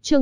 Chương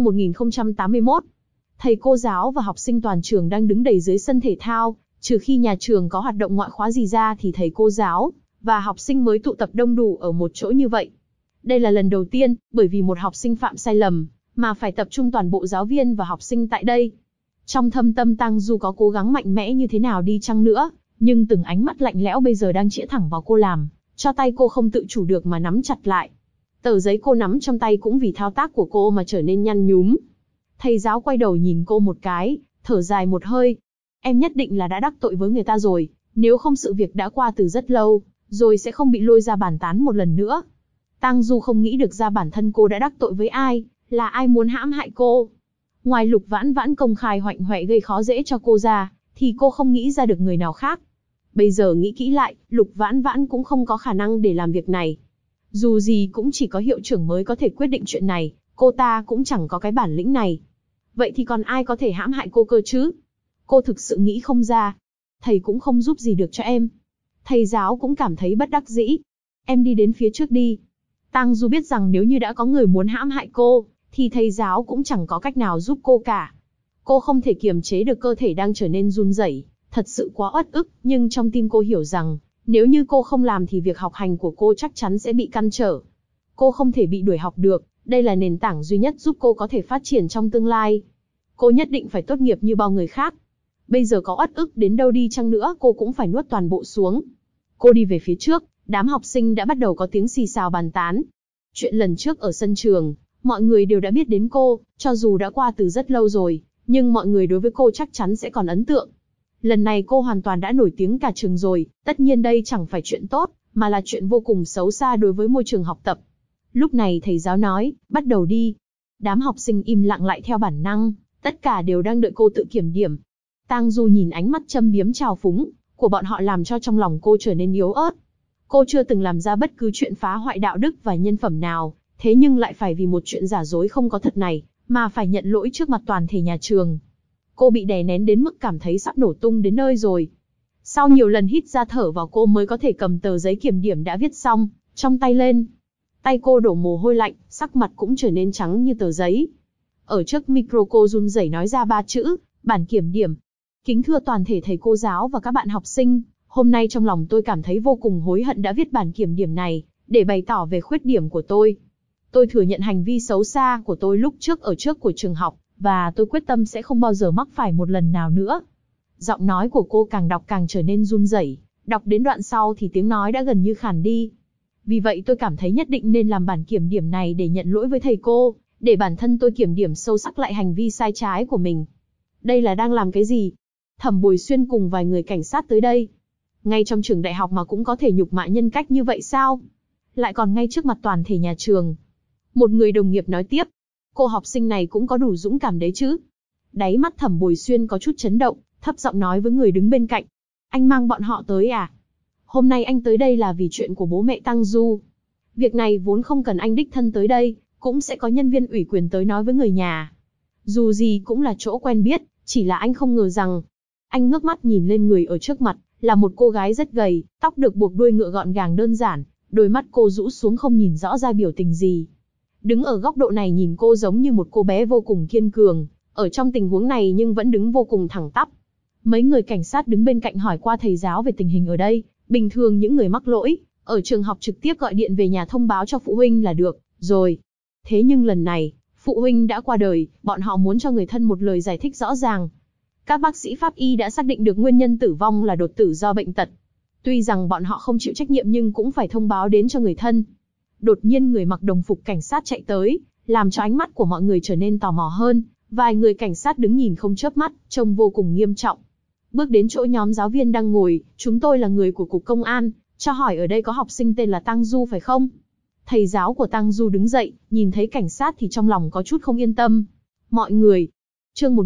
1081. Thầy cô giáo và học sinh toàn trường đang đứng đầy dưới sân thể thao, trừ khi nhà trường có hoạt động ngoại khóa gì ra thì thầy cô giáo và học sinh mới tụ tập đông đủ ở một chỗ như vậy. Đây là lần đầu tiên, bởi vì một học sinh phạm sai lầm, mà phải tập trung toàn bộ giáo viên và học sinh tại đây. Trong thâm tâm Tang Du có cố gắng mạnh mẽ như thế nào đi chăng nữa, nhưng từng ánh mắt lạnh lẽo bây giờ đang chĩa thẳng vào cô làm cho tay cô không tự chủ được mà nắm chặt lại. Tờ giấy cô nắm trong tay cũng vì thao tác của cô mà trở nên nhăn nhúm. Thầy giáo quay đầu nhìn cô một cái, thở dài một hơi. Em nhất định là đã đắc tội với người ta rồi, nếu không sự việc đã qua từ rất lâu, rồi sẽ không bị lôi ra bàn tán một lần nữa. Tang Du không nghĩ được ra bản thân cô đã đắc tội với ai, là ai muốn hãm hại cô. Ngoài Lục Vãn Vãn công khai hoạnh hoẹ gây khó dễ cho cô ra, thì cô không nghĩ ra được người nào khác. Bây giờ nghĩ kỹ lại, Lục Vãn Vãn cũng không có khả năng để làm việc này. Dù gì cũng chỉ có hiệu trưởng mới có thể quyết định chuyện này, cô ta cũng chẳng có cái bản lĩnh này. Vậy thì còn ai có thể hãm hại cô cơ chứ? Cô thực sự nghĩ không ra. Thầy cũng không giúp gì được cho em. Thầy giáo cũng cảm thấy bất đắc dĩ. Em đi đến phía trước đi. Tang Du biết rằng nếu như đã có người muốn hãm hại cô, thì thầy giáo cũng chẳng có cách nào giúp cô cả. Cô không thể kiềm chế được cơ thể đang trở nên run rẩy, thật sự quá uất ức, nhưng trong tim cô hiểu rằng, nếu như cô không làm thì việc học hành của cô chắc chắn sẽ bị ngăn trở. Cô không thể bị đuổi học được, đây là nền tảng duy nhất giúp cô có thể phát triển trong tương lai. Cô nhất định phải tốt nghiệp như bao người khác. Bây giờ có uất ức đến đâu đi chăng nữa cô cũng phải nuốt toàn bộ xuống. Cô đi về phía trước, đám học sinh đã bắt đầu có tiếng xì xào bàn tán. Chuyện lần trước ở sân trường, mọi người đều đã biết đến cô, cho dù đã qua từ rất lâu rồi, nhưng mọi người đối với cô chắc chắn sẽ còn ấn tượng. Lần này cô hoàn toàn đã nổi tiếng cả trường rồi, tất nhiên đây chẳng phải chuyện tốt, mà là chuyện vô cùng xấu xa đối với môi trường học tập. Lúc này thầy giáo nói, bắt đầu đi. Đám học sinh im lặng lại theo bản năng, tất cả đều đang đợi cô tự kiểm điểm. Tang Du nhìn ánh mắt châm biếm trào phúng của bọn họ làm cho trong lòng cô trở nên yếu ớt. Cô chưa từng làm ra bất cứ chuyện phá hoại đạo đức và nhân phẩm nào, thế nhưng lại phải vì một chuyện giả dối không có thật này, mà phải nhận lỗi trước mặt toàn thể nhà trường. Cô bị đè nén đến mức cảm thấy sắp nổ tung đến nơi rồi. Sau nhiều lần hít ra thở vào cô mới có thể cầm tờ giấy kiểm điểm đã viết xong, trong tay lên. Tay cô đổ mồ hôi lạnh, sắc mặt cũng trở nên trắng như tờ giấy. Ở trước micro cô run rẩy nói ra 3 chữ, bản kiểm điểm. Kính thưa toàn thể thầy cô giáo và các bạn học sinh, hôm nay trong lòng tôi cảm thấy vô cùng hối hận đã viết bản kiểm điểm này, để bày tỏ về khuyết điểm của tôi. Tôi thừa nhận hành vi xấu xa của tôi lúc trước ở trước của trường học, và tôi quyết tâm sẽ không bao giờ mắc phải một lần nào nữa. Giọng nói của cô càng đọc càng trở nên run rẩy, đọc đến đoạn sau thì tiếng nói đã gần như khàn đi. Vì vậy tôi cảm thấy nhất định nên làm bản kiểm điểm này để nhận lỗi với thầy cô, để bản thân tôi kiểm điểm sâu sắc lại hành vi sai trái của mình. Đây là đang làm cái gì? Thẩm Bồi Xuyên cùng vài người cảnh sát tới đây. Ngay trong trường đại học mà cũng có thể nhục mạ nhân cách như vậy sao? Lại còn ngay trước mặt toàn thể nhà trường. Một người đồng nghiệp nói tiếp, cô học sinh này cũng có đủ dũng cảm đấy chứ. Đáy mắt Thẩm Bồi Xuyên có chút chấn động, thấp giọng nói với người đứng bên cạnh. Anh mang bọn họ tới à? Hôm nay anh tới đây là vì chuyện của bố mẹ Tang Du. Việc này vốn không cần anh đích thân tới đây, cũng sẽ có nhân viên ủy quyền tới nói với người nhà. Dù gì cũng là chỗ quen biết, chỉ là anh không ngờ rằng. Anh ngước mắt nhìn lên người ở trước mặt, là một cô gái rất gầy, tóc được buộc đuôi ngựa gọn gàng đơn giản, đôi mắt cô rũ xuống không nhìn rõ ra biểu tình gì. Đứng ở góc độ này nhìn cô giống như một cô bé vô cùng kiên cường, ở trong tình huống này nhưng vẫn đứng vô cùng thẳng tắp. Mấy người cảnh sát đứng bên cạnh hỏi qua thầy giáo về tình hình ở đây, bình thường những người mắc lỗi, ở trường học trực tiếp gọi điện về nhà thông báo cho phụ huynh là được, rồi. Thế nhưng lần này, phụ huynh đã qua đời, bọn họ muốn cho người thân một lời giải thích rõ ràng. Các bác sĩ pháp y đã xác định được nguyên nhân tử vong là đột tử do bệnh tật. Tuy rằng bọn họ không chịu trách nhiệm nhưng cũng phải thông báo đến cho người thân. Đột nhiên người mặc đồng phục cảnh sát chạy tới, làm cho ánh mắt của mọi người trở nên tò mò hơn. Vài người cảnh sát đứng nhìn không chớp mắt, trông vô cùng nghiêm trọng. Bước đến chỗ nhóm giáo viên đang ngồi, chúng tôi là người của cục công an, cho hỏi ở đây có học sinh tên là Tang Du phải không? Thầy giáo của Tang Du đứng dậy, nhìn thấy cảnh sát thì trong lòng có chút không yên tâm. Mọi người, chương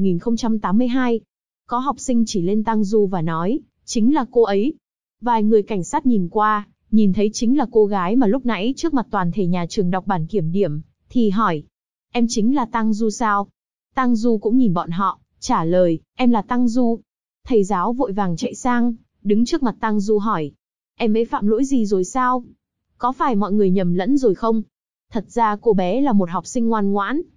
1082, có học sinh chỉ lên Tang Du và nói, chính là cô ấy. Vài người cảnh sát nhìn qua, nhìn thấy chính là cô gái mà lúc nãy trước mặt toàn thể nhà trường đọc bản kiểm điểm, thì hỏi, em chính là Tang Du sao? Tang Du cũng nhìn bọn họ, trả lời, em là Tang Du. Thầy giáo vội vàng chạy sang, đứng trước mặt Tang Du hỏi, em ấy phạm lỗi gì rồi sao? Có phải mọi người nhầm lẫn rồi không? Thật ra cô bé là một học sinh ngoan ngoãn.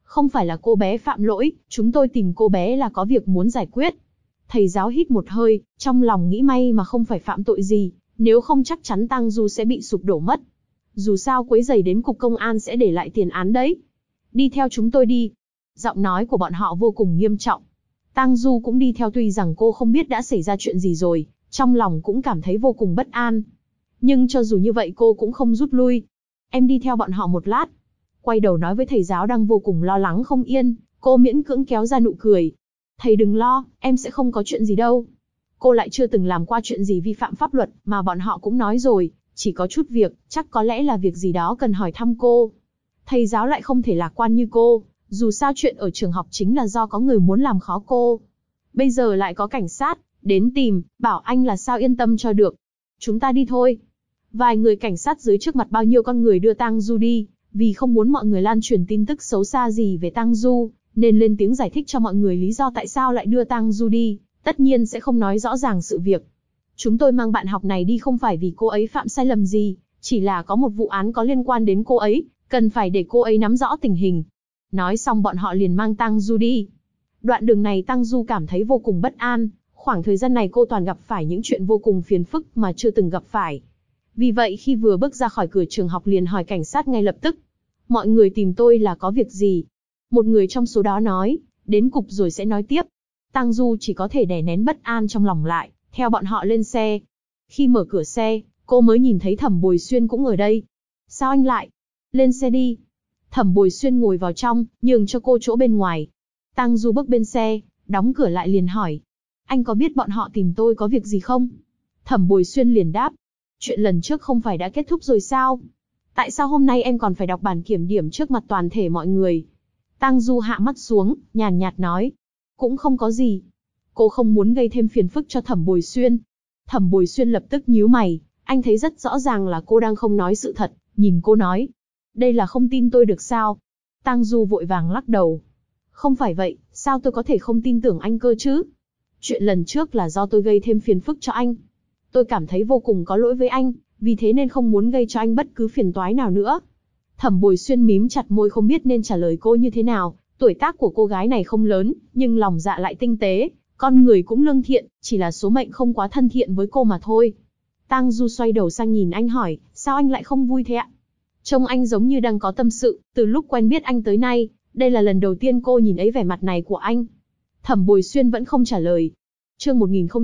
Không phải là cô bé phạm lỗi, chúng tôi tìm cô bé là có việc muốn giải quyết. Thầy giáo hít một hơi, trong lòng nghĩ may mà không phải phạm tội gì, nếu không chắc chắn Tang Du sẽ bị sụp đổ mất. Dù sao quấy rầy đến cục công an sẽ để lại tiền án đấy. Đi theo chúng tôi đi. Giọng nói của bọn họ vô cùng nghiêm trọng. Tang Du cũng đi theo, tuy rằng cô không biết đã xảy ra chuyện gì rồi, trong lòng cũng cảm thấy vô cùng bất an. Nhưng cho dù như vậy cô cũng không rút lui. Em đi theo bọn họ một lát. Quay đầu nói với thầy giáo đang vô cùng lo lắng không yên, cô miễn cưỡng kéo ra nụ cười. Thầy đừng lo, em sẽ không có chuyện gì đâu. Cô lại chưa từng làm qua chuyện gì vi phạm pháp luật, mà bọn họ cũng nói rồi, chỉ có chút việc, chắc có lẽ là việc gì đó cần hỏi thăm cô. Thầy giáo lại không thể lạc quan như cô, dù sao chuyện ở trường học chính là do có người muốn làm khó cô. Bây giờ lại có cảnh sát đến tìm, bảo anh là sao yên tâm cho được. Chúng ta đi thôi. Vài người cảnh sát dưới trước mặt bao nhiêu con người đưa Tang Du đi, vì không muốn mọi người lan truyền tin tức xấu xa gì về Tang Du, nên lên tiếng giải thích cho mọi người lý do tại sao lại đưa Tang Du đi, tất nhiên sẽ không nói rõ ràng sự việc. Chúng tôi mang bạn học này đi không phải vì cô ấy phạm sai lầm gì, chỉ là có một vụ án có liên quan đến cô ấy, cần phải để cô ấy nắm rõ tình hình. Nói xong bọn họ liền mang Tang Du đi. Đoạn đường này Tang Du cảm thấy vô cùng bất an, khoảng thời gian này cô toàn gặp phải những chuyện vô cùng phiền phức mà chưa từng gặp phải. Vì vậy khi vừa bước ra khỏi cửa trường học liền hỏi cảnh sát ngay lập tức. Mọi người tìm tôi là có việc gì? Một người trong số đó nói, đến cục rồi sẽ nói tiếp. Tang Du chỉ có thể đè nén bất an trong lòng lại, theo bọn họ lên xe. Khi mở cửa xe, cô mới nhìn thấy Thẩm Bồi Xuyên cũng ở đây. Sao anh lại? Lên xe đi. Thẩm Bồi Xuyên ngồi vào trong, nhường cho cô chỗ bên ngoài. Tang Du bước bên xe, đóng cửa lại liền hỏi. Anh có biết bọn họ tìm tôi có việc gì không? Thẩm Bồi Xuyên liền đáp. Chuyện lần trước không phải đã kết thúc rồi sao? Tại sao hôm nay em còn phải đọc bản kiểm điểm trước mặt toàn thể mọi người? Tang Du hạ mắt xuống, nhàn nhạt nói. Cũng không có gì. Cô không muốn gây thêm phiền phức cho Thẩm Bồi Xuyên. Thẩm Bồi Xuyên lập tức nhíu mày, anh thấy rất rõ ràng là cô đang không nói sự thật, nhìn cô nói. Đây là không tin tôi được sao? Tang Du vội vàng lắc đầu. Không phải vậy, sao tôi có thể không tin tưởng anh cơ chứ? Chuyện lần trước là do tôi gây thêm phiền phức cho anh. Tôi cảm thấy vô cùng có lỗi với anh, vì thế nên không muốn gây cho anh bất cứ phiền toái nào nữa. Thẩm Bồi Xuyên mím chặt môi không biết nên trả lời cô như thế nào. Tuổi tác của cô gái này không lớn, nhưng lòng dạ lại tinh tế, con người cũng lương thiện, chỉ là số mệnh không quá thân thiện với cô mà thôi. Tang Du xoay đầu sang nhìn anh hỏi, sao anh lại không vui thế ạ? Trông anh giống như đang có tâm sự, từ lúc quen biết anh tới nay, đây là lần đầu tiên cô nhìn thấy vẻ mặt này của anh. Thẩm Bồi Xuyên vẫn không trả lời. Chương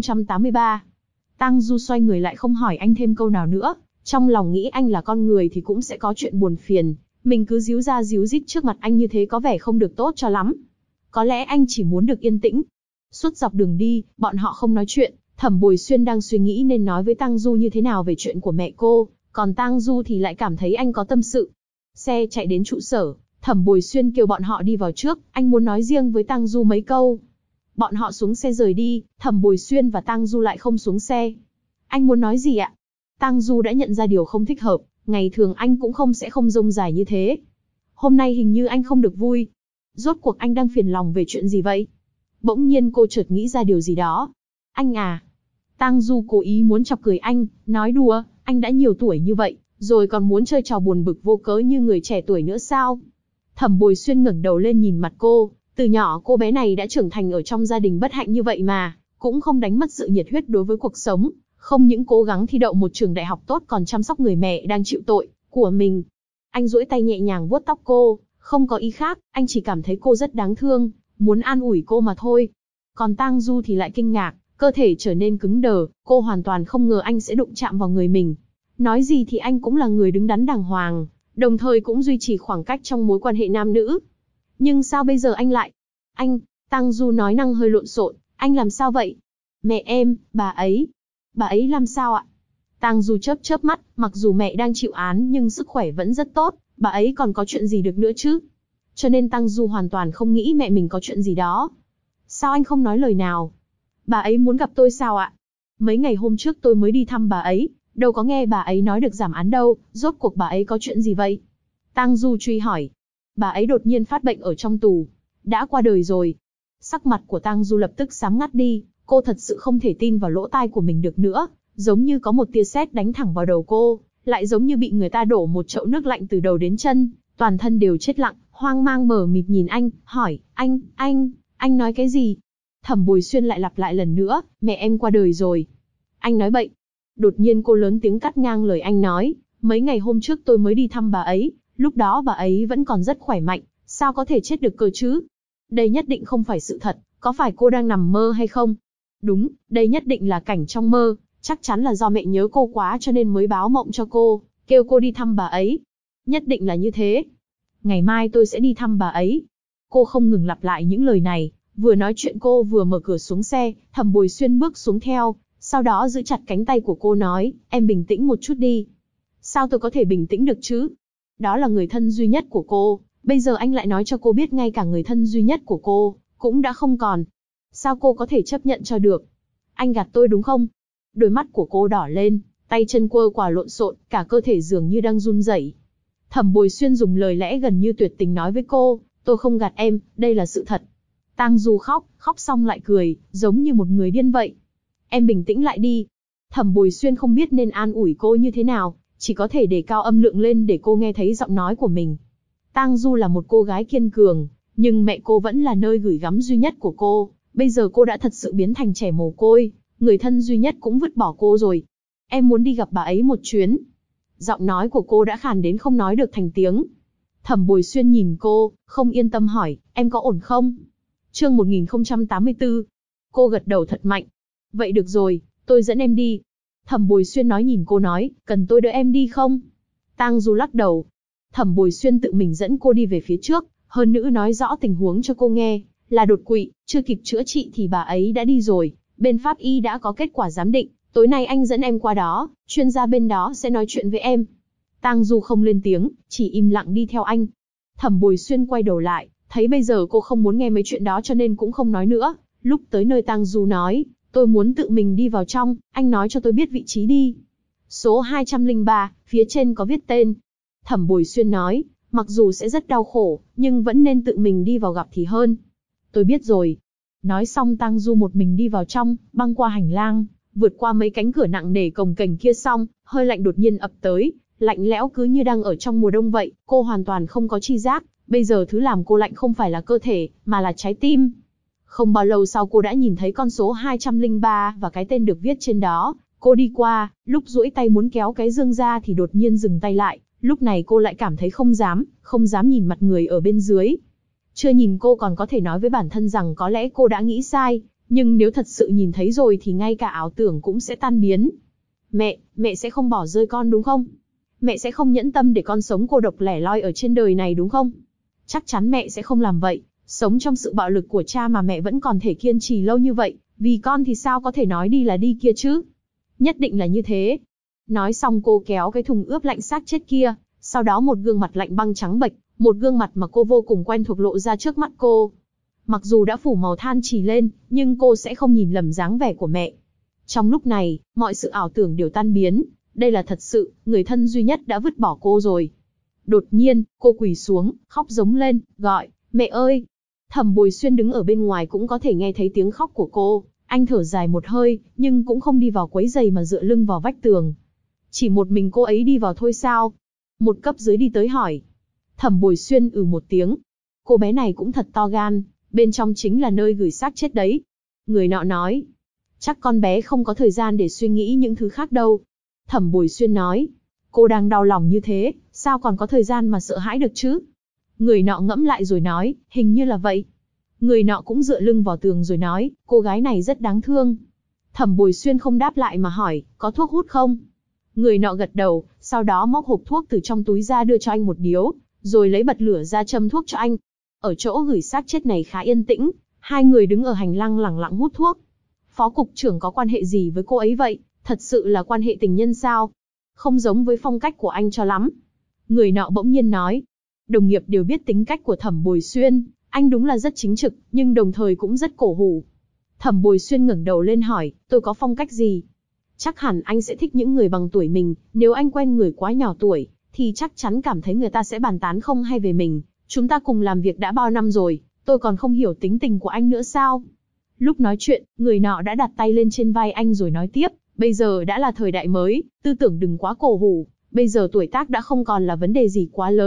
1083. Tang Du xoay người lại không hỏi anh thêm câu nào nữa, trong lòng nghĩ anh là con người thì cũng sẽ có chuyện buồn phiền, mình cứ díu ra díu dít trước mặt anh như thế có vẻ không được tốt cho lắm. Có lẽ anh chỉ muốn được yên tĩnh. Suốt dọc đường đi, bọn họ không nói chuyện, Thẩm Bồi Xuyên đang suy nghĩ nên nói với Tang Du như thế nào về chuyện của mẹ cô, còn Tang Du thì lại cảm thấy anh có tâm sự. Xe chạy đến trụ sở, Thẩm Bồi Xuyên kêu bọn họ đi vào trước, anh muốn nói riêng với Tang Du mấy câu. Bọn họ xuống xe rời đi, Thẩm Bồi Xuyên và Tang Du lại không xuống xe. Anh muốn nói gì ạ? Tang Du đã nhận ra điều không thích hợp, ngày thường anh cũng sẽ không rông dài như thế. Hôm nay hình như anh không được vui. Rốt cuộc anh đang phiền lòng về chuyện gì vậy? Bỗng nhiên cô chợt nghĩ ra điều gì đó. Anh à? Tang Du cố ý muốn chọc cười anh, nói đùa, anh đã nhiều tuổi như vậy, rồi còn muốn chơi trò buồn bực vô cớ như người trẻ tuổi nữa sao? Thẩm Bồi Xuyên ngẩng đầu lên nhìn mặt cô, từ nhỏ cô bé này đã trưởng thành ở trong gia đình bất hạnh như vậy mà, cũng không đánh mất sự nhiệt huyết đối với cuộc sống, không những cố gắng thi đậu một trường đại học tốt còn chăm sóc người mẹ đang chịu tội của mình. Anh duỗi tay nhẹ nhàng vuốt tóc cô, không có ý khác, anh chỉ cảm thấy cô rất đáng thương, muốn an ủi cô mà thôi. Còn Tang Du thì lại kinh ngạc, cơ thể trở nên cứng đờ, cô hoàn toàn không ngờ anh sẽ đụng chạm vào người mình. Nói gì thì anh cũng là người đứng đắn đàng hoàng, đồng thời cũng duy trì khoảng cách trong mối quan hệ nam nữ. Nhưng sao bây giờ anh lại... Anh, Tang Du nói năng hơi lộn xộn, anh làm sao vậy? Mẹ em, bà ấy làm sao ạ? Tang Du chớp chớp mắt, mặc dù mẹ đang chịu án nhưng sức khỏe vẫn rất tốt, bà ấy còn có chuyện gì được nữa chứ? Cho nên Tang Du hoàn toàn không nghĩ mẹ mình có chuyện gì đó. Sao anh không nói lời nào? Bà ấy muốn gặp tôi sao ạ? Mấy ngày hôm trước tôi mới đi thăm bà ấy, đâu có nghe bà ấy nói được giảm án đâu, rốt cuộc bà ấy có chuyện gì vậy? Tang Du truy hỏi. Bà ấy đột nhiên phát bệnh ở trong tù, đã qua đời rồi. Sắc mặt của Tang Du lập tức xám ngắt đi, cô thật sự không thể tin vào lỗ tai của mình được nữa, giống như có một tia sét đánh thẳng vào đầu cô, lại giống như bị người ta đổ một chậu nước lạnh từ đầu đến chân, toàn thân đều chết lặng, hoang mang mờ mịt nhìn anh, hỏi, anh nói cái gì? Thẩm Bồi Xuyên lại lặp lại lần nữa, mẹ em qua đời rồi. Anh nói bậy. Đột nhiên cô lớn tiếng cắt ngang lời anh nói, mấy ngày hôm trước tôi mới đi thăm bà ấy, lúc đó bà ấy vẫn còn rất khỏe mạnh, sao có thể chết được cơ chứ? Đây nhất định không phải sự thật, có phải cô đang nằm mơ hay không? Đúng, đây nhất định là cảnh trong mơ, chắc chắn là do mẹ nhớ cô quá cho nên mới báo mộng cho cô, kêu cô đi thăm bà ấy. Nhất định là như thế. Ngày mai tôi sẽ đi thăm bà ấy. Cô không ngừng lặp lại những lời này, vừa nói chuyện cô vừa mở cửa xuống xe, Thẩm Bồi Xuyên bước xuống theo, sau đó giữ chặt cánh tay của cô nói, em bình tĩnh một chút đi. Sao tôi có thể bình tĩnh được chứ? Đó là người thân duy nhất của cô, bây giờ anh lại nói cho cô biết ngay cả người thân duy nhất của cô cũng đã không còn. Sao cô có thể chấp nhận cho được? Anh gạt tôi đúng không? Đôi mắt của cô đỏ lên, tay chân quơ quà lộn xộn, cả cơ thể dường như đang run rẩy. Thẩm Bồi Xuyên dùng lời lẽ gần như tuyệt tình nói với cô, tôi không gạt em, đây là sự thật. Tang Du khóc xong lại cười, giống như một người điên vậy. Em bình tĩnh lại đi. Thẩm Bồi Xuyên không biết nên an ủi cô như thế nào, chỉ có thể đề cao âm lượng lên để cô nghe thấy giọng nói của mình. Tang Du là một cô gái kiên cường, nhưng mẹ cô vẫn là nơi gửi gắm duy nhất của cô. Bây giờ cô đã thật sự biến thành trẻ mồ côi, người thân duy nhất cũng vứt bỏ cô rồi. Em muốn đi gặp bà ấy một chuyến. Giọng nói của cô đã khàn đến không nói được thành tiếng. Thẩm Bồi Xuyên nhìn cô, không yên tâm hỏi, em có ổn không? Chương 1084. Cô gật đầu thật mạnh. Vậy được rồi, tôi dẫn em đi. Thẩm Bồi Xuyên nói nhìn cô nói, cần tôi đỡ em đi không? Tang Du lắc đầu. Thẩm Bồi Xuyên tự mình dẫn cô đi về phía trước, hơn nữa nói rõ tình huống cho cô nghe, là đột quỵ, chưa kịp chữa trị thì bà ấy đã đi rồi, bên pháp y đã có kết quả giám định, tối nay anh dẫn em qua đó, chuyên gia bên đó sẽ nói chuyện với em. Tang Du không lên tiếng, chỉ im lặng đi theo anh. Thẩm Bồi Xuyên quay đầu lại, thấy bây giờ cô không muốn nghe mấy chuyện đó cho nên cũng không nói nữa. Lúc tới nơi Tang Du nói, tôi muốn tự mình đi vào trong, anh nói cho tôi biết vị trí đi. Số 203, phía trên có viết tên. Thẩm Bồi Xuyên nói, mặc dù sẽ rất đau khổ, nhưng vẫn nên tự mình đi vào gặp thì hơn. Tôi biết rồi. Nói xong Tang Du một mình đi vào trong, băng qua hành lang, vượt qua mấy cánh cửa nặng nề cồng kềnh kia xong, hơi lạnh đột nhiên ập tới, lạnh lẽo cứ như đang ở trong mùa đông vậy, cô hoàn toàn không có chi giác, bây giờ thứ làm cô lạnh không phải là cơ thể, mà là trái tim. Không bao lâu sau cô đã nhìn thấy con số 203 và cái tên được viết trên đó, cô đi qua, lúc duỗi tay muốn kéo cái dương ra thì đột nhiên dừng tay lại, lúc này cô lại cảm thấy không dám nhìn mặt người ở bên dưới. Chưa nhìn cô còn có thể nói với bản thân rằng có lẽ cô đã nghĩ sai, nhưng nếu thật sự nhìn thấy rồi thì ngay cả ảo tưởng cũng sẽ tan biến. Mẹ sẽ không bỏ rơi con đúng không? Mẹ sẽ không nhẫn tâm để con sống cô độc lẻ loi ở trên đời này đúng không? Chắc chắn mẹ sẽ không làm vậy, sống trong sự bạo lực của cha mà mẹ vẫn còn thể kiên trì lâu như vậy, vì con thì sao có thể nói đi là đi kia chứ? Nhất định là như thế. Nói xong cô kéo cái thùng ướp lạnh xác chết kia, sau đó một gương mặt lạnh băng trắng bệch, một gương mặt mà cô vô cùng quen thuộc lộ ra trước mắt cô. Mặc dù đã phủ màu than chì lên, nhưng cô sẽ không nhìn lầm dáng vẻ của mẹ. Trong lúc này, mọi sự ảo tưởng đều tan biến, đây là thật sự, người thân duy nhất đã vứt bỏ cô rồi. Đột nhiên, cô quỳ xuống, khóc giống lên, gọi, mẹ ơi! Thẩm Bồi Xuyên đứng ở bên ngoài cũng có thể nghe thấy tiếng khóc của cô, anh thở dài một hơi, nhưng cũng không đi vào quấy giày mà dựa lưng vào vách tường. Chỉ một mình cô ấy đi vào thôi sao? Một cấp dưới đi tới hỏi. Thẩm Bồi Xuyên một tiếng. Cô bé này cũng thật to gan, bên trong chính là nơi gửi xác chết đấy. Người nọ nói. Chắc con bé không có thời gian để suy nghĩ những thứ khác đâu. Thẩm Bồi Xuyên nói. Cô đang đau lòng như thế, sao còn có thời gian mà sợ hãi được chứ? Người nọ ngẫm lại rồi nói, hình như là vậy. Người nọ cũng dựa lưng vào tường rồi nói, cô gái này rất đáng thương. Thẩm Bồi Xuyên không đáp lại mà hỏi, có thuốc hút không? Người nọ gật đầu, sau đó móc hộp thuốc từ trong túi ra đưa cho anh một điếu, rồi lấy bật lửa ra châm thuốc cho anh. Ở chỗ gửi xác chết này khá yên tĩnh, hai người đứng ở hành lang lẳng lặng hút thuốc. Phó cục trưởng có quan hệ gì với cô ấy vậy? Thật sự là quan hệ tình nhân sao? Không giống với phong cách của anh cho lắm. Người nọ bỗng nhiên nói. Đồng nghiệp đều biết tính cách của Thẩm Bồi Xuyên, anh đúng là rất chính trực, nhưng đồng thời cũng rất cổ hủ. Thẩm Bồi Xuyên ngẩng đầu lên hỏi, tôi có phong cách gì? Chắc hẳn anh sẽ thích những người bằng tuổi mình, nếu anh quen người quá nhỏ tuổi, thì chắc chắn cảm thấy người ta sẽ bàn tán không hay về mình. Chúng ta cùng làm việc đã bao năm rồi, tôi còn không hiểu tính tình của anh nữa sao? Lúc nói chuyện, người nọ đã đặt tay lên trên vai anh rồi nói tiếp, bây giờ đã là thời đại mới, tư tưởng đừng quá cổ hủ, bây giờ tuổi tác đã không còn là vấn đề gì quá lớn,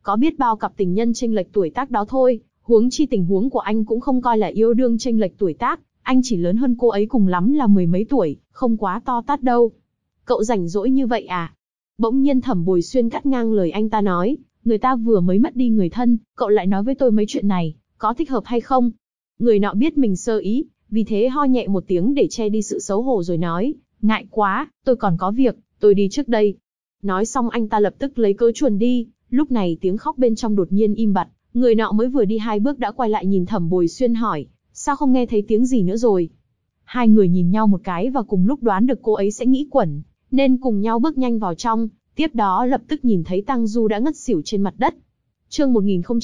có biết bao cặp tình nhân chênh lệch tuổi tác đó thôi, huống chi tình huống của anh cũng không coi là yêu đương chênh lệch tuổi tác, anh chỉ lớn hơn cô ấy cùng lắm là mười mấy tuổi, không quá to tát đâu. Cậu rảnh rỗi như vậy à? Bỗng nhiên Thẩm Bồi Xuyên cắt ngang lời anh ta nói, người ta vừa mới mất đi người thân, cậu lại nói với tôi mấy chuyện này, có thích hợp hay không? Người nọ biết mình sơ ý, vì thế ho nhẹ một tiếng để che đi sự xấu hổ rồi nói, ngại quá, tôi còn có việc, tôi đi trước đây. Nói xong anh ta lập tức lấy cớ chuồn đi, lúc này tiếng khóc bên trong đột nhiên im bặt, người nọ mới vừa đi 2 bước đã quay lại nhìn Thẩm Bồi Xuyên hỏi, sao không nghe thấy tiếng gì nữa rồi? Hai người nhìn nhau một cái và cùng lúc đoán được cô ấy sẽ nghĩ quẩn, nên cùng nhau bước nhanh vào trong, tiếp đó lập tức nhìn thấy Tang Du đã ngất xỉu trên mặt đất. Chương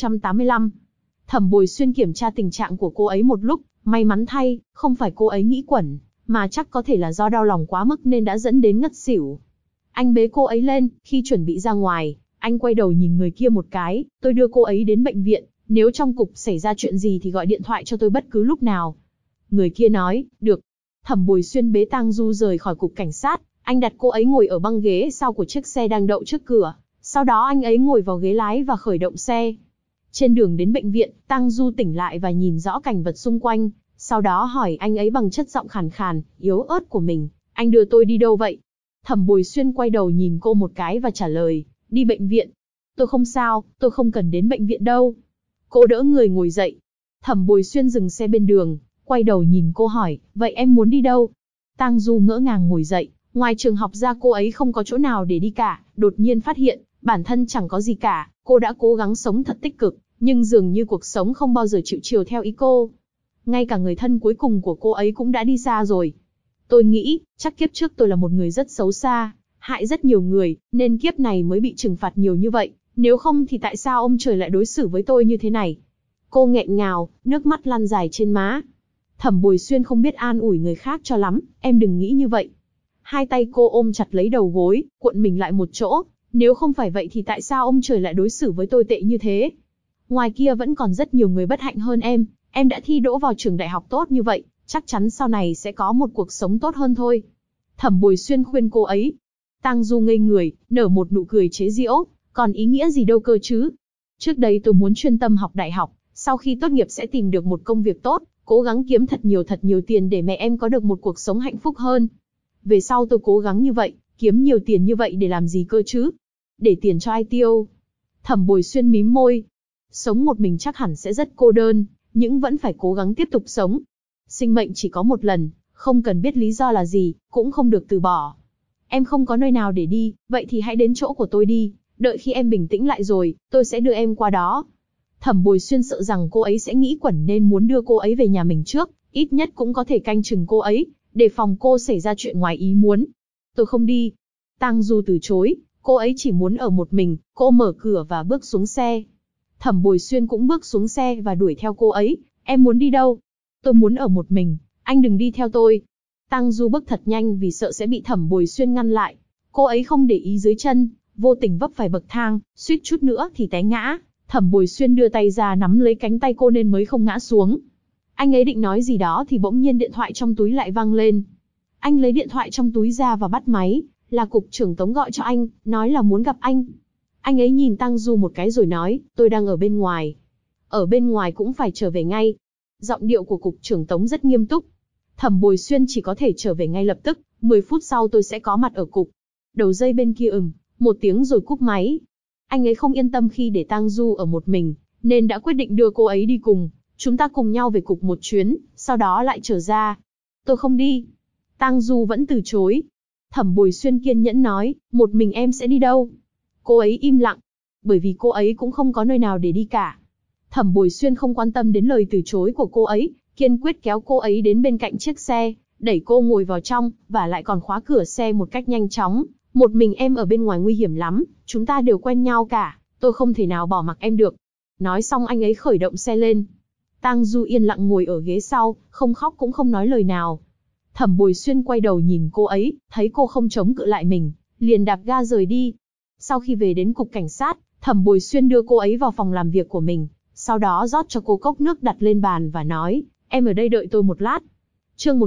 1085. Thẩm Bồi Xuyên kiểm tra tình trạng của cô ấy một lúc, may mắn thay, không phải cô ấy nghĩ quẩn, mà chắc có thể là do đau lòng quá mức nên đã dẫn đến ngất xỉu. Anh bế cô ấy lên, khi chuẩn bị ra ngoài, anh quay đầu nhìn người kia một cái, tôi đưa cô ấy đến bệnh viện, nếu trong cục xảy ra chuyện gì thì gọi điện thoại cho tôi bất cứ lúc nào. Người kia nói, được. Thẩm Bồi Xuyên bế Tang Du rời khỏi cục cảnh sát, anh đặt cô ấy ngồi ở băng ghế sau của chiếc xe đang đậu trước cửa, sau đó anh ấy ngồi vào ghế lái và khởi động xe. Trên đường đến bệnh viện, Tang Du tỉnh lại và nhìn rõ cảnh vật xung quanh, sau đó hỏi anh ấy bằng chất giọng khàn khàn, yếu ớt của mình, anh đưa tôi đi đâu vậy? Thẩm Bồi Xuyên quay đầu nhìn cô một cái và trả lời, đi bệnh viện. Tôi không sao, tôi không cần đến bệnh viện đâu. Cô đỡ người ngồi dậy. Thẩm Bồi Xuyên dừng xe bên đường, quay đầu nhìn cô hỏi, vậy em muốn đi đâu? Tang Du ngỡ ngàng ngồi dậy, ngoài trường học ra cô ấy không có chỗ nào để đi cả, đột nhiên phát hiện, bản thân chẳng có gì cả, cô đã cố gắng sống thật tích cực, nhưng dường như cuộc sống không bao giờ chịu chiều theo ý cô. Ngay cả người thân cuối cùng của cô ấy cũng đã đi xa rồi. Tôi nghĩ, chắc kiếp trước tôi là một người rất xấu xa, hại rất nhiều người, nên kiếp này mới bị trừng phạt nhiều như vậy, nếu không thì tại sao ông trời lại đối xử với tôi như thế này? Cô nghẹn ngào, nước mắt lăn dài trên má. Thẩm Bồi Xuyên không biết an ủi người khác cho lắm, em đừng nghĩ như vậy. Hai tay cô ôm chặt lấy đầu gối, cuộn mình lại một chỗ, nếu không phải vậy thì tại sao ông trời lại đối xử với tôi tệ như thế? Ngoài kia vẫn còn rất nhiều người bất hạnh hơn em đã thi đỗ vào trường đại học tốt như vậy, chắc chắn sau này sẽ có một cuộc sống tốt hơn thôi. Thẩm Bồi Xuyên khuyên cô ấy. Tang Du ngây người, nở một nụ cười chế giễu, còn ý nghĩa gì đâu cơ chứ? Trước đây tôi muốn chuyên tâm học đại học, sau khi tốt nghiệp sẽ tìm được một công việc tốt, cố gắng kiếm thật nhiều tiền để mẹ em có được một cuộc sống hạnh phúc hơn. Về sau tôi cố gắng như vậy, kiếm nhiều tiền như vậy để làm gì cơ chứ? Để tiền cho ai tiêu? Thẩm Bồi Xuyên mím môi. Sống một mình chắc hẳn sẽ rất cô đơn, nhưng vẫn phải cố gắng tiếp tục sống. Sinh mệnh chỉ có một lần, không cần biết lý do là gì, cũng không được từ bỏ. Em không có nơi nào để đi, vậy thì hãy đến chỗ của tôi đi, đợi khi em bình tĩnh lại rồi, tôi sẽ đưa em qua đó. Thẩm Bồi Xuyên sợ rằng cô ấy sẽ nghĩ quẩn nên muốn đưa cô ấy về nhà mình trước, ít nhất cũng có thể canh chừng cô ấy, để phòng cô xảy ra chuyện ngoài ý muốn. Tôi không đi. Tang Du từ chối, cô ấy chỉ muốn ở một mình, cô mở cửa và bước xuống xe. Thẩm Bồi Xuyên cũng bước xuống xe và đuổi theo cô ấy, em muốn đi đâu? Tôi muốn ở một mình, anh đừng đi theo tôi. Tang Du bước thật nhanh vì sợ sẽ bị Thẩm Bồi Xuyên ngăn lại. Cô ấy không để ý dưới chân, vô tình vấp phải bậc thang, suýt chút nữa thì té ngã. Thẩm Bồi Xuyên đưa tay ra nắm lấy cánh tay cô nên mới không ngã xuống. Anh ấy định nói gì đó thì bỗng nhiên điện thoại trong túi lại vang lên. Anh lấy điện thoại trong túi ra và bắt máy, là cục trưởng Tống gọi cho anh, nói là muốn gặp anh. Anh ấy nhìn Tang Du một cái rồi nói, tôi đang ở bên ngoài. Ở bên ngoài cũng phải trở về ngay. Giọng điệu của cục trưởng Tống rất nghiêm túc. Thẩm Bồi Xuyên chỉ có thể trở về ngay lập tức, 10 phút sau tôi sẽ có mặt ở cục. Đầu dây bên kia một tiếng rồi cúp máy. Anh ấy không yên tâm khi để Tang Du ở một mình, nên đã quyết định đưa cô ấy đi cùng. Chúng ta cùng nhau về cục một chuyến, sau đó lại trở ra. Tôi không đi. Tang Du vẫn từ chối. Thẩm Bồi Xuyên kiên nhẫn nói, một mình em sẽ đi đâu? Cô ấy im lặng, bởi vì cô ấy cũng không có nơi nào để đi cả. Thẩm Bồi Xuyên không quan tâm đến lời từ chối của cô ấy, kiên quyết kéo cô ấy đến bên cạnh chiếc xe, đẩy cô ngồi vào trong, và lại còn khóa cửa xe một cách nhanh chóng. Một mình em ở bên ngoài nguy hiểm lắm, chúng ta đều quen nhau cả, tôi không thể nào bỏ mặc em được. Nói xong anh ấy khởi động xe lên. Tang Du yên lặng ngồi ở ghế sau, không khóc cũng không nói lời nào. Thẩm Bồi Xuyên quay đầu nhìn cô ấy, thấy cô không chống cự lại mình, liền đạp ga rời đi. Sau khi về đến cục cảnh sát, Thẩm Bồi Xuyên đưa cô ấy vào phòng làm việc của mình, sau đó rót cho cô cốc nước đặt lên bàn và nói, em ở đây đợi tôi một lát. Chương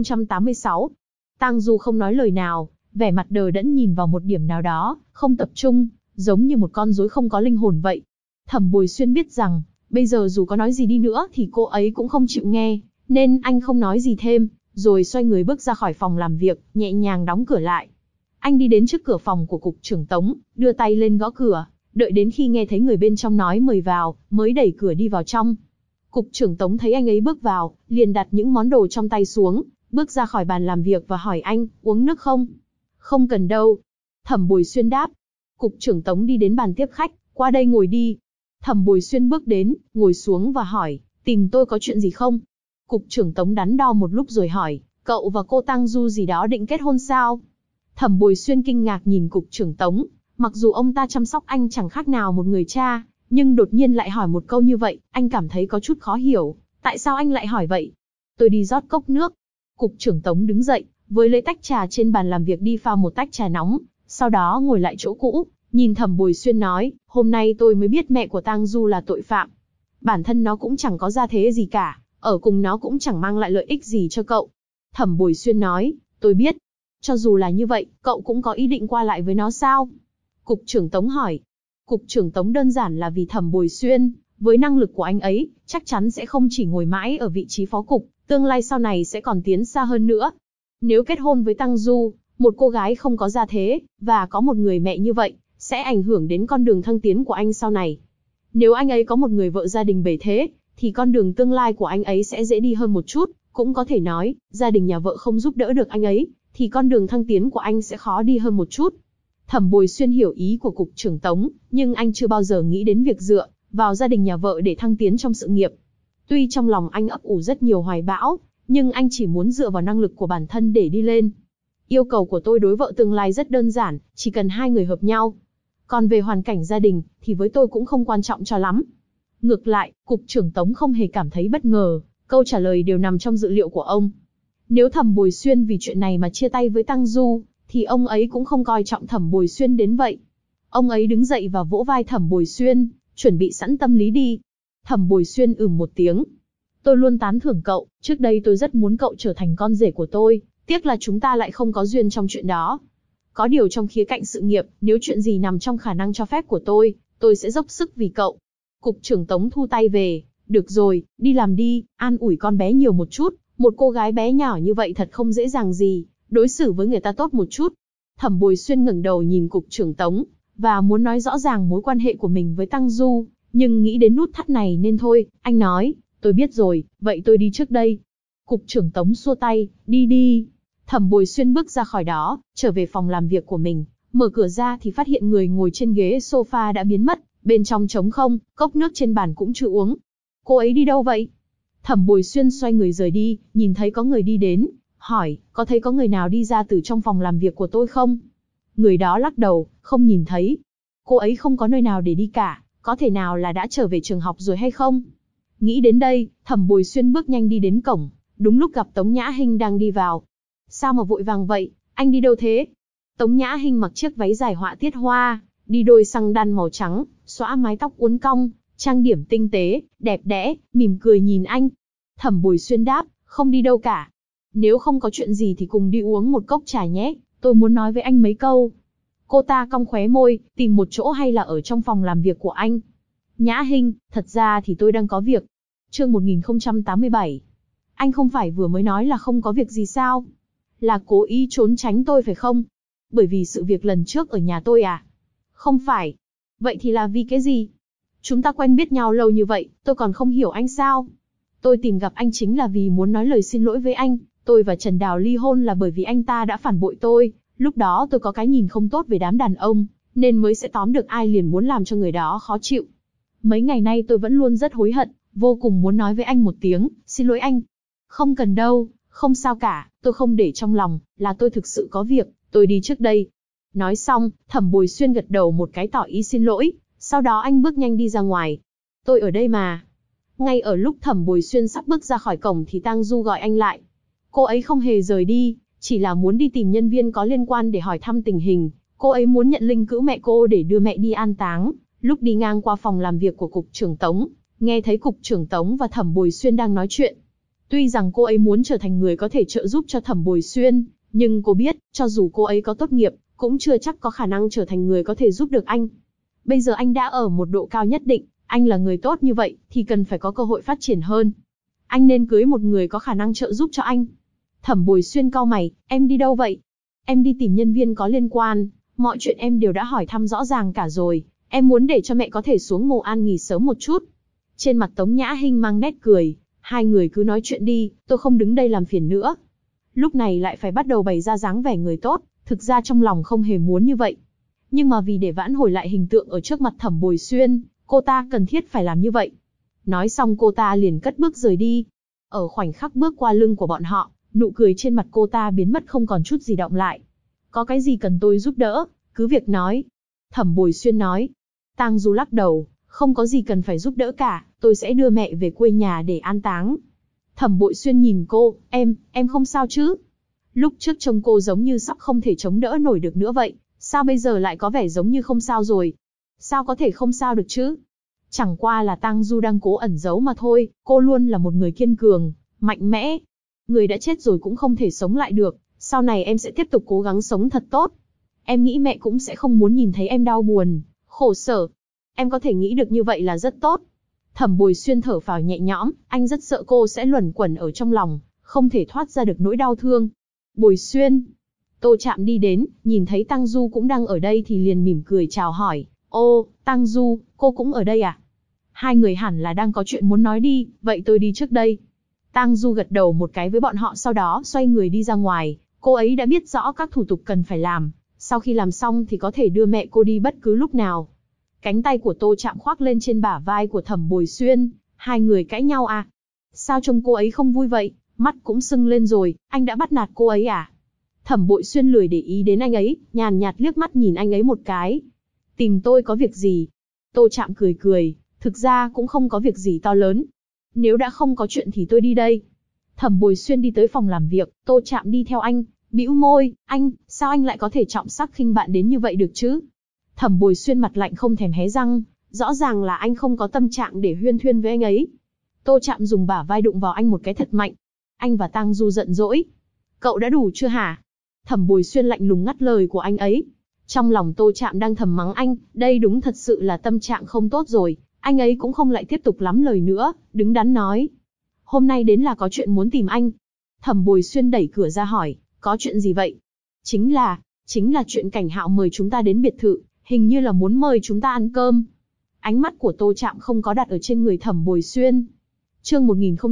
1086. Tang Du không nói lời nào, vẻ mặt đờ đẫn nhìn vào một điểm nào đó, không tập trung. giống như một con rối không có linh hồn vậy. Thẩm Bồi Xuyên biết rằng, bây giờ dù có nói gì đi nữa thì cô ấy cũng không chịu nghe, nên anh không nói gì thêm, rồi xoay người bước ra khỏi phòng làm việc, nhẹ nhàng đóng cửa lại. Anh đi đến trước cửa phòng của cục trưởng Tống, đưa tay lên gõ cửa, đợi đến khi nghe thấy người bên trong nói mời vào, mới đẩy cửa đi vào trong. Cục trưởng Tống thấy anh ấy bước vào, liền đặt những món đồ trong tay xuống, bước ra khỏi bàn làm việc và hỏi anh, uống nước không? Không cần đâu. Thẩm Bồi Xuyên đáp. Cục trưởng Tống đi đến bàn tiếp khách, qua đây ngồi đi. Thẩm Bồi Xuyên bước đến, ngồi xuống và hỏi, tìm tôi có chuyện gì không? Cục trưởng Tống đắn đo một lúc rồi hỏi, cậu và cô Tăng Du gì đó định kết hôn sao? Thẩm Bồi Xuyên kinh ngạc nhìn cục trưởng Tống, mặc dù ông ta chăm sóc anh chẳng khác nào một người cha, nhưng đột nhiên lại hỏi một câu như vậy, anh cảm thấy có chút khó hiểu, tại sao anh lại hỏi vậy? Tôi đi rót cốc nước. Cục trưởng Tống đứng dậy, với lấy tách trà trên bàn làm việc đi pha một tách trà nóng, sau đó ngồi lại chỗ cũ, nhìn Thẩm Bồi Xuyên nói, hôm nay tôi mới biết mẹ của Tang Du là tội phạm. Bản thân nó cũng chẳng có gia thế gì cả, ở cùng nó cũng chẳng mang lại lợi ích gì cho cậu. Thẩm Bồi Xuyên nói, tôi biết. Cho dù là như vậy, cậu cũng có ý định qua lại với nó sao? Cục trưởng Tống hỏi. Cục trưởng Tống đơn giản là vì Thẩm Bồi Xuyên, với năng lực của anh ấy, chắc chắn sẽ không chỉ ngồi mãi ở vị trí phó cục, tương lai sau này sẽ còn tiến xa hơn nữa. Nếu kết hôn với Tăng Du, một cô gái không có gia thế, và có một người mẹ như vậy, sẽ ảnh hưởng đến con đường thăng tiến của anh sau này. Nếu anh ấy có một người vợ gia đình bề thế, thì con đường tương lai của anh ấy sẽ dễ đi hơn một chút, cũng có thể nói, gia đình nhà vợ không giúp đỡ được anh ấy, thì con đường thăng tiến của anh sẽ khó đi hơn một chút. Thẩm Bồi Xuyên hiểu ý của cục trưởng Tống, nhưng anh chưa bao giờ nghĩ đến việc dựa vào gia đình nhà vợ để thăng tiến trong sự nghiệp. Tuy trong lòng anh ấp ủ rất nhiều hoài bão, nhưng anh chỉ muốn dựa vào năng lực của bản thân để đi lên. Yêu cầu của tôi đối vợ tương lai rất đơn giản, chỉ cần hai người hợp nhau. Còn về hoàn cảnh gia đình, thì với tôi cũng không quan trọng cho lắm. Ngược lại, cục trưởng Tống không hề cảm thấy bất ngờ, câu trả lời đều nằm trong dự liệu của ông. Nếu Thẩm Bồi Xuyên vì chuyện này mà chia tay với Tăng Du, thì ông ấy cũng không coi trọng Thẩm Bồi Xuyên đến vậy. Ông ấy đứng dậy và vỗ vai Thẩm Bồi Xuyên, chuẩn bị sẵn tâm lý đi. Thẩm Bồi Xuyên một tiếng. Tôi luôn tán thưởng cậu, trước đây tôi rất muốn cậu trở thành con rể của tôi, tiếc là chúng ta lại không có duyên trong chuyện đó. Có điều trong khía cạnh sự nghiệp, nếu chuyện gì nằm trong khả năng cho phép của tôi sẽ dốc sức vì cậu. Cục trưởng Tống thu tay về, được rồi, đi làm đi, an ủi con bé nhiều một chút, một cô gái bé nhỏ như vậy thật không dễ dàng gì, đối xử với người ta tốt một chút. Thẩm Bồi Xuyên ngẩng đầu nhìn cục trưởng Tống, và muốn nói rõ ràng mối quan hệ của mình với Tăng Du, nhưng nghĩ đến nút thắt này nên thôi, anh nói, tôi biết rồi, vậy tôi đi trước đây. Cục trưởng Tống xua tay, đi đi. Thẩm Bồi Xuyên bước ra khỏi đó, trở về phòng làm việc của mình, mở cửa ra thì phát hiện người ngồi trên ghế sofa đã biến mất, bên trong trống không, cốc nước trên bàn cũng chưa uống. Cô ấy đi đâu vậy? Thẩm Bồi Xuyên xoay người rời đi, nhìn thấy có người đi đến, hỏi, có thấy có người nào đi ra từ trong phòng làm việc của tôi không? Người đó lắc đầu, không nhìn thấy. Cô ấy không có nơi nào để đi cả, có thể nào là đã trở về trường học rồi hay không? Nghĩ đến đây, Thẩm Bồi Xuyên bước nhanh đi đến cổng, đúng lúc gặp Tống Nhã Hinh đang đi vào. Sao mà vội vàng vậy, anh đi đâu thế? Tống Nhã Hinh mặc chiếc váy dài họa tiết hoa, đi đôi xăng đan màu trắng, xõa mái tóc uốn cong, trang điểm tinh tế, đẹp đẽ, mỉm cười nhìn anh. Thẩm Bồi Xuyên đáp, không đi đâu cả. Nếu không có chuyện gì thì cùng đi uống một cốc trà nhé, tôi muốn nói với anh mấy câu. Cô ta cong khóe môi, tìm một chỗ hay là ở trong phòng làm việc của anh? Nhã Hinh, thật ra thì tôi đang có việc. Chương 1087. Anh không phải vừa mới nói là không có việc gì sao? Là cố ý trốn tránh tôi phải không? Bởi vì sự việc lần trước ở nhà tôi à? Không phải. Vậy thì là vì cái gì? Chúng ta quen biết nhau lâu như vậy, tôi còn không hiểu anh sao? Tôi tìm gặp anh chính là vì muốn nói lời xin lỗi với anh. Tôi và Trần Đào ly hôn là bởi vì anh ta đã phản bội tôi. Lúc đó tôi có cái nhìn không tốt về đám đàn ông, nên mới sẽ tóm được ai liền muốn làm cho người đó khó chịu. Mấy ngày nay tôi vẫn luôn rất hối hận, vô cùng muốn nói với anh một tiếng, xin lỗi anh. Không cần đâu, không sao cả, tôi không để trong lòng, là tôi thực sự có việc, tôi đi trước đây. Nói xong, Thẩm Bồi Xuyên gật đầu một cái tỏ ý xin lỗi, sau đó anh bước nhanh đi ra ngoài. Tôi ở đây mà. Ngay ở lúc Thẩm Bồi Xuyên sắp bước ra khỏi cổng thì Tang Du gọi anh lại. Cô ấy không hề rời đi, chỉ là muốn đi tìm nhân viên có liên quan để hỏi thăm tình hình. Cô ấy muốn nhận linh cữu mẹ cô để đưa mẹ đi an táng. Lúc đi ngang qua phòng làm việc của cục trưởng Tống, nghe thấy cục trưởng Tống và Thẩm Bồi Xuyên đang nói chuyện. Tuy rằng cô ấy muốn trở thành người có thể trợ giúp cho Thẩm Bồi Xuyên, nhưng cô biết, cho dù cô ấy có tốt nghiệp, cũng chưa chắc có khả năng trở thành người có thể giúp được anh. Bây giờ anh đã ở một độ cao nhất định, anh là người tốt như vậy, thì cần phải có cơ hội phát triển hơn. Anh nên cưới một người có khả năng trợ giúp cho anh. Thẩm Bồi Xuyên cau mày, em đi đâu vậy? Em đi tìm nhân viên có liên quan, mọi chuyện em đều đã hỏi thăm rõ ràng cả rồi, em muốn để cho mẹ có thể xuống Mộ An nghỉ sớm một chút. Trên mặt Tống Nhã Hinh mang nét cười, hai người cứ nói chuyện đi, tôi không đứng đây làm phiền nữa. Lúc này lại phải bắt đầu bày ra dáng vẻ người tốt, thực ra trong lòng không hề muốn như vậy. Nhưng mà vì để vãn hồi lại hình tượng ở trước mặt Thẩm Bồi Xuyên, cô ta cần thiết phải làm như vậy. Nói xong cô ta liền cất bước rời đi. Ở khoảnh khắc bước qua lưng của bọn họ, nụ cười trên mặt cô ta biến mất không còn chút gì động lại. Có cái gì cần tôi giúp đỡ, cứ việc nói. Thẩm Bồi Xuyên nói. Tang Du lắc đầu, không có gì cần phải giúp đỡ cả, tôi sẽ đưa mẹ về quê nhà để an táng. Thẩm Bội Xuyên nhìn cô, em không sao chứ? Lúc trước trông cô giống như sắp không thể chống đỡ nổi được nữa vậy, sao bây giờ lại có vẻ giống như không sao rồi? Sao có thể không sao được chứ? Chẳng qua là Tang Du đang cố ẩn giấu mà thôi, cô luôn là một người kiên cường, mạnh mẽ. Người đã chết rồi cũng không thể sống lại được, sau này em sẽ tiếp tục cố gắng sống thật tốt. Em nghĩ mẹ cũng sẽ không muốn nhìn thấy em đau buồn, khổ sở. Em có thể nghĩ được như vậy là rất tốt. Thẩm Bồi Xuyên thở phào nhẹ nhõm, anh rất sợ cô sẽ luẩn quẩn ở trong lòng, không thể thoát ra được nỗi đau thương. Bồi Xuyên. Tô Trạm đi đến, nhìn thấy Tang Du cũng đang ở đây thì liền mỉm cười chào hỏi. Ô, Tang Du, cô cũng ở đây à? Hai người hẳn là đang có chuyện muốn nói đi, vậy tôi đi trước đây. Tang Du gật đầu một cái với bọn họ sau đó xoay người đi ra ngoài, cô ấy đã biết rõ các thủ tục cần phải làm, sau khi làm xong thì có thể đưa mẹ cô đi bất cứ lúc nào. Cánh tay của Tô Trạm khoác lên trên bả vai của Thẩm Bồi Xuyên, hai người cãi nhau à? Sao trông cô ấy không vui vậy, mắt cũng sưng lên rồi, anh đã bắt nạt cô ấy à? Thẩm Bội Xuyên lười để ý đến anh ấy, nhàn nhạt liếc mắt nhìn anh ấy một cái. Tìm tôi có việc gì? Tô Trạm cười cười, thực ra cũng không có việc gì to lớn. Nếu đã không có chuyện thì tôi đi đây. Thẩm Bồi Xuyên đi tới phòng làm việc, Tô Trạm đi theo anh, bĩu môi, anh, sao anh lại có thể trọng sắc khinh bạn đến như vậy được chứ? Thẩm Bồi Xuyên mặt lạnh không thèm hé răng, rõ ràng là anh không có tâm trạng để huyên thuyên với anh ấy. Tô Trạm dùng bả vai đụng vào anh một cái thật mạnh. Anh và Tang Du giận dỗi. Cậu đã đủ chưa hả? Thẩm Bồi Xuyên lạnh lùng ngắt lời của anh ấy. Trong lòng Tô Trạm đang thầm mắng anh, đây đúng thật sự là tâm trạng không tốt rồi. Anh ấy cũng không lại tiếp tục lắm lời nữa, đứng đắn nói. Hôm nay đến là có chuyện muốn tìm anh. Thẩm Bồi Xuyên đẩy cửa ra hỏi, có chuyện gì vậy? Chính là chuyện Cảnh Hạo mời chúng ta đến biệt thự, hình như là muốn mời chúng ta ăn cơm. Ánh mắt của Tô Trạm không có đặt ở trên người Thẩm Bồi Xuyên. Chương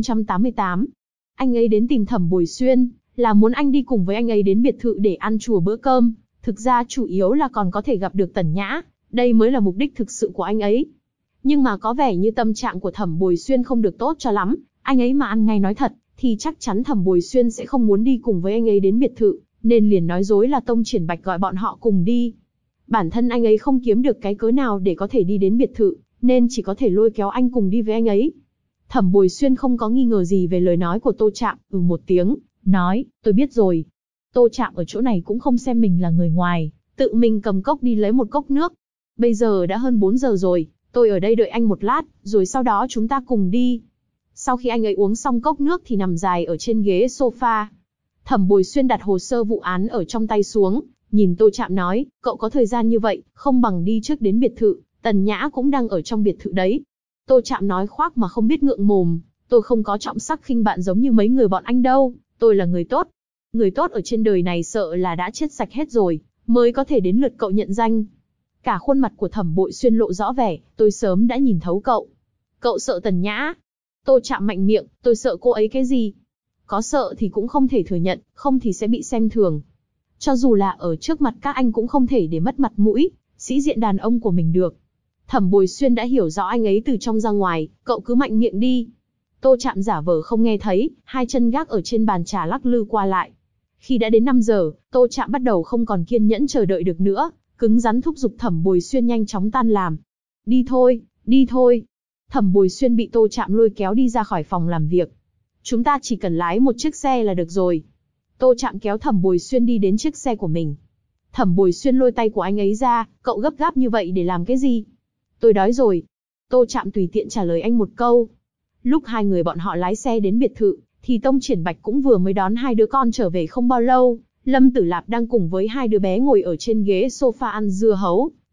1088. Anh ấy đến tìm Thẩm Bồi Xuyên, là muốn anh đi cùng với anh ấy đến biệt thự để ăn chùa bữa cơm. Thực ra chủ yếu là còn có thể gặp được Tần Nhã, đây mới là mục đích thực sự của anh ấy. Nhưng mà có vẻ như tâm trạng của Thẩm Bồi Xuyên không được tốt cho lắm, anh ấy mà ăn ngay nói thật, thì chắc chắn Thẩm Bồi Xuyên sẽ không muốn đi cùng với anh ấy đến biệt thự, nên liền nói dối là Tông Triển Bạch gọi bọn họ cùng đi. Bản thân anh ấy không kiếm được cái cớ nào để có thể đi đến biệt thự, nên chỉ có thể lôi kéo anh cùng đi với anh ấy. Thẩm Bồi Xuyên không có nghi ngờ gì về lời nói của Tô Trạm, một tiếng, nói, tôi biết rồi. Tô Trạm ở chỗ này cũng không xem mình là người ngoài, tự mình cầm cốc đi lấy một cốc nước. Bây giờ đã hơn 4 giờ rồi, tôi ở đây đợi anh một lát, rồi sau đó chúng ta cùng đi. Sau khi anh ấy uống xong cốc nước thì nằm dài ở trên ghế sofa. Thẩm Bồi Xuyên đặt hồ sơ vụ án ở trong tay xuống, nhìn Tô Trạm nói, cậu có thời gian như vậy, không bằng đi trước đến biệt thự, Tần Nhã cũng đang ở trong biệt thự đấy. Tô Trạm nói khoác mà không biết ngượng mồm, tôi không có trọng sắc khinh bạn giống như mấy người bọn anh đâu, tôi là người tốt. Người tốt ở trên đời này sợ là đã chết sạch hết rồi, mới có thể đến lượt cậu nhận danh. Cả khuôn mặt của Thẩm Bội Xuyên lộ rõ vẻ, tôi sớm đã nhìn thấu cậu. Cậu sợ Tần Nhã? Tô Trạm mạnh miệng, tôi sợ cô ấy cái gì? Có sợ thì cũng không thể thừa nhận, không thì sẽ bị xem thường. Cho dù là ở trước mặt các anh cũng không thể để mất mặt mũi, sĩ diện đàn ông của mình được. Thẩm Bồi Xuyên đã hiểu rõ anh ấy từ trong ra ngoài, cậu cứ mạnh miệng đi. Tô Trạm giả vờ không nghe thấy, hai chân gác ở trên bàn trà lắc lư qua lại. Khi đã đến 5 giờ, Tô Trạm bắt đầu không còn kiên nhẫn chờ đợi được nữa, cứng rắn thúc giục Thẩm Bồi Xuyên nhanh chóng tan làm. Đi thôi, đi thôi. Thẩm Bồi Xuyên bị Tô Trạm lôi kéo đi ra khỏi phòng làm việc. Chúng ta chỉ cần lái một chiếc xe là được rồi. Tô Trạm kéo Thẩm Bồi Xuyên đi đến chiếc xe của mình. Thẩm Bồi Xuyên lôi tay của anh ấy ra, cậu gấp gáp như vậy để làm cái gì? Tôi đói rồi. Tô Trạm tùy tiện trả lời anh một câu. Lúc hai người bọn họ lái xe đến biệt thự, thì Tông Triển Bạch cũng vừa mới đón hai đứa con trở về không bao lâu. Lâm Tử Lạp đang cùng với hai đứa bé ngồi ở trên ghế sofa ăn dưa hấu.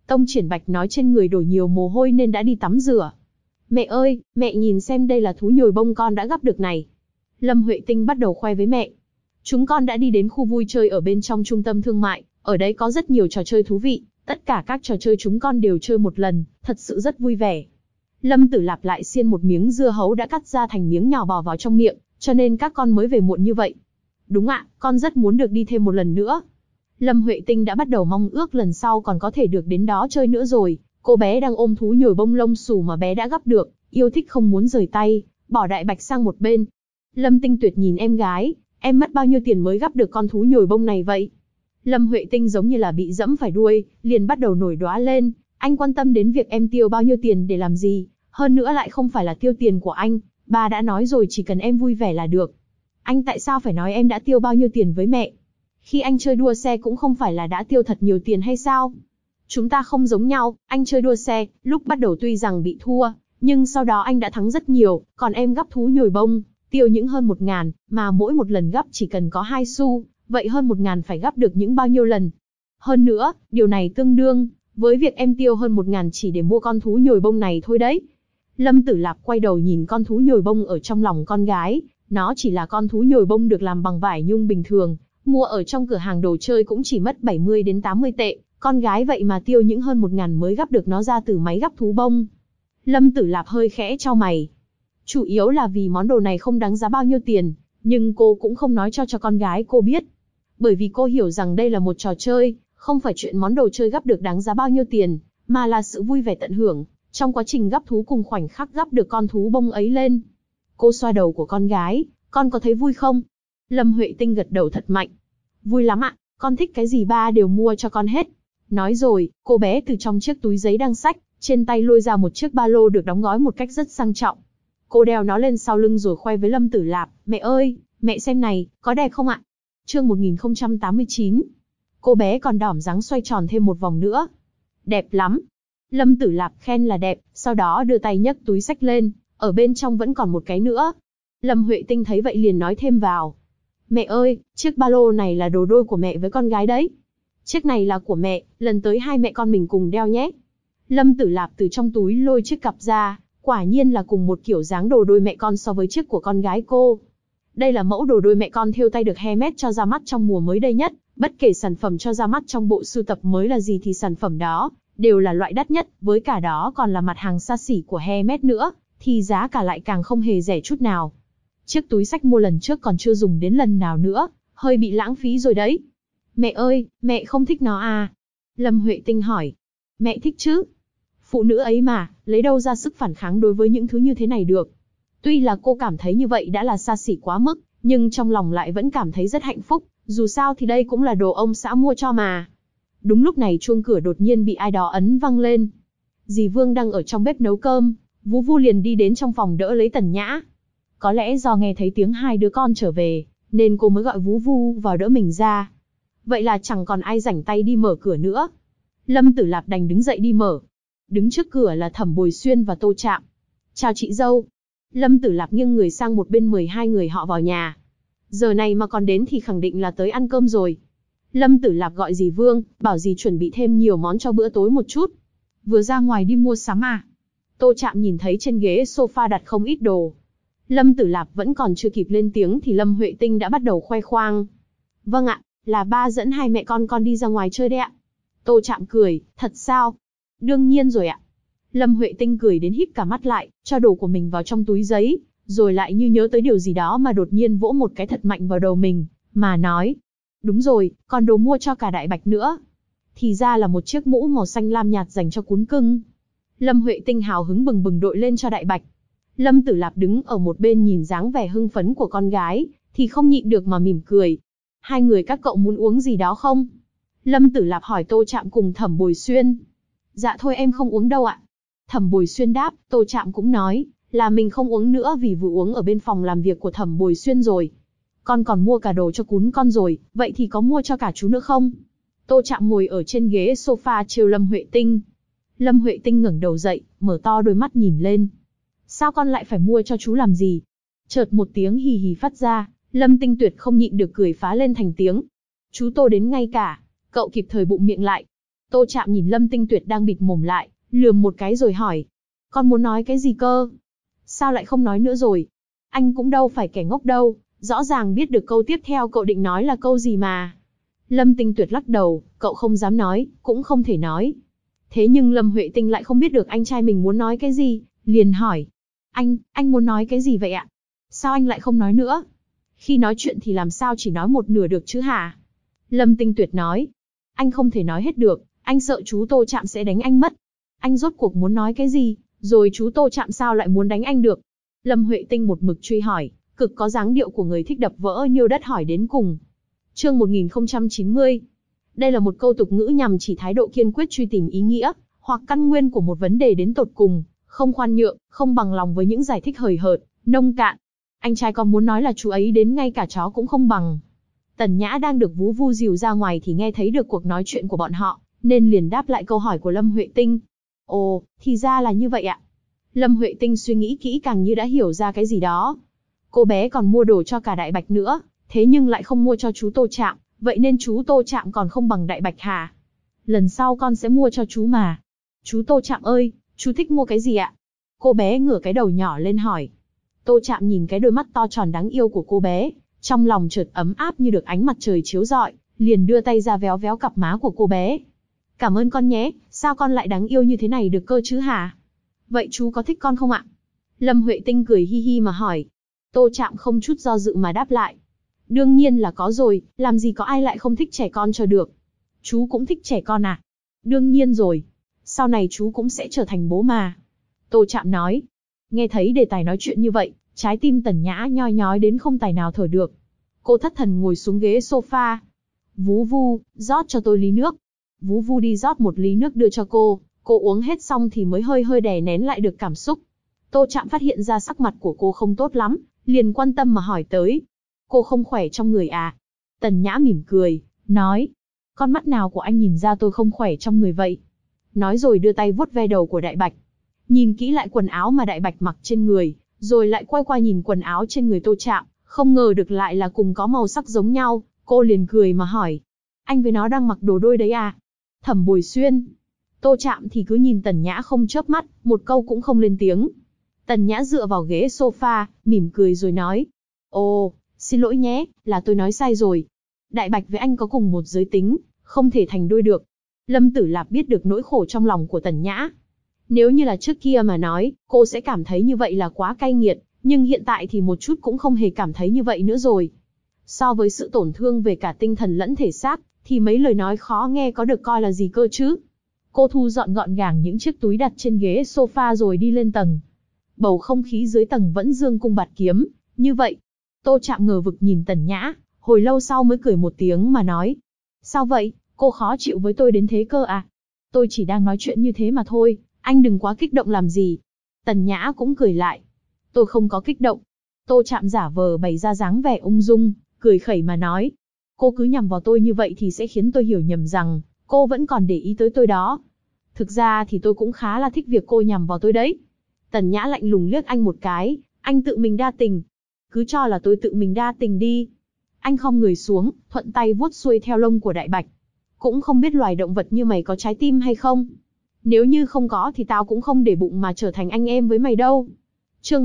Tông Triển Bạch nói trên người đổ nhiều mồ hôi nên đã đi tắm rửa. Mẹ ơi, mẹ nhìn xem đây là thú nhồi bông con đã gắp được này. Lâm Huệ Tinh bắt đầu khoe với mẹ. Chúng con đã đi đến khu vui chơi ở bên trong trung tâm thương mại, ở đấy có rất nhiều trò chơi thú vị, tất cả các trò chơi chúng con đều chơi một lần, thật sự rất vui vẻ. Lâm Tử Lạp lại xiên một miếng dưa hấu đã cắt ra thành miếng nhỏ bỏ vào trong miệng, cho nên các con mới về muộn như vậy. Đúng ạ, con rất muốn được đi thêm một lần nữa. Lâm Huệ Tinh đã bắt đầu mong ước lần sau còn có thể được đến đó chơi nữa rồi. Cô bé đang ôm thú nhồi bông lông xù mà bé đã gắp được, yêu thích không muốn rời tay, bỏ Đại Bạch sang một bên. Lâm Tinh Tuyệt nhìn em gái, em mất bao nhiêu tiền mới gắp được con thú nhồi bông này vậy? Lâm Huệ Tinh giống như là bị dẫm phải đuôi, liền bắt đầu nổi đoá lên. Anh quan tâm đến việc em tiêu bao nhiêu tiền để làm gì? Hơn nữa lại không phải là tiêu tiền của anh, ba đã nói rồi chỉ cần em vui vẻ là được. Anh tại sao phải nói em đã tiêu bao nhiêu tiền với mẹ? Khi anh chơi đua xe cũng không phải là đã tiêu thật nhiều tiền hay sao? Chúng ta không giống nhau, anh chơi đua xe, lúc bắt đầu tuy rằng bị thua, nhưng sau đó anh đã thắng rất nhiều, còn em gắp thú nhồi bông, tiêu những hơn 1.000, mà mỗi một lần gắp chỉ cần có 2 xu, vậy hơn 1.000 phải gắp được những bao nhiêu lần? Hơn nữa, điều này tương đương với việc em tiêu hơn 1.000 chỉ để mua con thú nhồi bông này thôi đấy. Lâm Tử Lạp quay đầu nhìn con thú nhồi bông ở trong lòng con gái, nó chỉ là con thú nhồi bông được làm bằng vải nhung bình thường, mua ở trong cửa hàng đồ chơi cũng chỉ mất 70 đến 80 tệ, con gái vậy mà tiêu những hơn 1.000 mới gắp được nó ra từ máy gắp thú bông. Lâm Tử Lạp hơi khẽ chau mày. Chủ yếu là vì món đồ này không đáng giá bao nhiêu tiền, nhưng cô cũng không nói cho con gái cô biết. Bởi vì cô hiểu rằng đây là một trò chơi, không phải chuyện món đồ chơi gắp được đáng giá bao nhiêu tiền, mà là sự vui vẻ tận hưởng, trong quá trình gắp thú cùng khoảnh khắc gắp được con thú bông ấy lên. Cô xoa đầu của con gái, con có thấy vui không? Lâm Huệ Tinh gật đầu thật mạnh. Vui lắm ạ, con thích cái gì ba đều mua cho con hết. Nói rồi, cô bé từ trong chiếc túi giấy đang xách, trên tay lôi ra một chiếc ba lô được đóng gói một cách rất sang trọng. Cô đeo nó lên sau lưng rồi khoe với Lâm Tử Lạp, mẹ ơi, mẹ xem này, có đẹp không ạ? Chương 1089. Cô bé còn đỏm dáng xoay tròn thêm một vòng nữa. Đẹp lắm. Lâm Tử Lạp khen là đẹp, sau đó đưa tay nhấc túi xách lên, ở bên trong vẫn còn một cái nữa. Lâm Huệ Tinh thấy vậy liền nói thêm vào. Mẹ ơi, chiếc ba lô này là đồ đôi của mẹ với con gái đấy. Chiếc này là của mẹ, lần tới hai mẹ con mình cùng đeo nhé. Lâm Tử Lạp từ trong túi lôi chiếc cặp ra, quả nhiên là cùng một kiểu dáng đồ đôi mẹ con so với chiếc của con gái cô. Đây là mẫu đồ đôi mẹ con thêu tay được Hermes cho ra mắt trong mùa mới đây nhất, bất kể sản phẩm cho ra mắt trong bộ sưu tập mới là gì thì sản phẩm đó đều là loại đắt nhất, với cả đó còn là mặt hàng xa xỉ của Hermes nữa, thì giá cả lại càng không hề rẻ chút nào. Chiếc túi xách mua lần trước còn chưa dùng đến lần nào nữa, hơi bị lãng phí rồi đấy. Mẹ ơi, mẹ không thích nó à? Lâm Huệ Tinh hỏi. Mẹ thích chứ. Phụ nữ ấy mà, lấy đâu ra sức phản kháng đối với những thứ như thế này được. Tuy là cô cảm thấy như vậy đã là xa xỉ quá mức, nhưng trong lòng lại vẫn cảm thấy rất hạnh phúc, dù sao thì đây cũng là đồ ông xã mua cho mà. Đúng lúc này chuông cửa đột nhiên bị ai đó ấn vang lên. Dì Vương đang ở trong bếp nấu cơm, Vú Vu liền đi đến trong phòng đỡ lấy Tần Nhã. Có lẽ do nghe thấy tiếng hai đứa con trở về, nên cô mới gọi Vú Vu vào đỡ mình ra. Vậy là chẳng còn ai rảnh tay đi mở cửa nữa. Lâm Tử Lạp đành đứng dậy đi mở. Đứng trước cửa là Thẩm Bồi Xuyên và Tô Trạm. Chào chị dâu. Lâm Tử Lạp nghiêng người sang một bên mời hai người họ vào nhà. Giờ này mà còn đến thì khẳng định là tới ăn cơm rồi. Lâm Tử Lạp gọi dì Vương, bảo dì chuẩn bị thêm nhiều món cho bữa tối một chút. Vừa ra ngoài đi mua sắm à? Tô Trạm nhìn thấy trên ghế sofa đặt không ít đồ. Lâm Tử Lạp vẫn còn chưa kịp lên tiếng thì Lâm Huệ Tinh đã bắt đầu khoe khoang. Vâng ạ, là ba dẫn hai mẹ con đi ra ngoài chơi đấy ạ. Tô Trạm cười, thật sao? Đương nhiên rồi ạ. Lâm Huệ Tinh cười đến híp cả mắt lại, cho đồ của mình vào trong túi giấy, rồi lại như nhớ tới điều gì đó mà đột nhiên vỗ một cái thật mạnh vào đầu mình, mà nói. Đúng rồi, còn đồ mua cho cả Đại Bạch nữa. Thì ra là một chiếc mũ màu xanh lam nhạt dành cho cún cưng. Lâm Huệ Tinh hào hứng bừng bừng đội lên cho Đại Bạch. Lâm Tử Lạp đứng ở một bên nhìn dáng vẻ hưng phấn của con gái, thì không nhịn được mà mỉm cười. Hai người các cậu muốn uống gì đó không? Lâm Tử Lạp hỏi Tô Trạm cùng Thẩm Bồi Xuyên. Dạ thôi em không uống đâu ạ. Thẩm Bồi Xuyên đáp, Tô Trạm cũng nói là mình không uống nữa vì vừa uống ở bên phòng làm việc của Thẩm Bồi Xuyên rồi. Con còn mua cả đồ cho cún con rồi, vậy thì có mua cho cả chú nữa không? Tô Trạm ngồi ở trên ghế sofa trêu Lâm Huệ Tinh. Lâm Huệ Tinh ngẩng đầu dậy, mở to đôi mắt nhìn lên. Sao con lại phải mua cho chú làm gì? Chợt một tiếng hì hì phát ra, Lâm Tinh Tuyệt không nhịn được cười phá lên thành tiếng. Chú Tô đến ngay cả, cậu kịp thời bụm miệng lại. Tô Trạm nhìn Lâm Tinh Tuyệt đang bịt mồm lại, lườm một cái rồi hỏi. Con muốn nói cái gì cơ? Sao lại không nói nữa rồi? Anh cũng đâu phải kẻ ngốc đâu, rõ ràng biết được câu tiếp theo cậu định nói là câu gì mà. Lâm Tinh Tuyệt lắc đầu, cậu không dám nói, cũng không thể nói. Thế nhưng Lâm Huệ Tinh lại không biết được anh trai mình muốn nói cái gì, liền hỏi. Anh muốn nói cái gì vậy ạ? Sao anh lại không nói nữa? Khi nói chuyện thì làm sao chỉ nói một nửa được chứ hả? Lâm Tinh Tuyệt nói. Anh không thể nói hết được, anh sợ chú Tô Trạm sẽ đánh anh mất. Anh rốt cuộc muốn nói cái gì, rồi chú Tô Trạm sao lại muốn đánh anh được? Lâm Huệ Tinh một mực truy hỏi, cực có dáng điệu của người thích đập vỡ nhiêu đất hỏi đến cùng. Chương 1090. Đây là một câu tục ngữ nhằm chỉ thái độ kiên quyết truy tìm ý nghĩa, hoặc căn nguyên của một vấn đề đến tột cùng, không khoan nhượng, không bằng lòng với những giải thích hời hợt, nông cạn. Anh trai con muốn nói là chú ấy đến ngay cả chó cũng không bằng. Tần Nhã đang được Vú Vu dìu ra ngoài thì nghe thấy được cuộc nói chuyện của bọn họ, nên liền đáp lại câu hỏi của Lâm Huệ Tinh. Ồ, thì ra là như vậy ạ. Lâm Huệ Tinh suy nghĩ kỹ càng như đã hiểu ra cái gì đó. Cô bé còn mua đồ cho cả Đại Bạch nữa, thế nhưng lại không mua cho chú Tô Trạm, vậy nên chú Tô Trạm còn không bằng Đại Bạch hả? Lần sau con sẽ mua cho chú mà. Chú Tô Trạm ơi, chú thích mua cái gì ạ? Cô bé ngửa cái đầu nhỏ lên hỏi. Tô Trạm nhìn cái đôi mắt to tròn đáng yêu của cô bé, trong lòng chợt ấm áp như được ánh mặt trời chiếu rọi, liền đưa tay ra véo véo cặp má của cô bé. Cảm ơn con nhé, sao con lại đáng yêu như thế này được cơ chứ hả? Vậy chú có thích con không ạ? Lâm Huệ Tinh cười hi hi mà hỏi. Tô Trạm không chút do dự mà đáp lại. Đương nhiên là có rồi, làm gì có ai lại không thích trẻ con cho được. Chú cũng thích trẻ con à? Đương nhiên rồi. Sau này chú cũng sẽ trở thành bố mà. Tô Trạm nói. Nghe thấy đề tài nói chuyện như vậy, trái tim Tần Nhã nhoi nhói đến không tài nào thở được. Cô thất thần ngồi xuống ghế sofa. Vú Vu, rót cho tôi ly nước. Vú Vu đi rót một ly nước đưa cho cô uống hết xong thì mới hơi hơi đè nén lại được cảm xúc. Tô Trạm phát hiện ra sắc mặt của cô không tốt lắm, liền quan tâm mà hỏi tới. Cô không khỏe trong người à? Tần Nhã mỉm cười, nói. Con mắt nào của anh nhìn ra tôi không khỏe trong người vậy? Nói rồi đưa tay vuốt ve đầu của Đại Bạch. Nhìn kỹ lại quần áo mà Đại Bạch mặc trên người, rồi lại quay qua nhìn quần áo trên người Tô Trạm, không ngờ được lại là cùng có màu sắc giống nhau, cô liền cười mà hỏi. Anh với nó đang mặc đồ đôi đấy à? Thẩm Bồi Xuyên. Tô Trạm thì cứ nhìn Tần Nhã không chớp mắt, một câu cũng không lên tiếng. Tần Nhã dựa vào ghế sofa, mỉm cười rồi nói. Ồ, xin lỗi nhé, là tôi nói sai rồi. Đại Bạch với anh có cùng một giới tính, không thể thành đôi được. Lâm Tử Lạp biết được nỗi khổ trong lòng của Tần Nhã. Nếu như là trước kia mà nói, cô sẽ cảm thấy như vậy là quá cay nghiệt, nhưng hiện tại thì một chút cũng không hề cảm thấy như vậy nữa rồi. So với sự tổn thương về cả tinh thần lẫn thể xác, thì mấy lời nói khó nghe có được coi là gì cơ chứ? Cô thu dọn gọn gàng những chiếc túi đặt trên ghế sofa rồi đi lên tầng. Bầu không khí dưới tầng vẫn dương cung bạt kiếm, như vậy. Tô Trạm ngờ vực nhìn Tần Nhã, hồi lâu sau mới cười một tiếng mà nói. Sao vậy, cô khó chịu với tôi đến thế cơ à? Tôi chỉ đang nói chuyện như thế mà thôi, anh đừng quá kích động làm gì. Tần Nhã cũng cười lại. Tôi không có kích động. Tô Trạm giả vờ bày ra dáng vẻ ung dung, cười khẩy mà nói. Cô cứ nhằm vào tôi như vậy thì sẽ khiến tôi hiểu nhầm rằng cô vẫn còn để ý tới tôi đó. Thực ra thì tôi cũng khá là thích việc cô nhằm vào tôi đấy. Tần Nhã lạnh lùng liếc anh một cái, anh tự mình đa tình. Cứ cho là tôi tự mình đa tình đi. Anh khom người xuống, thuận tay vuốt xuôi theo lông của Đại Bạch. Cũng không biết loài động vật như mày có trái tim hay không. Nếu như không có thì tao cũng không để bụng mà trở thành anh em với mày đâu. Chương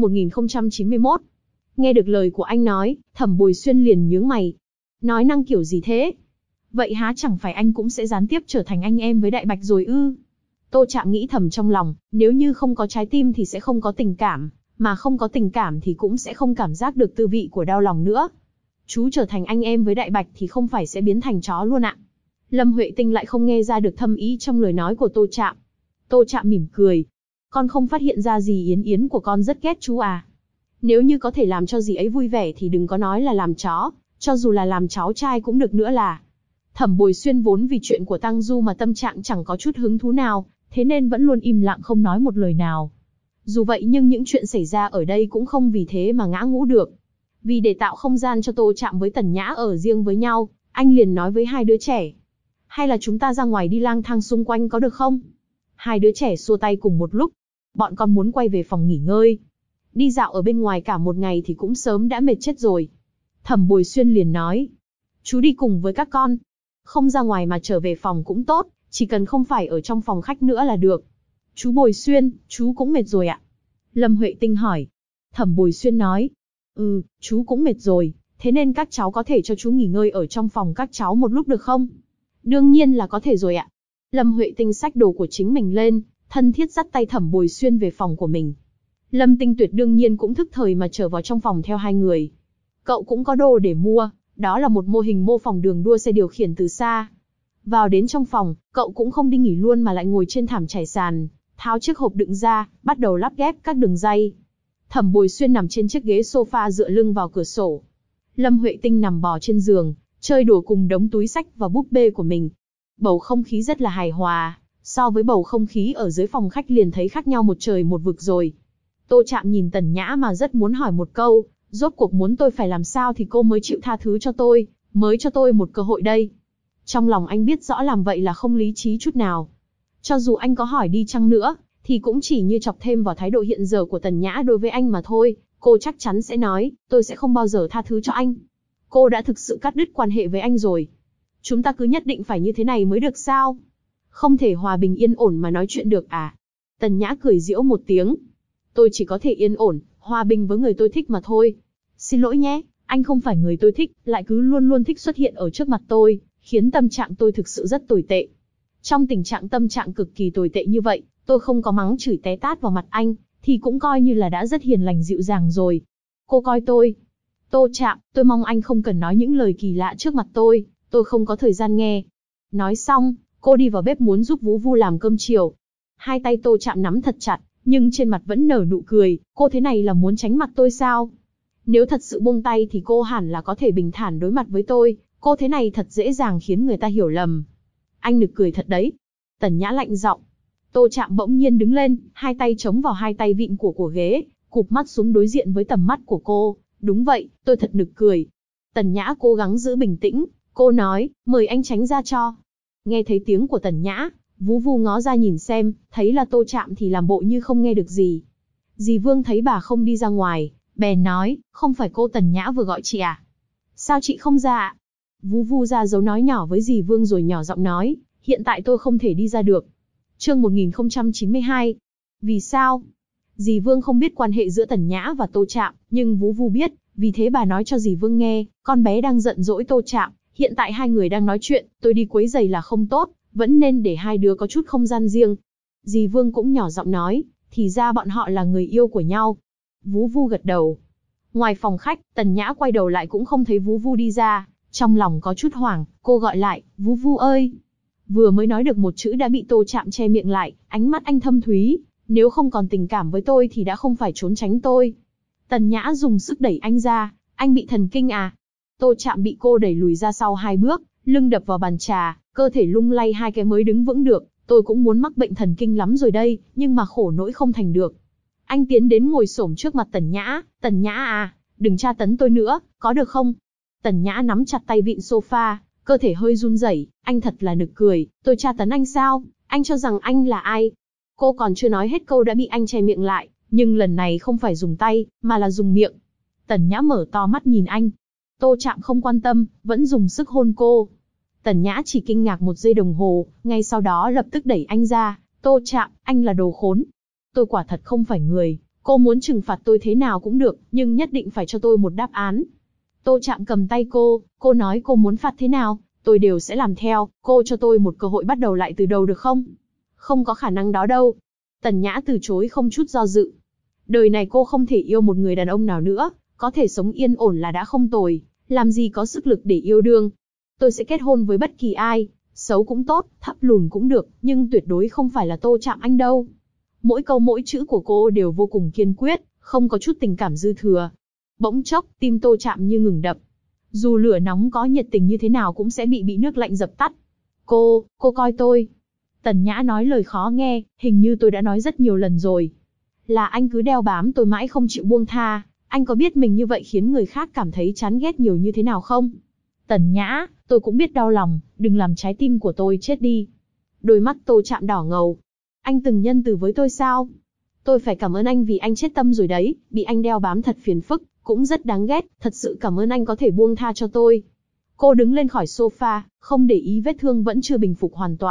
1091. Nghe được lời của anh nói, Thẩm Bồi Xuyên liền nhướng mày. Nói năng kiểu gì thế? Vậy há chẳng phải anh cũng sẽ gián tiếp trở thành anh em với Đại Bạch rồi ư? Tô Trạm nghĩ thầm trong lòng, nếu như không có trái tim thì sẽ không có tình cảm, mà không có tình cảm thì cũng sẽ không cảm giác được tư vị của đau lòng nữa. Chú trở thành anh em với Đại Bạch thì không phải sẽ biến thành chó luôn ạ? Lâm Huệ Tinh lại không nghe ra được thâm ý trong lời nói của Tô Trạm. Tô Trạm mỉm cười. Con không phát hiện ra gì Yến Yến của con rất ghét chú à? Nếu như có thể làm cho dì ấy vui vẻ thì đừng có nói là làm chó, cho dù là làm cháu trai cũng được nữa là. Thẩm Bồi Xuyên vốn vì chuyện của Tăng Du mà tâm trạng chẳng có chút hứng thú nào, thế nên vẫn luôn im lặng không nói một lời nào. Dù vậy nhưng những chuyện xảy ra ở đây cũng không vì thế mà ngã ngũ được. Vì để tạo không gian cho Tô Trạm với Tần Nhã ở riêng với nhau, anh liền nói với hai đứa trẻ. Hay là chúng ta ra ngoài đi lang thang xung quanh có được không? Hai đứa trẻ xua tay cùng một lúc. Bọn con muốn quay về phòng nghỉ ngơi. Đi dạo ở bên ngoài cả một ngày thì cũng sớm đã mệt chết rồi. Thẩm Bồi Xuyên liền nói. Chú đi cùng với các con. Không ra ngoài mà trở về phòng cũng tốt, chỉ cần không phải ở trong phòng khách nữa là được. Chú Bồi Xuyên, chú cũng mệt rồi ạ? Lâm Huệ Tinh hỏi. Thẩm Bồi Xuyên nói. Chú cũng mệt rồi, thế nên các cháu có thể cho chú nghỉ ngơi ở trong phòng các cháu một lúc được không? Đương nhiên là có thể rồi ạ. Lâm Huệ Tinh xách đồ của chính mình lên, thân thiết dắt tay Thẩm Bồi Xuyên về phòng của mình. Lâm Tinh Tuyệt đương nhiên cũng thức thời mà trở vào trong phòng theo hai người. Cậu cũng có đồ để mua, đó là một mô hình mô phỏng đường đua xe điều khiển từ xa. Vào đến trong phòng, cậu cũng không đi nghỉ luôn mà lại ngồi trên thảm trải sàn, tháo chiếc hộp đựng ra, bắt đầu lắp ghép các đường ray. Thẩm Bồi Xuyên nằm trên chiếc ghế sofa dựa lưng vào cửa sổ. Lâm Huệ Tinh nằm bò trên giường, chơi đùa cùng đống túi xách và búp bê của mình. Bầu không khí rất là hài hòa, so với bầu không khí ở dưới phòng khách liền thấy khác nhau một trời một vực rồi. Tô Trạm nhìn Tần Nhã mà rất muốn hỏi một câu, rốt cuộc muốn tôi phải làm sao thì cô mới chịu tha thứ cho tôi, mới cho tôi một cơ hội đây. Trong lòng anh biết rõ làm vậy là không lý trí chút nào. Cho dù anh có hỏi đi chăng nữa, thì cũng chỉ như chọc thêm vào thái độ hiện giờ của Tần Nhã đối với anh mà thôi. Cô chắc chắn sẽ nói, tôi sẽ không bao giờ tha thứ cho anh. Cô đã thực sự cắt đứt quan hệ với anh rồi. Chúng ta cứ nhất định phải như thế này mới được sao? Không thể hòa bình yên ổn mà nói chuyện được à? Tần Nhã cười giễu một tiếng. Tôi chỉ có thể yên ổn, hòa bình với người tôi thích mà thôi. Xin lỗi nhé, anh không phải người tôi thích, lại cứ luôn luôn thích xuất hiện ở trước mặt tôi, khiến tâm trạng tôi thực sự rất tồi tệ. Trong tình trạng tâm trạng cực kỳ tồi tệ như vậy, tôi không có mắng chửi té tát vào mặt anh, thì cũng coi như là đã rất hiền lành dịu dàng rồi. Cô coi tôi. Tô Trạm, tôi mong anh không cần nói những lời kỳ lạ trước mặt tôi không có thời gian nghe. Nói xong, cô đi vào bếp muốn giúp Vú Vu làm cơm chiều. Hai tay Tô Trạm nắm thật chặt, nhưng trên mặt vẫn nở nụ cười, cô thế này là muốn tránh mặt tôi sao? Nếu thật sự buông tay thì cô hẳn là có thể bình thản đối mặt với tôi, cô thế này thật dễ dàng khiến người ta hiểu lầm. Anh nực cười thật đấy. Tần Nhã lạnh giọng. Tô Trạm bỗng nhiên đứng lên, hai tay chống vào hai tay vịn của ghế, cụp mắt xuống đối diện với tầm mắt của cô. Đúng vậy, tôi thật nực cười. Tần Nhã cố gắng giữ bình tĩnh, cô nói, mời anh tránh ra cho. Nghe thấy tiếng của Tần Nhã, Vú Vu ngó ra nhìn xem, thấy là Tô Trạm thì làm bộ như không nghe được gì. Dì Vương thấy bà không đi ra ngoài, bèn nói, không phải cô Tần Nhã vừa gọi chị à? Sao chị không ra ạ? Vú Vu ra dấu nói nhỏ với dì Vương rồi nhỏ giọng nói, hiện tại tôi không thể đi ra được. Chương 1092. Vì sao? Dì Vương không biết quan hệ giữa Tần Nhã và Tô Trạm, nhưng Vú Vu biết, vì thế bà nói cho dì Vương nghe, con bé đang giận dỗi Tô Trạm, hiện tại hai người đang nói chuyện, tôi đi quấy rầy là không tốt, vẫn nên để hai đứa có chút không gian riêng. Dì Vương cũng nhỏ giọng nói, thì ra bọn họ là người yêu của nhau. Vú Vu gật đầu. Ngoài phòng khách, Tần Nhã quay đầu lại cũng không thấy Vú Vu đi ra, trong lòng có chút hoảng, cô gọi lại, Vú Vu ơi. Vừa mới nói được một chữ đã bị Tô Trạm che miệng lại, ánh mắt anh thâm thúy, nếu không còn tình cảm với tôi thì đã không phải trốn tránh tôi. Tần Nhã dùng sức đẩy anh ra, anh bị thần kinh à? Tô Trạm bị cô đẩy lùi ra sau hai bước, lưng đập vào bàn trà, cơ thể lung lay hai cái mới đứng vững được, tôi cũng muốn mắc bệnh thần kinh lắm rồi đây, nhưng mà khổ nỗi không thành được. Anh tiến đến ngồi xổm trước mặt Tần Nhã à, đừng tra tấn tôi nữa, có được không? Tần Nhã nắm chặt tay vịn sofa, cơ thể hơi run rẩy, anh thật là nực cười, tôi tra tấn anh sao? Anh cho rằng anh là ai? Cô còn chưa nói hết câu đã bị anh che miệng lại, nhưng lần này không phải dùng tay, mà là dùng miệng. Tần Nhã mở to mắt nhìn anh. Tô Trạm không quan tâm, vẫn dùng sức hôn cô. Tần Nhã chỉ kinh ngạc một giây đồng hồ, ngay sau đó lập tức đẩy anh ra. Tô Trạm, anh là đồ khốn. Tôi quả thật không phải người, cô muốn trừng phạt tôi thế nào cũng được, nhưng nhất định phải cho tôi một đáp án. Tô Trạm cầm tay cô nói cô muốn phạt thế nào, tôi đều sẽ làm theo, cô cho tôi một cơ hội bắt đầu lại từ đầu được không? Không có khả năng đó đâu. Tần Nhã từ chối không chút do dự. Đời này cô không thể yêu một người đàn ông nào nữa, có thể sống yên ổn là đã không tồi, làm gì có sức lực để yêu đương. Tôi sẽ kết hôn với bất kỳ ai, xấu cũng tốt, thấp lùn cũng được, nhưng tuyệt đối không phải là Tô Trạm anh đâu. Mỗi câu mỗi chữ của cô đều vô cùng kiên quyết, không có chút tình cảm dư thừa. Bỗng chốc, tim Tô Trạm như ngừng đập. Dù lửa nóng có nhiệt tình như thế nào cũng sẽ bị nước lạnh dập tắt. Cô coi tôi. Tần Nhã nói lời khó nghe, hình như tôi đã nói rất nhiều lần rồi. Là anh cứ đeo bám tôi mãi không chịu buông tha, anh có biết mình như vậy khiến người khác cảm thấy chán ghét nhiều như thế nào không? Tần Nhã, tôi cũng biết đau lòng, đừng làm trái tim của tôi chết đi. Đôi mắt Tô Trạm đỏ ngầu. Anh từng nhân từ với tôi sao? Tôi phải cảm ơn anh vì anh chết tâm rồi đấy, bị anh đeo bám thật phiền phức, cũng rất đáng ghét, thật sự cảm ơn anh có thể buông tha cho tôi. Cô đứng lên khỏi sofa, không để ý vết thương vẫn chưa bình phục hoàn toàn,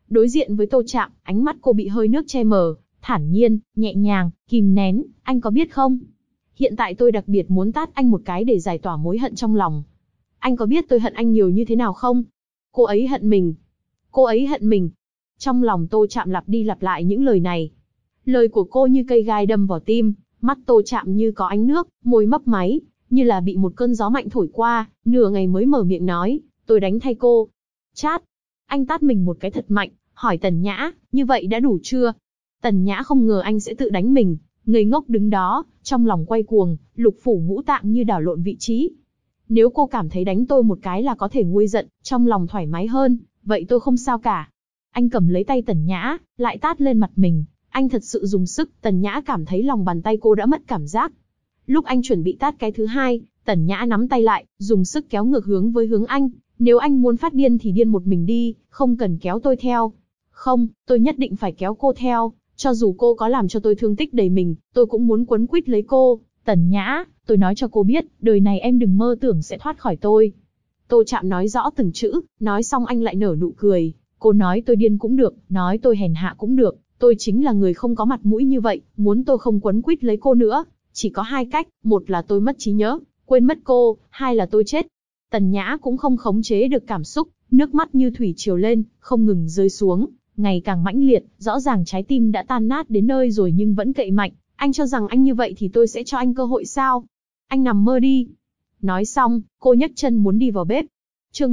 đối diện với Tô Trạm, ánh mắt cô bị hơi nước che mờ, thản nhiên, nhẹ nhàng, kìm nén, anh có biết không? Hiện tại tôi đặc biệt muốn tát anh một cái để giải tỏa mối hận trong lòng. Anh có biết tôi hận anh nhiều như thế nào không? Cô ấy hận mình. Cô ấy hận mình. Trong lòng Tô Trạm lặp đi lặp lại những lời này. Lời của cô như cây gai đâm vào tim, mắt Tô Trạm như có ánh nước, môi mấp máy, như là bị một cơn gió mạnh thổi qua, nửa ngày mới mở miệng nói, tôi đánh thay cô. Chát. Anh tát mình một cái thật mạnh, hỏi Tần Nhã, như vậy đã đủ chưa? Tần Nhã không ngờ anh sẽ tự đánh mình, ngây ngốc đứng đó, trong lòng quay cuồng, lục phủ ngũ tạng như đảo lộn vị trí. Nếu cô cảm thấy đánh tôi một cái là có thể nguôi giận, trong lòng thoải mái hơn, vậy tôi không sao cả. Anh cầm lấy tay Tần Nhã, lại tát lên mặt mình. Anh thật sự dùng sức, Tần Nhã cảm thấy lòng bàn tay cô đã mất cảm giác. Lúc anh chuẩn bị tát cái thứ hai, Tần Nhã nắm tay lại, dùng sức kéo ngược hướng anh. Nếu anh muốn phát điên thì điên một mình đi, không cần kéo tôi theo. Không, tôi nhất định phải kéo cô theo, cho dù cô có làm cho tôi thương tích đầy mình, tôi cũng muốn quấn quýt lấy cô. Tần Nhã, tôi nói cho cô biết, đời này em đừng mơ tưởng sẽ thoát khỏi tôi. Tô Trạm nói rõ từng chữ, nói xong anh lại nở nụ cười. Cô nói tôi điên cũng được, nói tôi hèn hạ cũng được, tôi chính là người không có mặt mũi như vậy, muốn tôi không quấn quýt lấy cô nữa. Chỉ có hai cách, một là tôi mất trí nhớ, quên mất cô, hai là tôi chết. Tần Nhã cũng không khống chế được cảm xúc, nước mắt như thủy triều lên, không ngừng rơi xuống, ngày càng mãnh liệt, rõ ràng trái tim đã tan nát đến nơi rồi nhưng vẫn cậy mạnh. Anh cho rằng anh như vậy thì tôi sẽ cho anh cơ hội sao? Anh nằm mơ đi. Nói xong, cô nhấc chân muốn đi vào bếp. Chương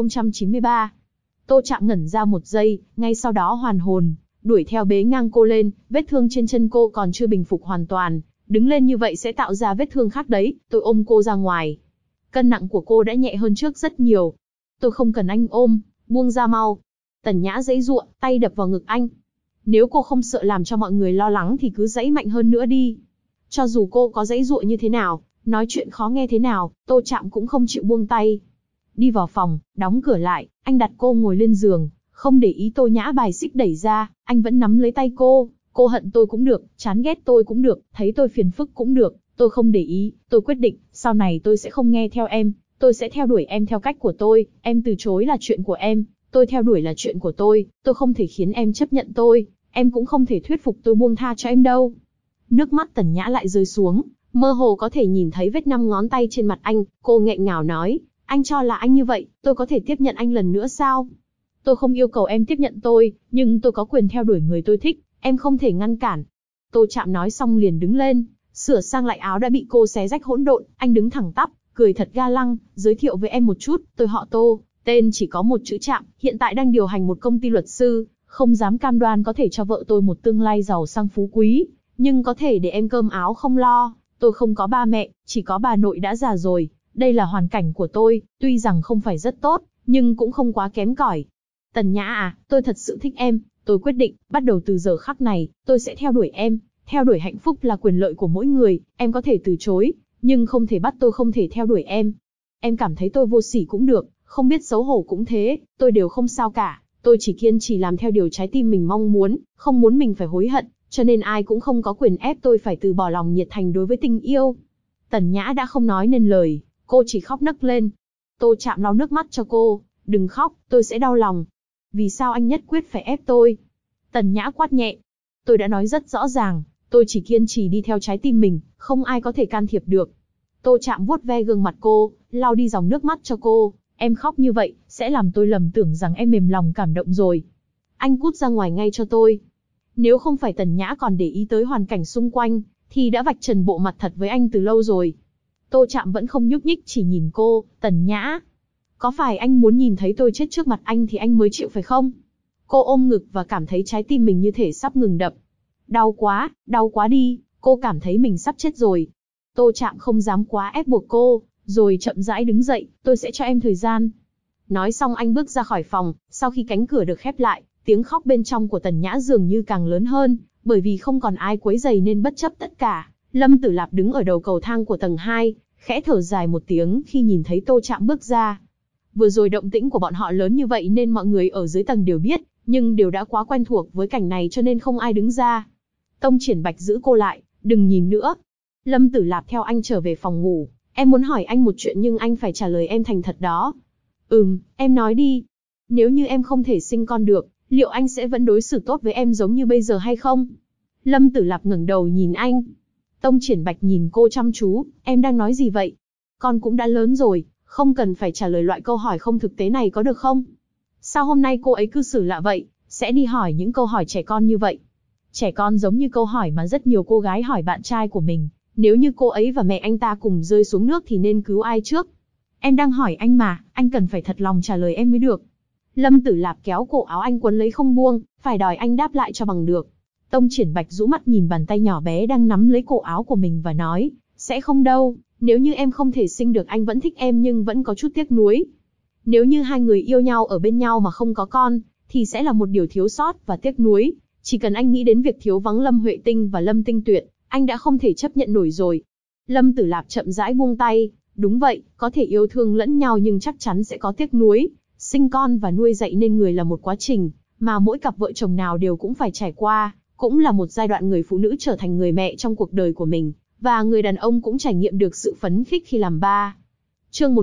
1093. Tô Trạm ngẩn ra một giây, ngay sau đó hoàn hồn, đuổi theo bế ngang cô lên, vết thương trên chân cô còn chưa bình phục hoàn toàn, đứng lên như vậy sẽ tạo ra vết thương khác đấy, tôi ôm cô ra ngoài. Cân nặng của cô đã nhẹ hơn trước rất nhiều. Tôi không cần anh ôm, buông ra mau. Tần Nhã giãy giụa, tay đập vào ngực anh. Nếu cô không sợ làm cho mọi người lo lắng thì cứ giãy mạnh hơn nữa đi. Cho dù cô có giãy giụa như thế nào, nói chuyện khó nghe thế nào, Tô Trạm cũng không chịu buông tay. Đi vào phòng, đóng cửa lại, anh đặt cô ngồi lên giường, không để ý Tô Nhã bài xích đẩy ra, anh vẫn nắm lấy tay cô. Cô hận tôi cũng được, chán ghét tôi cũng được, thấy tôi phiền phức cũng được, tôi không để ý, tôi quyết định, sau này tôi sẽ không nghe theo em, tôi sẽ theo đuổi em theo cách của tôi, em từ chối là chuyện của em, tôi theo đuổi là chuyện của tôi không thể khiến em chấp nhận tôi, em cũng không thể thuyết phục tôi buông tha cho em đâu. Nước mắt Tần Nhã lại rơi xuống, mơ hồ có thể nhìn thấy vết 5 ngón tay trên mặt anh, cô nghẹn ngào nói, anh cho là anh như vậy, tôi có thể tiếp nhận anh lần nữa sao? Tôi không yêu cầu em tiếp nhận tôi, nhưng tôi có quyền theo đuổi người tôi thích, em không thể ngăn cản. Tô Trạm nói xong liền đứng lên, sửa sang lại áo đã bị cô xé rách hỗn độn, anh đứng thẳng tắp, cười thật ga lăng, giới thiệu với em một chút, tôi họ Tô, tên chỉ có một chữ Trạm, hiện tại đang điều hành một công ty luật sư, không dám cam đoan có thể cho vợ tôi một tương lai giàu sang phú quý, nhưng có thể để em cơm áo không lo. Tôi không có ba mẹ, chỉ có bà nội đã già rồi, đây là hoàn cảnh của tôi, tuy rằng không phải rất tốt, nhưng cũng không quá kém cỏi. Tần Nhã à, tôi thật sự thích em, tôi quyết định, bắt đầu từ giờ khắc này, tôi sẽ theo đuổi em, theo đuổi hạnh phúc là quyền lợi của mỗi người, em có thể từ chối, nhưng không thể bắt tôi không thể theo đuổi em. Em cảm thấy tôi vô sỉ cũng được, không biết xấu hổ cũng thế, tôi đều không sao cả, tôi chỉ kiên trì làm theo điều trái tim mình mong muốn, không muốn mình phải hối hận, cho nên ai cũng không có quyền ép tôi phải từ bỏ lòng nhiệt thành đối với tình yêu. Tần Nhã đã không nói nên lời, cô chỉ khóc nấc lên. Tô Trạm lau nước mắt cho cô, đừng khóc, tôi sẽ đau lòng. Vì sao anh nhất quyết phải ép tôi? Tần Nhã quát nhẹ. Tôi đã nói rất rõ ràng, tôi chỉ kiên trì đi theo trái tim mình, không ai có thể can thiệp được. Tô Trạm vuốt ve gương mặt cô, lau đi dòng nước mắt cho cô. Em khóc như vậy, sẽ làm tôi lầm tưởng rằng em mềm lòng cảm động rồi. Anh cút ra ngoài ngay cho tôi. Nếu không phải Tần Nhã còn để ý tới hoàn cảnh xung quanh, thì đã vạch trần bộ mặt thật với anh từ lâu rồi. Tô Trạm vẫn không nhúc nhích, chỉ nhìn cô. Tần Nhã, có phải anh muốn nhìn thấy tôi chết trước mặt anh thì anh mới chịu phải không? Cô ôm ngực và cảm thấy trái tim mình như thể sắp ngừng đập. Đau quá đi, cô cảm thấy mình sắp chết rồi. Tô Trạm không dám quá ép buộc cô, rồi chậm rãi đứng dậy, tôi sẽ cho em thời gian. Nói xong anh bước ra khỏi phòng, sau khi cánh cửa được khép lại, tiếng khóc bên trong của Tần Nhã dường như càng lớn hơn, bởi vì không còn ai quấy rầy nên bất chấp tất cả. Lâm Tử Lạp đứng ở đầu cầu thang của tầng 2, khẽ thở dài một tiếng khi nhìn thấy Tô Trạm bước ra. Vừa rồi động tĩnh của bọn họ lớn như vậy nên mọi người ở dưới tầng đều biết, nhưng đều đã quá quen thuộc với cảnh này cho nên không ai đứng ra. Tông Triển Bạch giữ cô lại, đừng nhìn nữa. Lâm Tử Lạp theo anh trở về phòng ngủ, em muốn hỏi anh một chuyện nhưng anh phải trả lời em thành thật đó. Em nói đi. Nếu như em không thể sinh con được, liệu anh sẽ vẫn đối xử tốt với em giống như bây giờ hay không? Lâm Tử Lạp ngẩng đầu nhìn anh. Tông Triển Bạch nhìn cô chăm chú, em đang nói gì vậy? Con cũng đã lớn rồi, không cần phải trả lời loại câu hỏi không thực tế này có được không? Sao hôm nay cô ấy cư xử lạ vậy, sẽ đi hỏi những câu hỏi trẻ con như vậy? Trẻ con giống như câu hỏi mà rất nhiều cô gái hỏi bạn trai của mình, nếu như cô ấy và mẹ anh ta cùng rơi xuống nước thì nên cứu ai trước? Em đang hỏi anh mà, anh cần phải thật lòng trả lời em mới được. Lâm Tử Lạp kéo cổ áo anh quấn lấy không buông, phải đòi anh đáp lại cho bằng được. Tông Triển Bạch rũ mắt nhìn bàn tay nhỏ bé đang nắm lấy cổ áo của mình và nói, sẽ không đâu, nếu như em không thể sinh được anh vẫn thích em nhưng vẫn có chút tiếc nuối. Nếu như hai người yêu nhau ở bên nhau mà không có con, thì sẽ là một điều thiếu sót và tiếc nuối. Chỉ cần anh nghĩ đến việc thiếu vắng Lâm Huệ Tinh và Lâm Tinh Tuyệt, anh đã không thể chấp nhận nổi rồi. Lâm Tử Lạp chậm rãi buông tay, đúng vậy, có thể yêu thương lẫn nhau nhưng chắc chắn sẽ có tiếc nuối. Sinh con và nuôi dạy nên người là một quá trình, mà mỗi cặp vợ chồng nào đều cũng phải trải qua, cũng là một giai đoạn người phụ nữ trở thành người mẹ trong cuộc đời của mình, và người đàn ông cũng trải nghiệm được sự phấn khích khi làm ba. Chương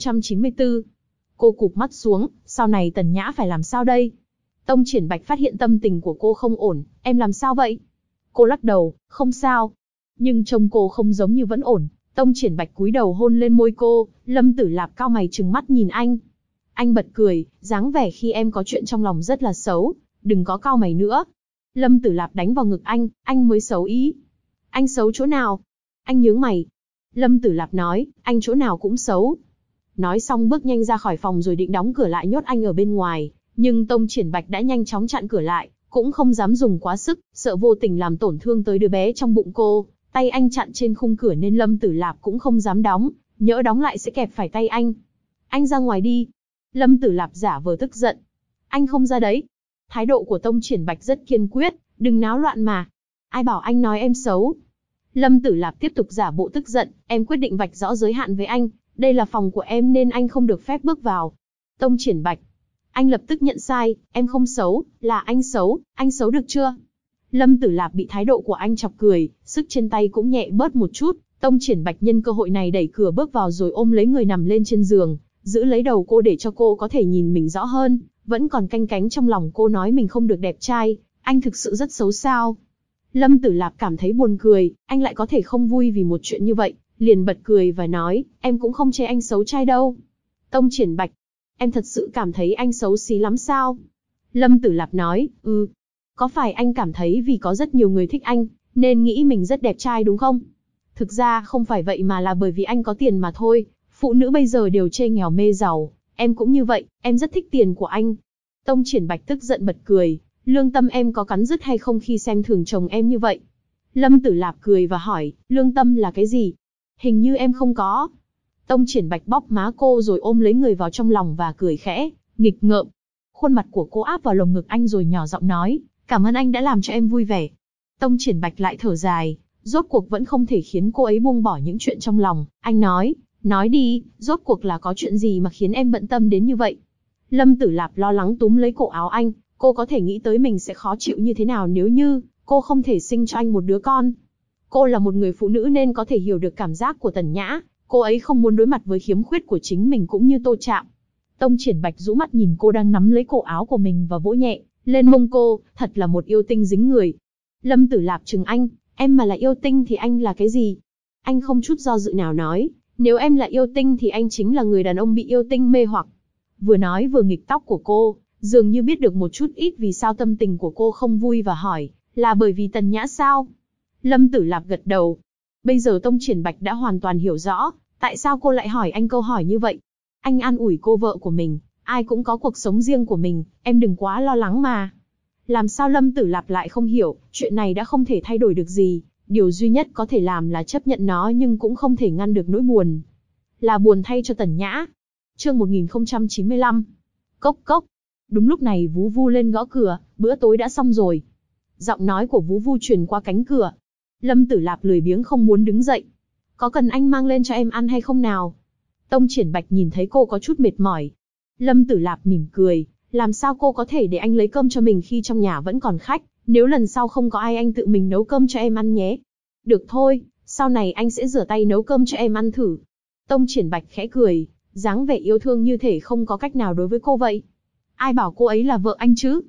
1094. Cô cụp mắt xuống, sau này Tần Nhã phải làm sao đây? Tông Triển Bạch phát hiện tâm tình của cô không ổn, em làm sao vậy? Cô lắc đầu, không sao. Nhưng trông cô không giống như vẫn ổn. Tông Triển Bạch cúi đầu hôn lên môi cô, Lâm Tử Lạp cau mày trừng mắt nhìn anh. Anh bật cười, dáng vẻ khi em có chuyện trong lòng rất là xấu, đừng có cau mày nữa. Lâm Tử Lạp đánh vào ngực anh mới xấu ý. Anh xấu chỗ nào? Anh nhướng mày. Lâm Tử Lạp nói, anh chỗ nào cũng xấu. Nói xong bước nhanh ra khỏi phòng rồi định đóng cửa lại nhốt anh ở bên ngoài, nhưng Tông Triển Bạch đã nhanh chóng chặn cửa lại, cũng không dám dùng quá sức, sợ vô tình làm tổn thương tới đứa bé trong bụng cô. Tay anh chặn trên khung cửa nên Lâm Tử Lạp cũng không dám đóng, nhỡ đóng lại sẽ kẹp phải tay anh. Anh ra ngoài đi. Lâm Tử Lạp giả vờ tức giận. Anh không ra đấy. Thái độ của Tông Triển Bạch rất kiên quyết, đừng náo loạn mà. Ai bảo anh nói em xấu? Lâm Tử Lạp tiếp tục giả bộ tức giận, em quyết định vạch rõ giới hạn với anh, đây là phòng của em nên anh không được phép bước vào. Tông Triển Bạch. Anh lập tức nhận sai, em không xấu, là anh xấu được chưa? Lâm Tử Lạp bị thái độ của anh chọc cười, sức trên tay cũng nhẹ bớt một chút, Tông Triển Bạch nhân cơ hội này đẩy cửa bước vào rồi ôm lấy người nằm lên trên giường, giữ lấy đầu cô để cho cô có thể nhìn mình rõ hơn, vẫn còn canh cánh trong lòng cô nói mình không được đẹp trai, anh thực sự rất xấu sao? Lâm Tử Lạp cảm thấy buồn cười, anh lại có thể không vui vì một chuyện như vậy, liền bật cười và nói, em cũng không chê anh xấu trai đâu. Tông Triển Bạch, em thật sự cảm thấy anh xấu xí lắm sao? Lâm Tử Lạp nói, có phải anh cảm thấy vì có rất nhiều người thích anh, nên nghĩ mình rất đẹp trai đúng không? Thực ra không phải vậy mà là bởi vì anh có tiền mà thôi, phụ nữ bây giờ đều chê nghèo mê giàu, em cũng như vậy, em rất thích tiền của anh. Tông Triển Bạch tức giận bật cười, lương tâm em có cắn rứt hay không khi xem thường chồng em như vậy? Lâm Tử Lạp cười và hỏi, lương tâm là cái gì? Hình như em không có. Tông Triển Bạch bóp má cô rồi ôm lấy người vào trong lòng và cười khẽ, nghịch ngợm. Khuôn mặt của cô áp vào lồng ngực anh rồi nhỏ giọng nói, cảm ơn anh đã làm cho em vui vẻ. Tông Triển Bạch lại thở dài, rốt cuộc vẫn không thể khiến cô ấy buông bỏ những chuyện trong lòng. Anh nói đi, rốt cuộc là có chuyện gì mà khiến em bận tâm đến như vậy? Lâm Tử Lạp lo lắng túm lấy cổ áo anh, cô có thể nghĩ tới mình sẽ khó chịu như thế nào nếu như cô không thể sinh cho anh một đứa con. Cô là một người phụ nữ nên có thể hiểu được cảm giác của Tần Nhã, cô ấy không muốn đối mặt với khiếm khuyết của chính mình cũng như Tô Trạm. Tông Triển Bạch rũ mắt nhìn cô đang nắm lấy cổ áo của mình và vỗ nhẹ lên mông cô, thật là một yêu tinh dính người. Lâm Tử Lạp trừng anh, em mà là yêu tinh thì anh là cái gì? Anh không chút do dự nào nói, nếu em là yêu tinh thì anh chính là người đàn ông bị yêu tinh mê hoặc. Vừa nói vừa nghịch tóc của cô, dường như biết được một chút ít vì sao tâm tình của cô không vui và hỏi, là bởi vì Tần Nhã sao? Lâm Tử Lạp gật đầu. Bây giờ Tông Triển Bạch đã hoàn toàn hiểu rõ, tại sao cô lại hỏi anh câu hỏi như vậy. Anh an ủi cô vợ của mình, ai cũng có cuộc sống riêng của mình, em đừng quá lo lắng mà. Làm sao Lâm Tử Lạp lại không hiểu, chuyện này đã không thể thay đổi được gì, điều duy nhất có thể làm là chấp nhận nó nhưng cũng không thể ngăn được nỗi buồn. Là buồn thay cho Tần Nhã. Chương 1095. Cốc cốc. Đúng lúc này Vú Vu lên gõ cửa, bữa tối đã xong rồi. Giọng nói của Vú Vu truyền qua cánh cửa. Lâm Tử Lạp lười biếng không muốn đứng dậy. Có cần anh mang lên cho em ăn hay không nào? Tông Triển Bạch nhìn thấy cô có chút mệt mỏi. Lâm Tử Lạp mỉm cười, làm sao cô có thể để anh lấy cơm cho mình khi trong nhà vẫn còn khách, nếu lần sau không có ai anh tự mình nấu cơm cho em ăn nhé. Được thôi, sau này anh sẽ rửa tay nấu cơm cho em ăn thử. Tông Triển Bạch khẽ cười, dáng vẻ yêu thương như thể không có cách nào đối với cô vậy. Ai bảo cô ấy là vợ anh chứ?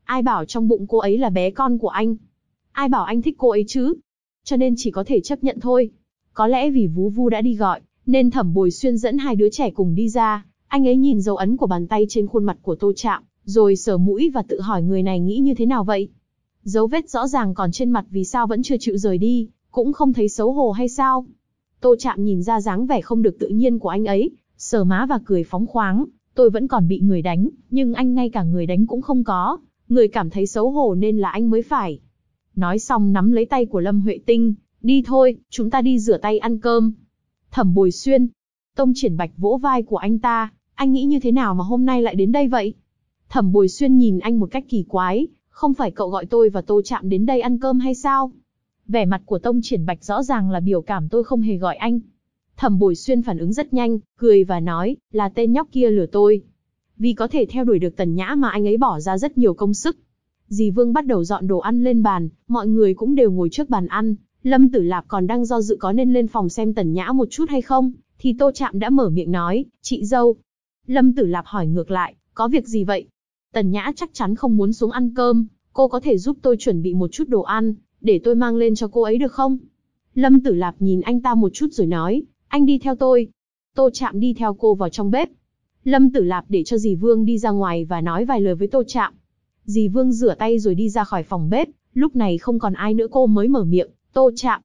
Ai bảo trong bụng cô ấy là bé con của anh? Ai bảo anh thích cô ấy chứ? Cho nên chỉ có thể chấp nhận thôi. Có lẽ vì Vú Vu đã đi gọi, nên Thẩm Bồi Xuyên dẫn hai đứa trẻ cùng đi ra. Anh ấy nhìn dấu ấn của bàn tay trên khuôn mặt của Tô Trạm, rồi sờ mũi và tự hỏi người này nghĩ như thế nào vậy? Dấu vết rõ ràng còn trên mặt vì sao vẫn chưa chịu rời đi, cũng không thấy xấu hổ hay sao? Tô Trạm nhìn ra dáng vẻ không được tự nhiên của anh ấy, sờ má và cười phóng khoáng. Tôi vẫn còn bị người đánh, nhưng anh ngay cả người đánh cũng không có. Người cảm thấy xấu hổ nên là anh mới phải. Nói xong nắm lấy tay của Lâm Huệ Tinh, đi thôi, chúng ta đi rửa tay ăn cơm. Thẩm Bồi Xuyên. Tông Triển Bạch vỗ vai của anh ta, anh nghĩ như thế nào mà hôm nay lại đến đây vậy? Thẩm Bồi Xuyên nhìn anh một cách kỳ quái, không phải cậu gọi tôi và Tô Trạm đến đây ăn cơm hay sao? Vẻ mặt của Tông Triển Bạch rõ ràng là biểu cảm tôi không hề gọi anh. Thẩm Bồi Xuyên phản ứng rất nhanh, cười và nói, là tên nhóc kia lừa tôi. Vì có thể theo đuổi được Tần Nhã mà anh ấy bỏ ra rất nhiều công sức. Dì Vương bắt đầu dọn đồ ăn lên bàn, mọi người cũng đều ngồi trước bàn ăn. Lâm Tử Lạp còn đang do dự có nên lên phòng xem Tần Nhã một chút hay không, thì Tô Trạm đã mở miệng nói, chị dâu. Lâm Tử Lạp hỏi ngược lại, có việc gì vậy? Tần Nhã chắc chắn không muốn xuống ăn cơm, cô có thể giúp tôi chuẩn bị một chút đồ ăn, để tôi mang lên cho cô ấy được không? Lâm Tử Lạp nhìn anh ta một chút rồi nói, anh đi theo tôi. Tô Trạm đi theo cô vào trong bếp. Lâm Tử Lạp để cho dì Vương đi ra ngoài và nói vài lời với Tô Trạm. Dì Vương rửa tay rồi đi ra khỏi phòng bếp, lúc này không còn ai nữa cô mới mở miệng, Tô Trạm.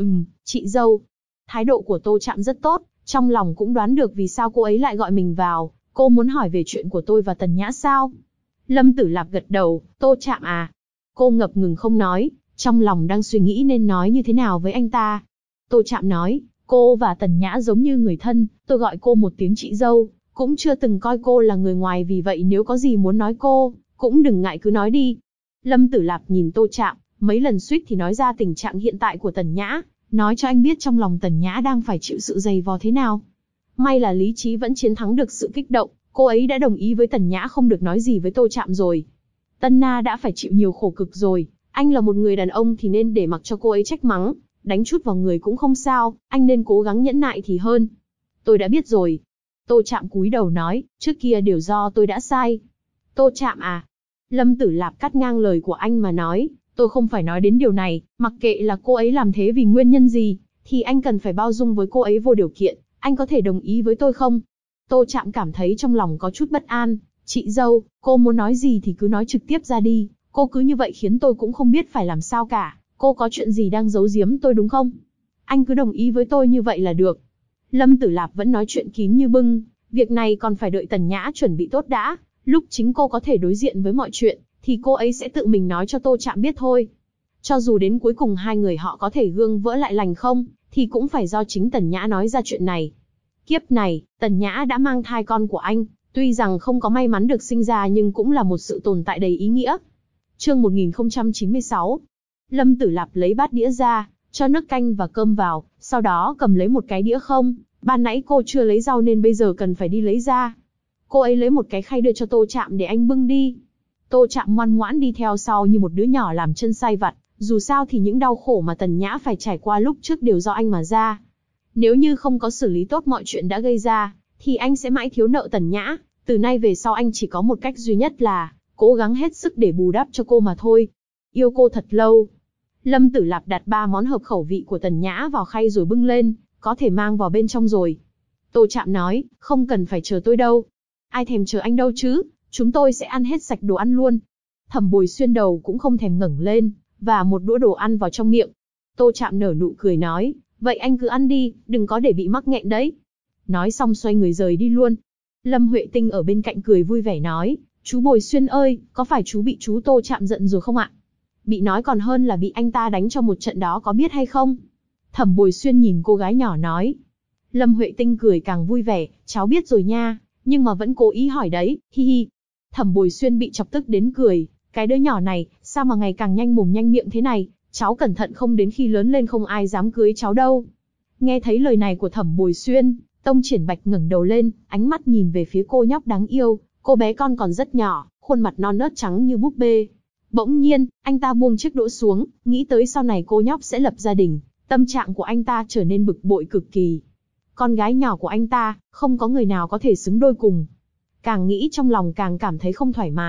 Chị dâu. Thái độ của Tô Trạm rất tốt, trong lòng cũng đoán được vì sao cô ấy lại gọi mình vào, cô muốn hỏi về chuyện của tôi và Tần Nhã sao? Lâm Tử Lạp gật đầu, Tô Trạm à. Cô ngập ngừng không nói, trong lòng đang suy nghĩ nên nói như thế nào với anh ta. Tô Trạm nói, cô và Tần Nhã giống như người thân, tôi gọi cô một tiếng chị dâu, cũng chưa từng coi cô là người ngoài, vì vậy nếu có gì muốn nói cô, cũng đừng ngại cứ nói đi. Lâm Tử Lạp nhìn Tô Trạm, mấy lần suýt thì nói ra tình trạng hiện tại của Tần Nhã, nói cho anh biết trong lòng Tần Nhã đang phải chịu sự dày vò thế nào. May là lý trí vẫn chiến thắng được sự kích động, cô ấy đã đồng ý với Tần Nhã không được nói gì với Tô Trạm rồi. Tân Na đã phải chịu nhiều khổ cực rồi, anh là một người đàn ông thì nên để mặc cho cô ấy trách mắng, đánh chút vào người cũng không sao, anh nên cố gắng nhẫn nại thì hơn. Tôi đã biết rồi. Tô Trạm cúi đầu nói, trước kia đều do tôi đã sai. Tô Trạm à. Lâm Tử Lạp cắt ngang lời của anh mà nói, tôi không phải nói đến điều này, mặc kệ là cô ấy làm thế vì nguyên nhân gì, thì anh cần phải bao dung với cô ấy vô điều kiện, anh có thể đồng ý với tôi không? Tô Trạm cảm thấy trong lòng có chút bất an, chị dâu, cô muốn nói gì thì cứ nói trực tiếp ra đi, cô cứ như vậy khiến tôi cũng không biết phải làm sao cả, cô có chuyện gì đang giấu giếm tôi đúng không? Anh cứ đồng ý với tôi như vậy là được. Lâm Tử Lạp vẫn nói chuyện kín như bưng, việc này còn phải đợi Tần Nhã chuẩn bị tốt đã, lúc chính cô có thể đối diện với mọi chuyện, thì cô ấy sẽ tự mình nói cho Tô Trạm biết thôi. Cho dù đến cuối cùng hai người họ có thể gương vỡ lại lành không, thì cũng phải do chính Tần Nhã nói ra chuyện này. Kiếp này, Tần Nhã đã mang thai con của anh, tuy rằng không có may mắn được sinh ra nhưng cũng là một sự tồn tại đầy ý nghĩa. Chương 1096. Lâm Tử Lạp lấy bát đĩa ra, cho nước canh và cơm vào, sau đó cầm lấy một cái đĩa không, ban nãy cô chưa lấy rau nên bây giờ cần phải đi lấy ra. Cô ấy lấy một cái khay đưa cho Tô Trạm để anh bưng đi. Tô Trạm ngoan ngoãn đi theo sau như một đứa nhỏ làm chân sai vặt, dù sao thì những đau khổ mà Tần Nhã phải trải qua lúc trước đều do anh mà ra. Nếu như không có xử lý tốt mọi chuyện đã gây ra, thì anh sẽ mãi thiếu nợ Tần Nhã, từ nay về sau anh chỉ có một cách duy nhất là cố gắng hết sức để bù đắp cho cô mà thôi. Yêu cô thật lâu. Lâm Tử Lạp đặt 3 món hợp khẩu vị của Tần Nhã vào khay rồi bưng lên, có thể mang vào bên trong rồi. Tô Trạm nói, không cần phải chờ tôi đâu. Ai thèm chờ anh đâu chứ, chúng tôi sẽ ăn hết sạch đồ ăn luôn. Thẩm Bồi Xuyên đầu cũng không thèm ngẩng lên, và một đũa đồ ăn vào trong miệng. Tô Trạm nở nụ cười nói, vậy anh cứ ăn đi, đừng có để bị mắc nghẹn đấy. Nói xong xoay người rời đi luôn. Lâm Huệ Tinh ở bên cạnh cười vui vẻ nói, chú Bồi Xuyên ơi, có phải chú bị chú Tô Trạm giận rồi không ạ? Bị nói còn hơn là bị anh ta đánh cho một trận đó có biết hay không? Thẩm Bồi Xuyên nhìn cô gái nhỏ nói. Lâm Huệ Tinh cười càng vui vẻ, cháu biết rồi nha, nhưng mà vẫn cố ý hỏi đấy, hi hi. Thẩm Bồi Xuyên bị chọc tức đến cười, cái đứa nhỏ này, sao mà ngày càng nhanh mồm nhanh miệng thế này, cháu cẩn thận không đến khi lớn lên không ai dám cưới cháu đâu. Nghe thấy lời này của Thẩm Bồi Xuyên, Tông Triển Bạch ngẩng đầu lên, ánh mắt nhìn về phía cô nhóc đáng yêu, cô bé con còn rất nhỏ, khuôn mặt non nớt trắng như búp bê. Bỗng nhiên, anh ta buông chiếc đũa xuống, nghĩ tới sau này cô nhóc sẽ lập gia đình, tâm trạng của anh ta trở nên bực bội cực kỳ. Con gái nhỏ của anh ta, không có người nào có thể xứng đôi cùng. Càng nghĩ trong lòng càng cảm thấy không thoải mái,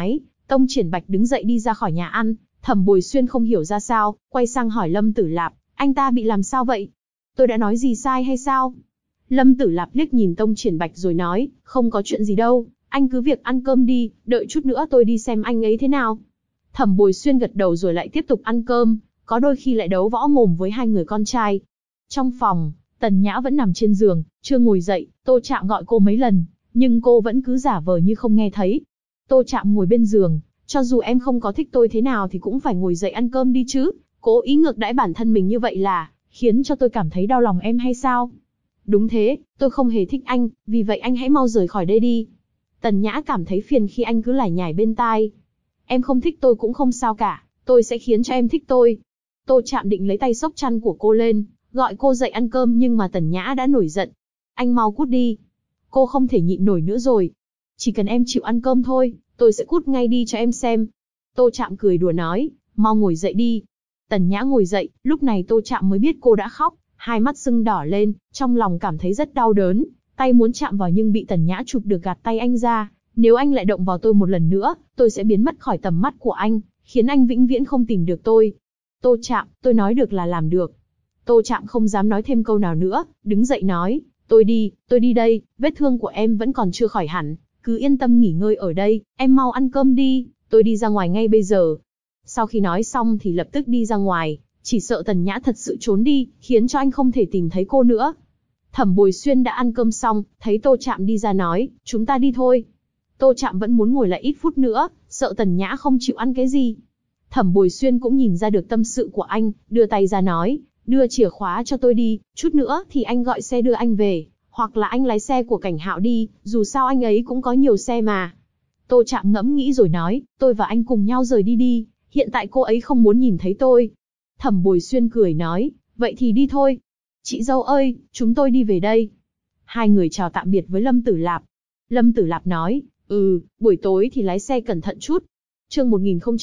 Tông Triển Bạch đứng dậy đi ra khỏi nhà ăn, Thẩm Bồi Xuyên không hiểu ra sao, quay sang hỏi Lâm Tử Lạp, anh ta bị làm sao vậy? Tôi đã nói gì sai hay sao? Lâm Tử Lạp liếc nhìn Tông Triển Bạch rồi nói, không có chuyện gì đâu, anh cứ việc ăn cơm đi, đợi chút nữa tôi đi xem anh ấy thế nào. Thẩm Bồi Xuyên gật đầu rồi lại tiếp tục ăn cơm, có đôi khi lại đấu võ mồm với hai người con trai. Trong phòng, Tần Nhã vẫn nằm trên giường, chưa ngồi dậy, Tô Trạm gọi cô mấy lần, nhưng cô vẫn cứ giả vờ như không nghe thấy. Tô Trạm ngồi bên giường, cho dù em không có thích tôi thế nào thì cũng phải ngồi dậy ăn cơm đi chứ, cố ý ngược đãi bản thân mình như vậy là khiến cho tôi cảm thấy đau lòng em hay sao? Đúng thế, tôi không hề thích anh, vì vậy anh hãy mau rời khỏi đây đi. Tần Nhã cảm thấy phiền khi anh cứ lải nhải bên tai. Em không thích tôi cũng không sao cả, tôi sẽ khiến cho em thích tôi. Tô Trạm định lấy tay xốc chăn của cô lên, gọi cô dậy ăn cơm nhưng mà Tần Nhã đã nổi giận. Anh mau cút đi. Cô không thể nhịn nổi nữa rồi. Chỉ cần em chịu ăn cơm thôi, tôi sẽ cút ngay đi cho em xem. Tô Trạm cười đùa nói, mau ngồi dậy đi. Tần Nhã ngồi dậy, lúc này Tô Trạm mới biết cô đã khóc, hai mắt sưng đỏ lên, trong lòng cảm thấy rất đau đớn, tay muốn chạm vào nhưng bị Tần Nhã chụp được gạt tay anh ra. Nếu anh lại động vào tôi một lần nữa, tôi sẽ biến mất khỏi tầm mắt của anh, khiến anh vĩnh viễn không tìm được tôi. Tô Trạm, tôi nói được là làm được. Tô Trạm không dám nói thêm câu nào nữa, đứng dậy nói, tôi đi đây, vết thương của em vẫn còn chưa khỏi hẳn, cứ yên tâm nghỉ ngơi ở đây, em mau ăn cơm đi, tôi đi ra ngoài ngay bây giờ. Sau khi nói xong thì lập tức đi ra ngoài, chỉ sợ Tần Nhã thật sự trốn đi, khiến cho anh không thể tìm thấy cô nữa. Thẩm Bồi Xuyên đã ăn cơm xong, thấy Tô Trạm đi ra nói, chúng ta đi thôi. Tô Trạm vẫn muốn ngồi lại ít phút nữa, sợ Tần Nhã không chịu ăn cái gì. Thẩm Bồi Xuyên cũng nhìn ra được tâm sự của anh, đưa tay ra nói, đưa chìa khóa cho tôi đi, chút nữa thì anh gọi xe đưa anh về, hoặc là anh lái xe của Cảnh Hạo đi, dù sao anh ấy cũng có nhiều xe mà. Tô Trạm ngẫm nghĩ rồi nói, tôi và anh cùng nhau rời đi đi, hiện tại cô ấy không muốn nhìn thấy tôi. Thẩm Bồi Xuyên cười nói, vậy thì đi thôi. Chị dâu ơi, chúng tôi đi về đây. Hai người chào tạm biệt với Lâm Tử Lạp. Lâm Tử Lạp nói, buổi tối thì lái xe cẩn thận chút. Chương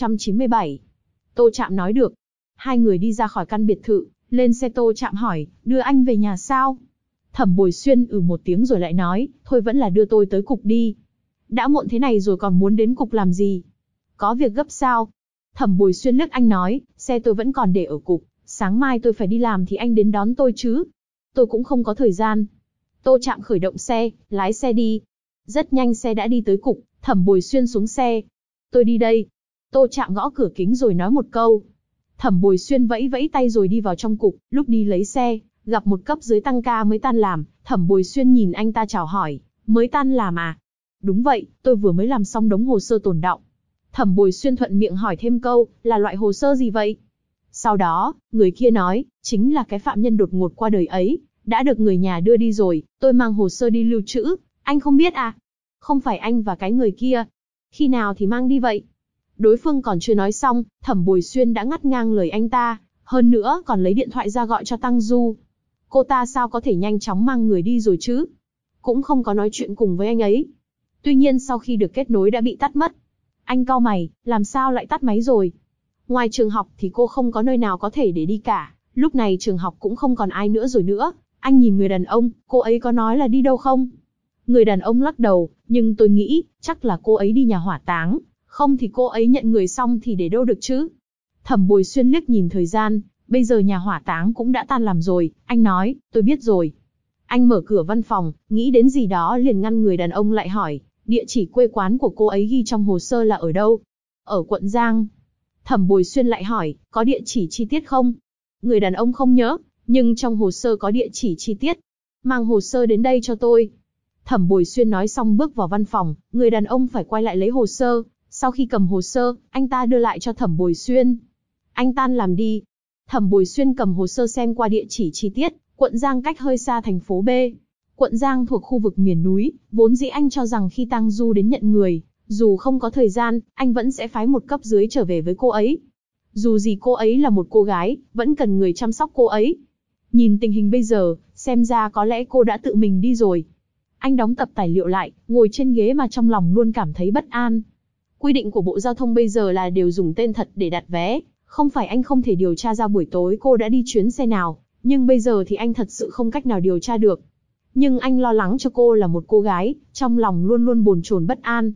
1097. Tô Trạm nói được. Hai người đi ra khỏi căn biệt thự, lên xe. Tô Trạm hỏi, đưa anh về nhà sao? Thẩm Bồi Xuyên một tiếng rồi lại nói, thôi vẫn là đưa tôi tới cục đi. Đã muộn thế này rồi còn muốn đến cục làm gì? Có việc gấp sao? Thẩm Bồi Xuyên liếc anh nói, xe tôi vẫn còn để ở cục, sáng mai tôi phải đi làm thì anh đến đón tôi chứ. Tôi cũng không có thời gian. Tô Trạm khởi động xe, lái xe đi. Rất nhanh xe đã đi tới cục, Thẩm Bồi Xuyên xuống xe. Tôi đi đây. Tô Trạm gõ cửa kính rồi nói một câu. Thẩm Bồi Xuyên vẫy vẫy tay rồi đi vào trong cục, lúc đi lấy xe, gặp một cấp dưới tăng ca mới tan làm. Thẩm Bồi Xuyên nhìn anh ta chào hỏi, mới tan làm à? Đúng vậy, tôi vừa mới làm xong đống hồ sơ tồn đọng. Thẩm Bồi Xuyên thuận miệng hỏi thêm câu, là loại hồ sơ gì vậy? Sau đó, người kia nói, chính là cái phạm nhân đột ngột qua đời ấy, đã được người nhà đưa đi rồi, tôi mang hồ sơ đi lưu trữ, anh không biết à? Không phải anh và cái người kia. Khi nào thì mang đi vậy? Đối phương còn chưa nói xong, Thẩm Bồi Xuyên đã ngắt ngang lời anh ta, hơn nữa còn lấy điện thoại ra gọi cho Tăng Du. Cô ta sao có thể nhanh chóng mang người đi rồi chứ? Cũng không có nói chuyện cùng với anh ấy. Tuy nhiên sau khi được kết nối đã bị tắt mất. Anh cau mày, làm sao lại tắt máy rồi? Ngoài trường học thì cô không có nơi nào có thể để đi cả, lúc này trường học cũng không còn ai nữa rồi nữa. Anh nhìn người đàn ông, cô ấy có nói là đi đâu không? Người đàn ông lắc đầu, nhưng tôi nghĩ, chắc là cô ấy đi nhà hỏa táng, không thì cô ấy nhận người xong thì để đâu được chứ? Thẩm Bồi Xuyên liếc nhìn thời gian, bây giờ nhà hỏa táng cũng đã tan làm rồi, anh nói, tôi biết rồi. Anh mở cửa văn phòng, nghĩ đến gì đó liền ngăn người đàn ông lại hỏi, địa chỉ quê quán của cô ấy ghi trong hồ sơ là ở đâu? Ở quận Giang. Thẩm Bồi Xuyên lại hỏi, có địa chỉ chi tiết không? Người đàn ông không nhớ, nhưng trong hồ sơ có địa chỉ chi tiết. Mang hồ sơ đến đây cho tôi. Thẩm Bồi Xuyên nói xong bước vào văn phòng, người đàn ông phải quay lại lấy hồ sơ. Sau khi cầm hồ sơ, anh ta đưa lại cho Thẩm Bồi Xuyên. Anh tan làm đi. Thẩm Bồi Xuyên cầm hồ sơ xem qua địa chỉ chi tiết, quận Giang cách hơi xa thành phố B. Quận Giang thuộc khu vực miền núi, vốn dĩ anh cho rằng khi Tăng Du đến nhận người, dù không có thời gian, anh vẫn sẽ phái một cấp dưới trở về với cô ấy. Dù gì cô ấy là một cô gái, vẫn cần người chăm sóc cô ấy. Nhìn tình hình bây giờ, xem ra có lẽ cô đã tự mình đi rồi. Anh đóng tập tài liệu lại, ngồi trên ghế mà trong lòng luôn cảm thấy bất an. Quy định của Bộ Giao thông bây giờ là đều dùng tên thật để đặt vé, không phải anh không thể điều tra ra buổi tối cô đã đi chuyến xe nào, nhưng bây giờ thì anh thật sự không cách nào điều tra được. Nhưng anh lo lắng cho cô là một cô gái, trong lòng luôn luôn bồn chồn bất an.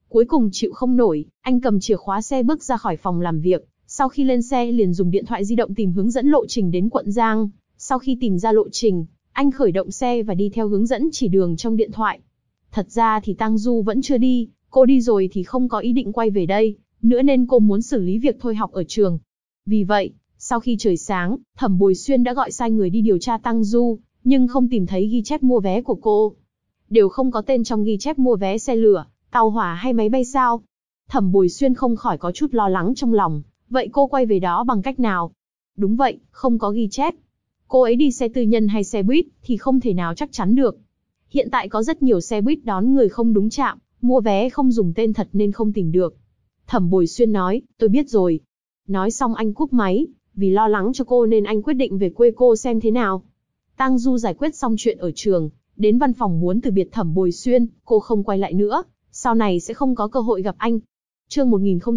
Cuối cùng chịu không nổi, anh cầm chìa khóa xe bước ra khỏi phòng làm việc. Sau khi lên xe liền dùng điện thoại di động tìm hướng dẫn lộ trình đến quận Giang. Sau khi tìm ra lộ trình, anh khởi động xe và đi theo hướng dẫn chỉ đường trong điện thoại. Thật ra thì Tang Du vẫn chưa đi, cô đi rồi thì không có ý định quay về đây, nữa nên cô muốn xử lý việc thôi học ở trường. Vì vậy, sau khi trời sáng, Thẩm Bồi Xuyên đã gọi sai người đi điều tra Tang Du, nhưng không tìm thấy ghi chép mua vé của cô. Đều không có tên trong ghi chép mua vé xe lửa, tàu hỏa hay máy bay sao? Thẩm Bồi Xuyên không khỏi có chút lo lắng trong lòng, vậy cô quay về đó bằng cách nào? Đúng vậy, không có ghi chép. Cô ấy đi xe tư nhân hay xe buýt thì không thể nào chắc chắn được. Hiện tại có rất nhiều xe buýt đón người không đúng trạm, mua vé không dùng tên thật nên không tìm được. Thẩm Bồi Xuyên nói, tôi biết rồi. Nói xong anh cúp máy, vì lo lắng cho cô nên anh quyết định về quê cô xem thế nào. Tang Du giải quyết xong chuyện ở trường, đến văn phòng muốn từ biệt Thẩm Bồi Xuyên, cô không quay lại nữa, sau này sẽ không có cơ hội gặp anh. Chương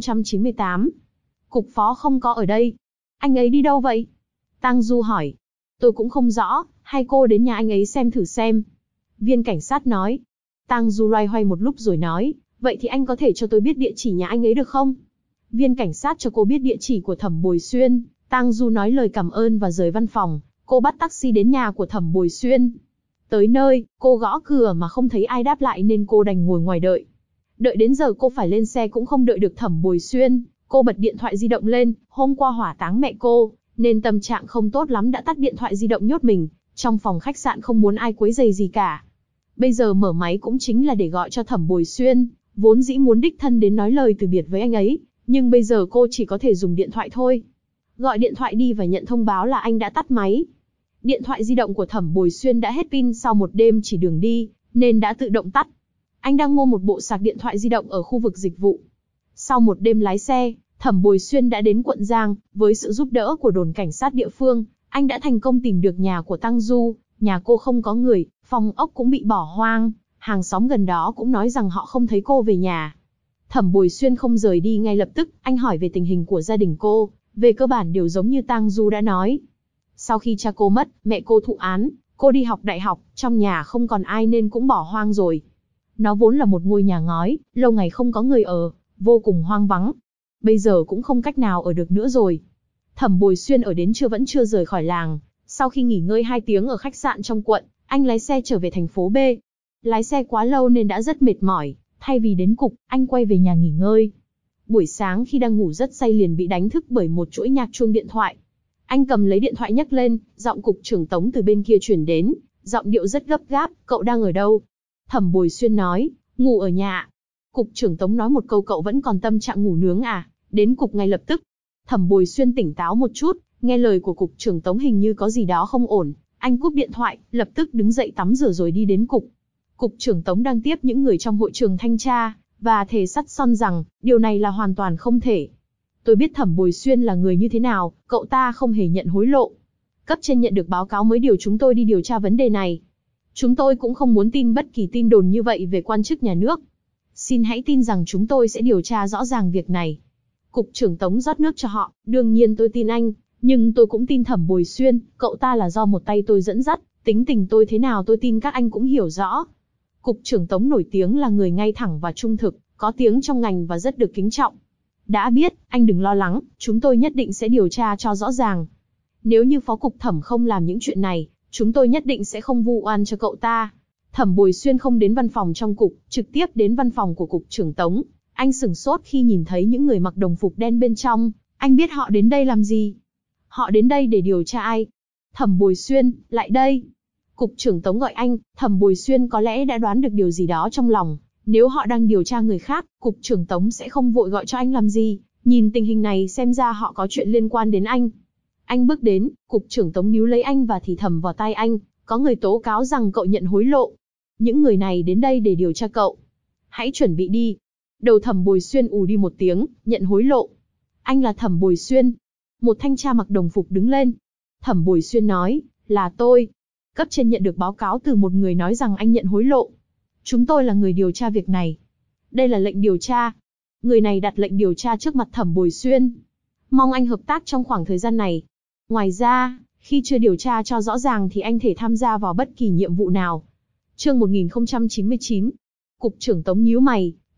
1098. Cục phó không có ở đây. Anh ấy đi đâu vậy? Tang Du hỏi. Tôi cũng không rõ, hay cô đến nhà anh ấy xem thử xem. Viên cảnh sát nói. Tang Du loay hoay một lúc rồi nói, vậy thì anh có thể cho tôi biết địa chỉ nhà anh ấy được không? Viên cảnh sát cho cô biết địa chỉ của Thẩm Bồi Xuyên, Tang Du nói lời cảm ơn và rời văn phòng, cô bắt taxi đến nhà của Thẩm Bồi Xuyên. Tới nơi, cô gõ cửa mà không thấy ai đáp lại nên cô đành ngồi ngoài đợi. Đợi đến giờ cô phải lên xe cũng không đợi được Thẩm Bồi Xuyên, cô bật điện thoại di động lên, hôm qua hỏa táng mẹ cô, nên tâm trạng không tốt lắm đã tắt điện thoại di động nhốt mình, trong phòng khách sạn không muốn ai quấy rầy gì cả. Bây giờ mở máy cũng chính là để gọi cho Thẩm Bồi Xuyên, vốn dĩ muốn đích thân đến nói lời từ biệt với anh ấy, nhưng bây giờ cô chỉ có thể dùng điện thoại thôi. Gọi điện thoại đi và nhận thông báo là anh đã tắt máy. Điện thoại di động của Thẩm Bồi Xuyên đã hết pin sau một đêm chỉ đường đi, nên đã tự động tắt. Anh đang mua một bộ sạc điện thoại di động ở khu vực dịch vụ. Sau một đêm lái xe, Thẩm Bồi Xuyên đã đến quận Giang, với sự giúp đỡ của đồn cảnh sát địa phương, anh đã thành công tìm được nhà của Tang Du. Nhà cô không có người, phòng ốc cũng bị bỏ hoang, hàng xóm gần đó cũng nói rằng họ không thấy cô về nhà. Thẩm Bồi Xuyên không rời đi ngay lập tức, anh hỏi về tình hình của gia đình cô, về cơ bản đều giống như Tang Du đã nói. Sau khi cha cô mất, mẹ cô thụ án, cô đi học đại học, trong nhà không còn ai nên cũng bỏ hoang rồi. Nó vốn là một ngôi nhà ngói, lâu ngày không có người ở, vô cùng hoang vắng. Bây giờ cũng không cách nào ở được nữa rồi. Thẩm Bồi Xuyên ở đến trưa vẫn chưa rời khỏi làng. Sau khi nghỉ ngơi 2 tiếng ở khách sạn trong quận, anh lái xe trở về thành phố B. Lái xe quá lâu nên đã rất mệt mỏi, thay vì đến cục, anh quay về nhà nghỉ ngơi. Buổi sáng khi đang ngủ rất say liền bị đánh thức bởi một chuỗi nhạc chuông điện thoại. Anh cầm lấy điện thoại nhấc lên, giọng cục trưởng Tống từ bên kia truyền đến, giọng điệu rất gấp gáp, cậu đang ở đâu? Thẩm Bồi Xuyên nói, ngủ ở nhà. Cục trưởng Tống nói một câu, cậu vẫn còn tâm trạng ngủ nướng à, đến cục ngay lập tức. Thẩm Bồi Xuyên tỉnh táo một chút, nghe lời của cục trưởng Tống hình như có gì đó không ổn, anh cúp điện thoại, lập tức đứng dậy tắm rửa rồi đi đến cục. Cục trưởng Tống đang tiếp những người trong hội trường thanh tra, và thề sắt son rằng, điều này là hoàn toàn không thể. Tôi biết Thẩm Bồi Xuyên là người như thế nào, cậu ta không hề nhận hối lộ. Cấp trên nhận được báo cáo mới điều chúng tôi đi điều tra vấn đề này. Chúng tôi cũng không muốn tin bất kỳ tin đồn như vậy về quan chức nhà nước. Xin hãy tin rằng chúng tôi sẽ điều tra rõ ràng việc này. Cục trưởng Tống rót nước cho họ, đương nhiên tôi tin anh, nhưng tôi cũng tin Thẩm Bồi Xuyên, cậu ta là do một tay tôi dẫn dắt, tính tình tôi thế nào tôi tin các anh cũng hiểu rõ. Cục trưởng Tống nổi tiếng là người ngay thẳng và trung thực, có tiếng trong ngành và rất được kính trọng. Đã biết, anh đừng lo lắng, chúng tôi nhất định sẽ điều tra cho rõ ràng. Nếu như Phó Cục Thẩm không làm những chuyện này, chúng tôi nhất định sẽ không vu oan cho cậu ta. Thẩm Bồi Xuyên không đến văn phòng trong cục, trực tiếp đến văn phòng của Cục trưởng Tống. Anh sửng sốt khi nhìn thấy những người mặc đồng phục đen bên trong, anh biết họ đến đây làm gì. Họ đến đây để điều tra ai? Thẩm Bồi Xuyên, lại đây. Cục trưởng Tống gọi anh, Thẩm Bồi Xuyên có lẽ đã đoán được điều gì đó trong lòng. Nếu họ đang điều tra người khác, Cục trưởng Tống sẽ không vội gọi cho anh làm gì. Nhìn tình hình này xem ra họ có chuyện liên quan đến anh. Anh bước đến, Cục trưởng Tống níu lấy anh và thì thầm vào tai anh, có người tố cáo rằng cậu nhận hối lộ. Những người này đến đây để điều tra cậu. Hãy chuẩn bị đi. Đầu Thẩm Bồi Xuyên ù đi một tiếng, nhận hối lộ. Anh là Thẩm Bồi Xuyên. Một thanh tra mặc đồng phục đứng lên. Thẩm Bồi Xuyên nói, là tôi. Cấp trên nhận được báo cáo từ một người nói rằng anh nhận hối lộ. Chúng tôi là người điều tra việc này. Đây là lệnh điều tra. Người này đặt lệnh điều tra trước mặt Thẩm Bồi Xuyên. Mong anh hợp tác trong khoảng thời gian này. Ngoài ra, khi chưa điều tra cho rõ ràng thì anh thể tham gia vào bất kỳ nhiệm vụ nào. Chương 1099. Cục trưởng Tống nhíu mày,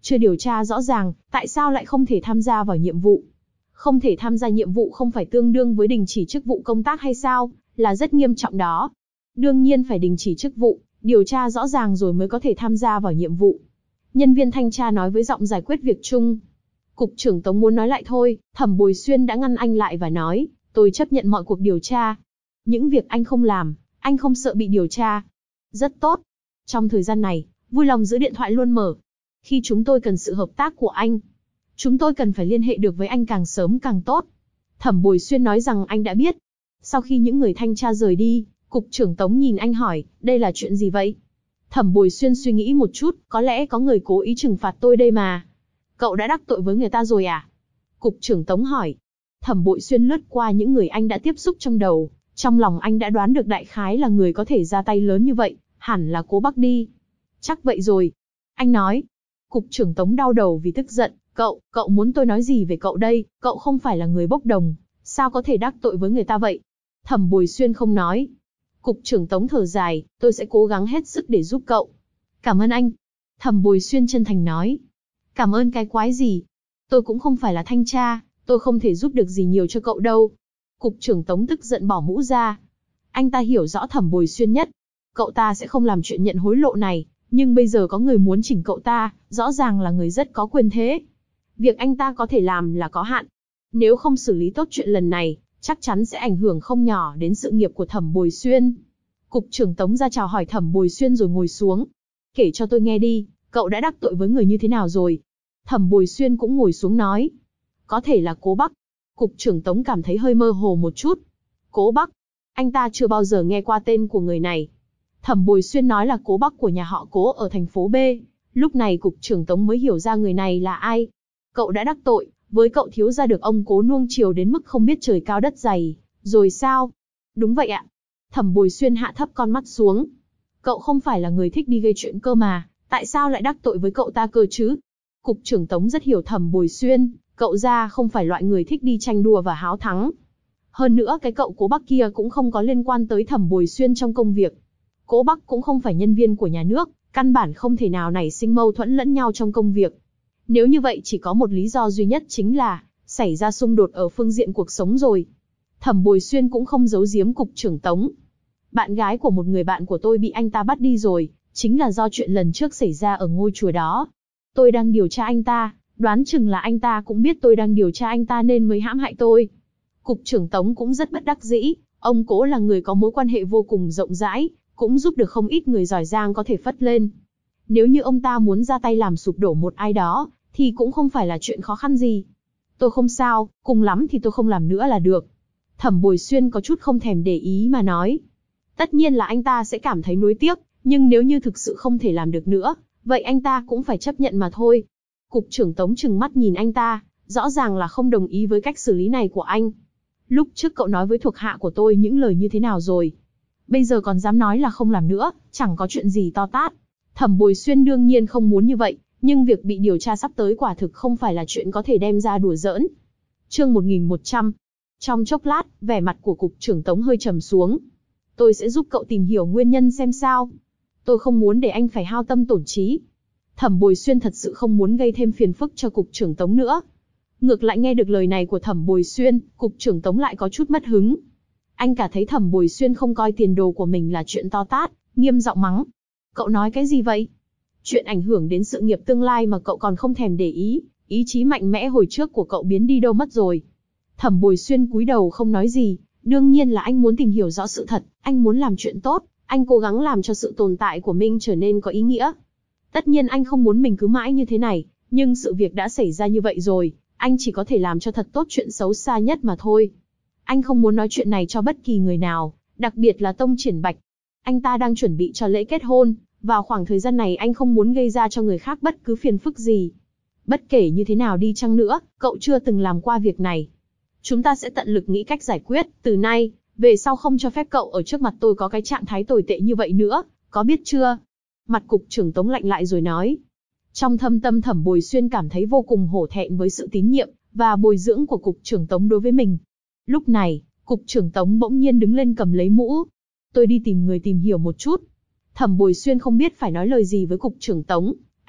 Chưa điều tra rõ ràng, tại sao lại không thể tham gia vào nhiệm vụ? Không thể tham gia nhiệm vụ không phải tương đương với đình chỉ chức vụ công tác hay sao? Là rất nghiêm trọng đó. Đương nhiên phải đình chỉ chức vụ, điều tra rõ ràng rồi mới có thể tham gia vào nhiệm vụ. Nhân viên thanh tra nói với giọng giải quyết việc chung. Cục trưởng Tống muốn nói lại thôi, Thẩm Bồi Xuyên đã ngăn anh lại và nói, tôi chấp nhận mọi cuộc điều tra. Những việc anh không làm, anh không sợ bị điều tra. Rất tốt. Trong thời gian này, vui lòng giữ điện thoại luôn mở. Khi chúng tôi cần sự hợp tác của anh, chúng tôi cần phải liên hệ được với anh càng sớm càng tốt. Thẩm Bồi Xuyên nói rằng anh đã biết. Sau khi những người thanh tra rời đi, Cục trưởng Tống nhìn anh hỏi, đây là chuyện gì vậy? Thẩm Bồi Xuyên suy nghĩ một chút, có lẽ có người cố ý trừng phạt tôi đây mà. Cậu đã đắc tội với người ta rồi à? Cục trưởng Tống hỏi. Thẩm Bội Xuyên lướt qua những người anh đã tiếp xúc trong đầu, trong lòng anh đã đoán được đại khái là người có thể ra tay lớn như vậy, hẳn là Cố Bắc đi. Chắc vậy rồi. Anh nói. Cục trưởng Tống đau đầu vì tức giận, cậu muốn tôi nói gì về cậu đây, cậu không phải là người bốc đồng, sao có thể đắc tội với người ta vậy? Thẩm Bồi Xuyên không nói. Cục trưởng Tống thở dài, tôi sẽ cố gắng hết sức để giúp cậu. Cảm ơn anh. Thẩm Bồi Xuyên chân thành nói. Cảm ơn cái quái gì? Tôi cũng không phải là thanh tra, tôi không thể giúp được gì nhiều cho cậu đâu. Cục trưởng Tống tức giận bỏ mũ ra. Anh ta hiểu rõ Thẩm Bồi Xuyên nhất. Cậu ta sẽ không làm chuyện nhận hối lộ này, nhưng bây giờ có người muốn chỉnh cậu ta, rõ ràng là người rất có quyền thế. Việc anh ta có thể làm là có hạn. Nếu không xử lý tốt chuyện lần này, chắc chắn sẽ ảnh hưởng không nhỏ đến sự nghiệp của Thẩm Bồi Xuyên. Cục trưởng Tống ra chào hỏi Thẩm Bồi Xuyên rồi ngồi xuống. Kể cho tôi nghe đi, cậu đã đắc tội với người như thế nào rồi? Thẩm Bồi Xuyên cũng ngồi xuống nói. Có thể là Cố Bắc. Cục trưởng Tống cảm thấy hơi mơ hồ một chút. Cố Bắc? Anh ta chưa bao giờ nghe qua tên của người này. Thẩm Bồi Xuyên nói là Cố Bắc của nhà họ Cố ở thành phố B. Lúc này Cục trưởng Tống mới hiểu ra người này là ai. Cậu đã đắc tội, với cậu thiếu gia được ông Cố nuông chiều đến mức không biết trời cao đất dày, rồi sao? Đúng vậy ạ. Thẩm Bồi Xuyên hạ thấp con mắt xuống. Cậu không phải là người thích đi gây chuyện cơ mà, tại sao lại đắc tội với cậu ta cơ chứ? Cục trưởng Tống rất hiểu Thẩm Bồi Xuyên, cậu ra không phải loại người thích đi tranh đua và háo thắng. Hơn nữa cái cậu Cố Bắc kia cũng không có liên quan tới Thẩm Bồi Xuyên trong công việc. Cố Bắc cũng không phải nhân viên của nhà nước, căn bản không thể nào nảy sinh mâu thuẫn lẫn nhau trong công việc. Nếu như vậy chỉ có một lý do duy nhất chính là xảy ra xung đột ở phương diện cuộc sống rồi. Thẩm Bồi Xuyên cũng không giấu giếm Cục trưởng Tống. Bạn gái của một người bạn của tôi bị anh ta bắt đi rồi, chính là do chuyện lần trước xảy ra ở ngôi chùa đó. Tôi đang điều tra anh ta, đoán chừng là anh ta cũng biết tôi đang điều tra anh ta nên mới hãm hại tôi. Cục trưởng Tống cũng rất bất đắc dĩ, ông Cố là người có mối quan hệ vô cùng rộng rãi, cũng giúp được không ít người giỏi giang có thể phất lên. Nếu như ông ta muốn ra tay làm sụp đổ một ai đó, thì cũng không phải là chuyện khó khăn gì. Tôi không sao, cùng lắm thì tôi không làm nữa là được. Thẩm Bồi Xuyên có chút không thèm để ý mà nói. Tất nhiên là anh ta sẽ cảm thấy nuối tiếc, nhưng nếu như thực sự không thể làm được nữa, vậy anh ta cũng phải chấp nhận mà thôi. Cục trưởng Tống trừng mắt nhìn anh ta, rõ ràng là không đồng ý với cách xử lý này của anh. Lúc trước cậu nói với thuộc hạ của tôi những lời như thế nào rồi? Bây giờ còn dám nói là không làm nữa, chẳng có chuyện gì to tát. Thẩm Bồi Xuyên đương nhiên không muốn như vậy, nhưng việc bị điều tra sắp tới quả thực không phải là chuyện có thể đem ra đùa giỡn. Chương 1100. Trong chốc lát, vẻ mặt của Cục trưởng Tống hơi trầm xuống. Tôi sẽ giúp cậu tìm hiểu nguyên nhân xem sao. Tôi không muốn để anh phải hao tâm tổn trí. Thẩm Bồi Xuyên thật sự không muốn gây thêm phiền phức cho Cục trưởng Tống nữa. Ngược lại nghe được lời này của Thẩm Bồi Xuyên, Cục trưởng Tống lại có chút mất hứng. Anh cả thấy Thẩm Bồi Xuyên không coi tiền đồ của mình là chuyện to tát, nghiêm giọng mắng. Cậu nói cái gì vậy? Chuyện ảnh hưởng đến sự nghiệp tương lai mà cậu còn không thèm để ý, ý chí mạnh mẽ hồi trước của cậu biến đi đâu mất rồi. Thẩm Bồi Xuyên cúi đầu không nói gì, đương nhiên là anh muốn tìm hiểu rõ sự thật, anh muốn làm chuyện tốt, anh cố gắng làm cho sự tồn tại của mình trở nên có ý nghĩa. Tất nhiên anh không muốn mình cứ mãi như thế này, nhưng sự việc đã xảy ra như vậy rồi, anh chỉ có thể làm cho thật tốt chuyện xấu xa nhất mà thôi. Anh không muốn nói chuyện này cho bất kỳ người nào, đặc biệt là Tông Triển Bạch. Anh ta đang chuẩn bị cho lễ kết hôn, vào khoảng thời gian này anh không muốn gây ra cho người khác bất cứ phiền phức gì. Bất kể như thế nào đi chăng nữa, cậu chưa từng làm qua việc này. Chúng ta sẽ tận lực nghĩ cách giải quyết, từ nay, về sau không cho phép cậu ở trước mặt tôi có cái trạng thái tồi tệ như vậy nữa, có biết chưa? Mặt Cục trưởng Tống lạnh lại rồi nói. Trong thâm tâm Thẩm Bồi Xuyên cảm thấy vô cùng hổ thẹn với sự tín nhiệm và bồi dưỡng của Cục trưởng Tống đối với mình. Lúc này, Cục trưởng Tống bỗng nhiên đứng lên cầm lấy mũ. Tôi đi tìm người tìm hiểu một chút. Thẩm Bồi Xuyên không biết phải nói lời gì với Cục trưởng Tống.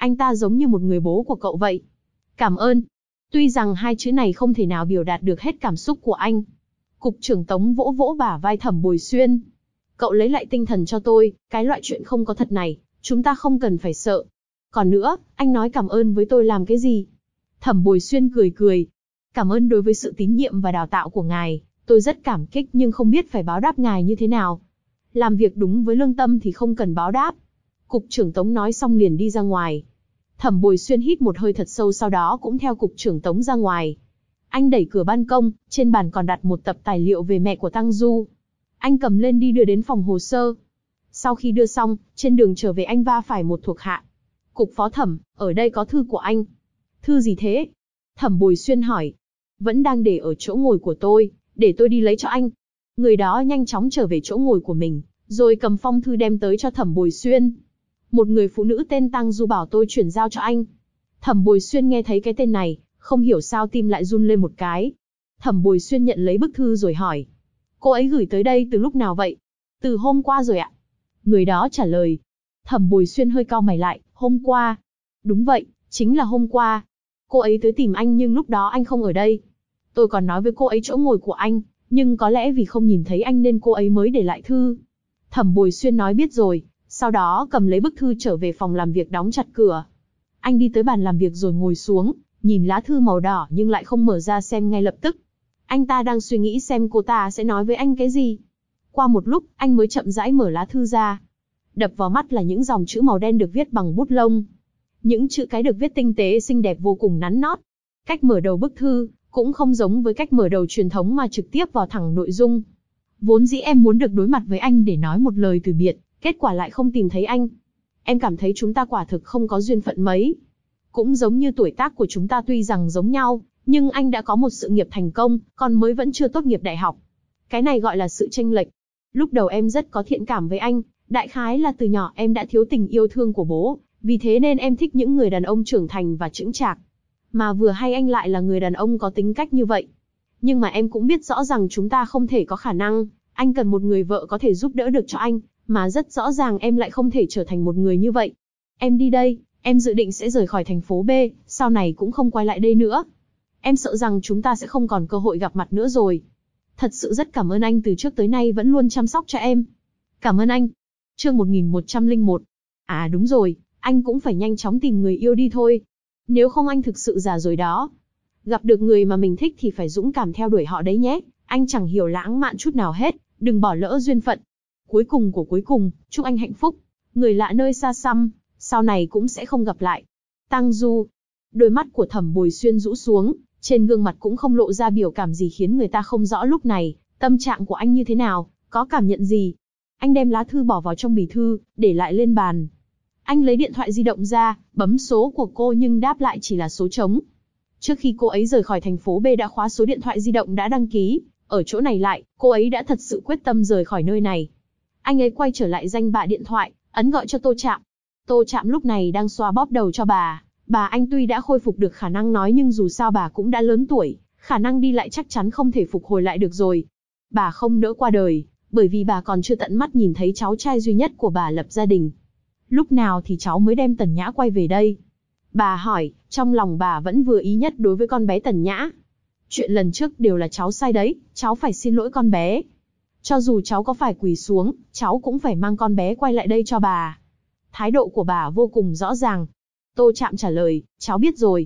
Anh ta giống như một người bố của cậu vậy. Cảm ơn. Tuy rằng hai chữ này không thể nào biểu đạt được hết cảm xúc của anh. Cục trưởng Tống vỗ vỗ bả vai Thẩm Bồi Xuyên. Cậu lấy lại tinh thần cho tôi, cái loại chuyện không có thật này, chúng ta không cần phải sợ. Còn nữa, anh nói cảm ơn với tôi làm cái gì? Thẩm Bồi Xuyên cười cười. Cảm ơn đối với sự tín nhiệm và đào tạo của ngài, tôi rất cảm kích nhưng không biết phải báo đáp ngài như thế nào. Làm việc đúng với lương tâm thì không cần báo đáp. Cục trưởng Tống nói xong liền đi ra ngoài. Thẩm Bồi Xuyên hít một hơi thật sâu sau đó cũng theo cục trưởng Tống ra ngoài. Anh đẩy cửa ban công, trên bàn còn đặt một tập tài liệu về mẹ của Tăng Du. Anh cầm lên đi đưa đến phòng hồ sơ. Sau khi đưa xong, trên đường trở về anh va phải một thuộc hạ. Cục phó Thẩm, ở đây có thư của anh. Thư gì thế? Thẩm Bồi Xuyên hỏi. Vẫn đang để ở chỗ ngồi của tôi, để tôi đi lấy cho anh. Người đó nhanh chóng trở về chỗ ngồi của mình, rồi cầm phong thư đem tới cho Thẩm Bồi Xuyên. Một người phụ nữ tên Tăng Du bảo tôi chuyển giao cho anh. Thẩm Bồi Xuyên nghe thấy cái tên này, không hiểu sao tim lại run lên một cái. Thẩm Bồi Xuyên nhận lấy bức thư rồi hỏi. Cô ấy gửi tới đây từ lúc nào vậy? Từ hôm qua rồi ạ. Người đó trả lời. Thẩm Bồi Xuyên hơi cau mày lại, hôm qua. Đúng vậy, chính là hôm qua. Cô ấy tới tìm anh nhưng lúc đó anh không ở đây. Tôi còn nói với cô ấy chỗ ngồi của anh, nhưng có lẽ vì không nhìn thấy anh nên cô ấy mới để lại thư. Thẩm Bồi Xuyên nói biết rồi, sau đó cầm lấy bức thư trở về phòng làm việc đóng chặt cửa. Anh đi tới bàn làm việc rồi ngồi xuống, nhìn lá thư màu đỏ nhưng lại không mở ra xem ngay lập tức. Anh ta đang suy nghĩ xem cô ta sẽ nói với anh cái gì. Qua một lúc, anh mới chậm rãi mở lá thư ra. Đập vào mắt là những dòng chữ màu đen được viết bằng bút lông. Những chữ cái được viết tinh tế xinh đẹp vô cùng nắn nót. Cách mở đầu bức thư cũng không giống với cách mở đầu truyền thống mà trực tiếp vào thẳng nội dung. Vốn dĩ em muốn được đối mặt với anh để nói một lời từ biệt, kết quả lại không tìm thấy anh. Em cảm thấy chúng ta quả thực không có duyên phận mấy. Cũng giống như tuổi tác của chúng ta tuy rằng giống nhau, nhưng anh đã có một sự nghiệp thành công, còn mới vẫn chưa tốt nghiệp đại học. Cái này gọi là sự chênh lệch. Lúc đầu em rất có thiện cảm với anh, đại khái là từ nhỏ em đã thiếu tình yêu thương của bố, vì thế nên em thích những người đàn ông trưởng thành và chững chạc. Mà vừa hay anh lại là người đàn ông có tính cách như vậy. Nhưng mà em cũng biết rõ rằng chúng ta không thể có khả năng, anh cần một người vợ có thể giúp đỡ được cho anh, mà rất rõ ràng em lại không thể trở thành một người như vậy. Em đi đây, em dự định sẽ rời khỏi thành phố B, sau này cũng không quay lại đây nữa. Em sợ rằng chúng ta sẽ không còn cơ hội gặp mặt nữa rồi. Thật sự rất cảm ơn anh từ trước tới nay vẫn luôn chăm sóc cho em. Cảm ơn anh. Chương 1101. À đúng rồi, anh cũng phải nhanh chóng tìm người yêu đi thôi. Nếu không anh thực sự già rồi đó. Gặp được người mà mình thích thì phải dũng cảm theo đuổi họ đấy nhé. Anh chẳng hiểu lãng mạn chút nào hết, đừng bỏ lỡ duyên phận. Cuối cùng của cuối cùng, chúc anh hạnh phúc. Người lạ nơi xa xăm, sau này cũng sẽ không gặp lại. Tăng Du. Đôi mắt của Thẩm Bồi Xuyên rũ xuống, trên gương mặt cũng không lộ ra biểu cảm gì khiến người ta không rõ lúc này, tâm trạng của anh như thế nào, có cảm nhận gì. Anh đem lá thư bỏ vào trong bì thư, để lại lên bàn. Anh lấy điện thoại di động ra, bấm số của cô nhưng đáp lại chỉ là số trống. Trước khi cô ấy rời khỏi thành phố B đã khóa số điện thoại di động đã đăng ký, ở chỗ này lại, cô ấy đã thật sự quyết tâm rời khỏi nơi này. Anh ấy quay trở lại danh bạ điện thoại, ấn gọi cho Tô Trạm. Tô Trạm lúc này đang xoa bóp đầu cho bà. Bà anh tuy đã khôi phục được khả năng nói nhưng dù sao bà cũng đã lớn tuổi, khả năng đi lại chắc chắn không thể phục hồi lại được rồi. Bà không nỡ qua đời, bởi vì bà còn chưa tận mắt nhìn thấy cháu trai duy nhất của bà lập gia đình. Lúc nào thì cháu mới đem Tần Nhã quay về đây? Bà hỏi, trong lòng bà vẫn vừa ý nhất đối với con bé Tần Nhã. Chuyện lần trước đều là cháu sai đấy, cháu phải xin lỗi con bé. Cho dù cháu có phải quỳ xuống, cháu cũng phải mang con bé quay lại đây cho bà. Thái độ của bà vô cùng rõ ràng. Tô Trạm trả lời, cháu biết rồi.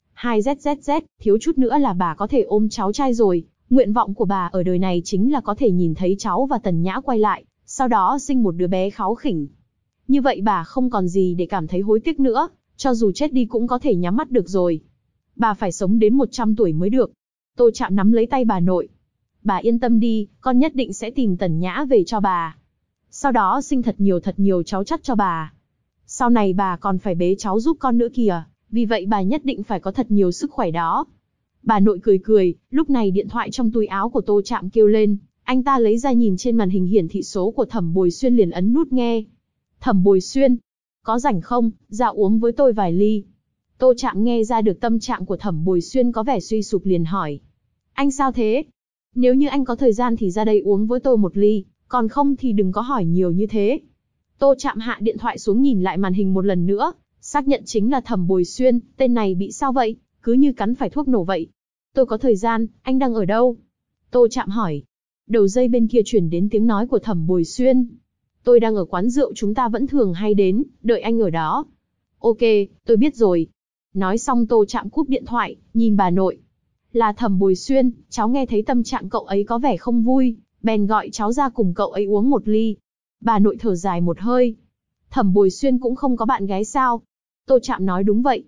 2ZZZ, thiếu chút nữa là bà có thể ôm cháu trai rồi. Nguyện vọng của bà ở đời này chính là có thể nhìn thấy cháu và Tần Nhã quay lại, sau đó sinh một đứa bé kháu khỉnh. Như vậy bà không còn gì để cảm thấy hối tiếc nữa, cho dù chết đi cũng có thể nhắm mắt được rồi. Bà phải sống đến 100 tuổi mới được. Tô Trạm nắm lấy tay bà nội. Bà yên tâm đi, con nhất định sẽ tìm Tần Nhã về cho bà. Sau đó sinh thật nhiều cháu chắt cho bà. Sau này bà còn phải bế cháu giúp con nữa kìa, vì vậy bà nhất định phải có thật nhiều sức khỏe đó. Bà nội cười cười, lúc này điện thoại trong túi áo của Tô Trạm kêu lên, anh ta lấy ra nhìn trên màn hình hiển thị số của Thẩm Bồi Xuyên liền ấn nút nghe. Thẩm Bồi Xuyên, có rảnh không, ra uống với tôi vài ly. Tô Trạm nghe ra được tâm trạng của Thẩm Bồi Xuyên có vẻ suy sụp liền hỏi. Anh sao thế? Nếu như anh có thời gian thì ra đây uống với tôi một ly, còn không thì đừng có hỏi nhiều như thế. Tô Trạm hạ điện thoại xuống nhìn lại màn hình một lần nữa, Xác nhận chính là Thẩm Bồi Xuyên, tên này bị sao vậy, cứ như cắn phải thuốc nổ vậy. Tôi có thời gian, anh đang ở đâu? Tô Trạm hỏi. Đầu dây bên kia truyền đến tiếng nói của Thẩm Bồi Xuyên. Tôi đang ở quán rượu chúng ta vẫn thường hay đến, đợi anh ở đó. Ok, tôi biết rồi. Nói xong Tô Trạm cúp điện thoại, nhìn bà nội. Là Thẩm Bồi Xuyên, cháu nghe thấy tâm trạng cậu ấy có vẻ không vui, bèn gọi cháu ra cùng cậu ấy uống một ly. Bà nội thở dài một hơi. Thẩm Bồi Xuyên cũng không có bạn gái sao? Tô Trạm nói đúng vậy.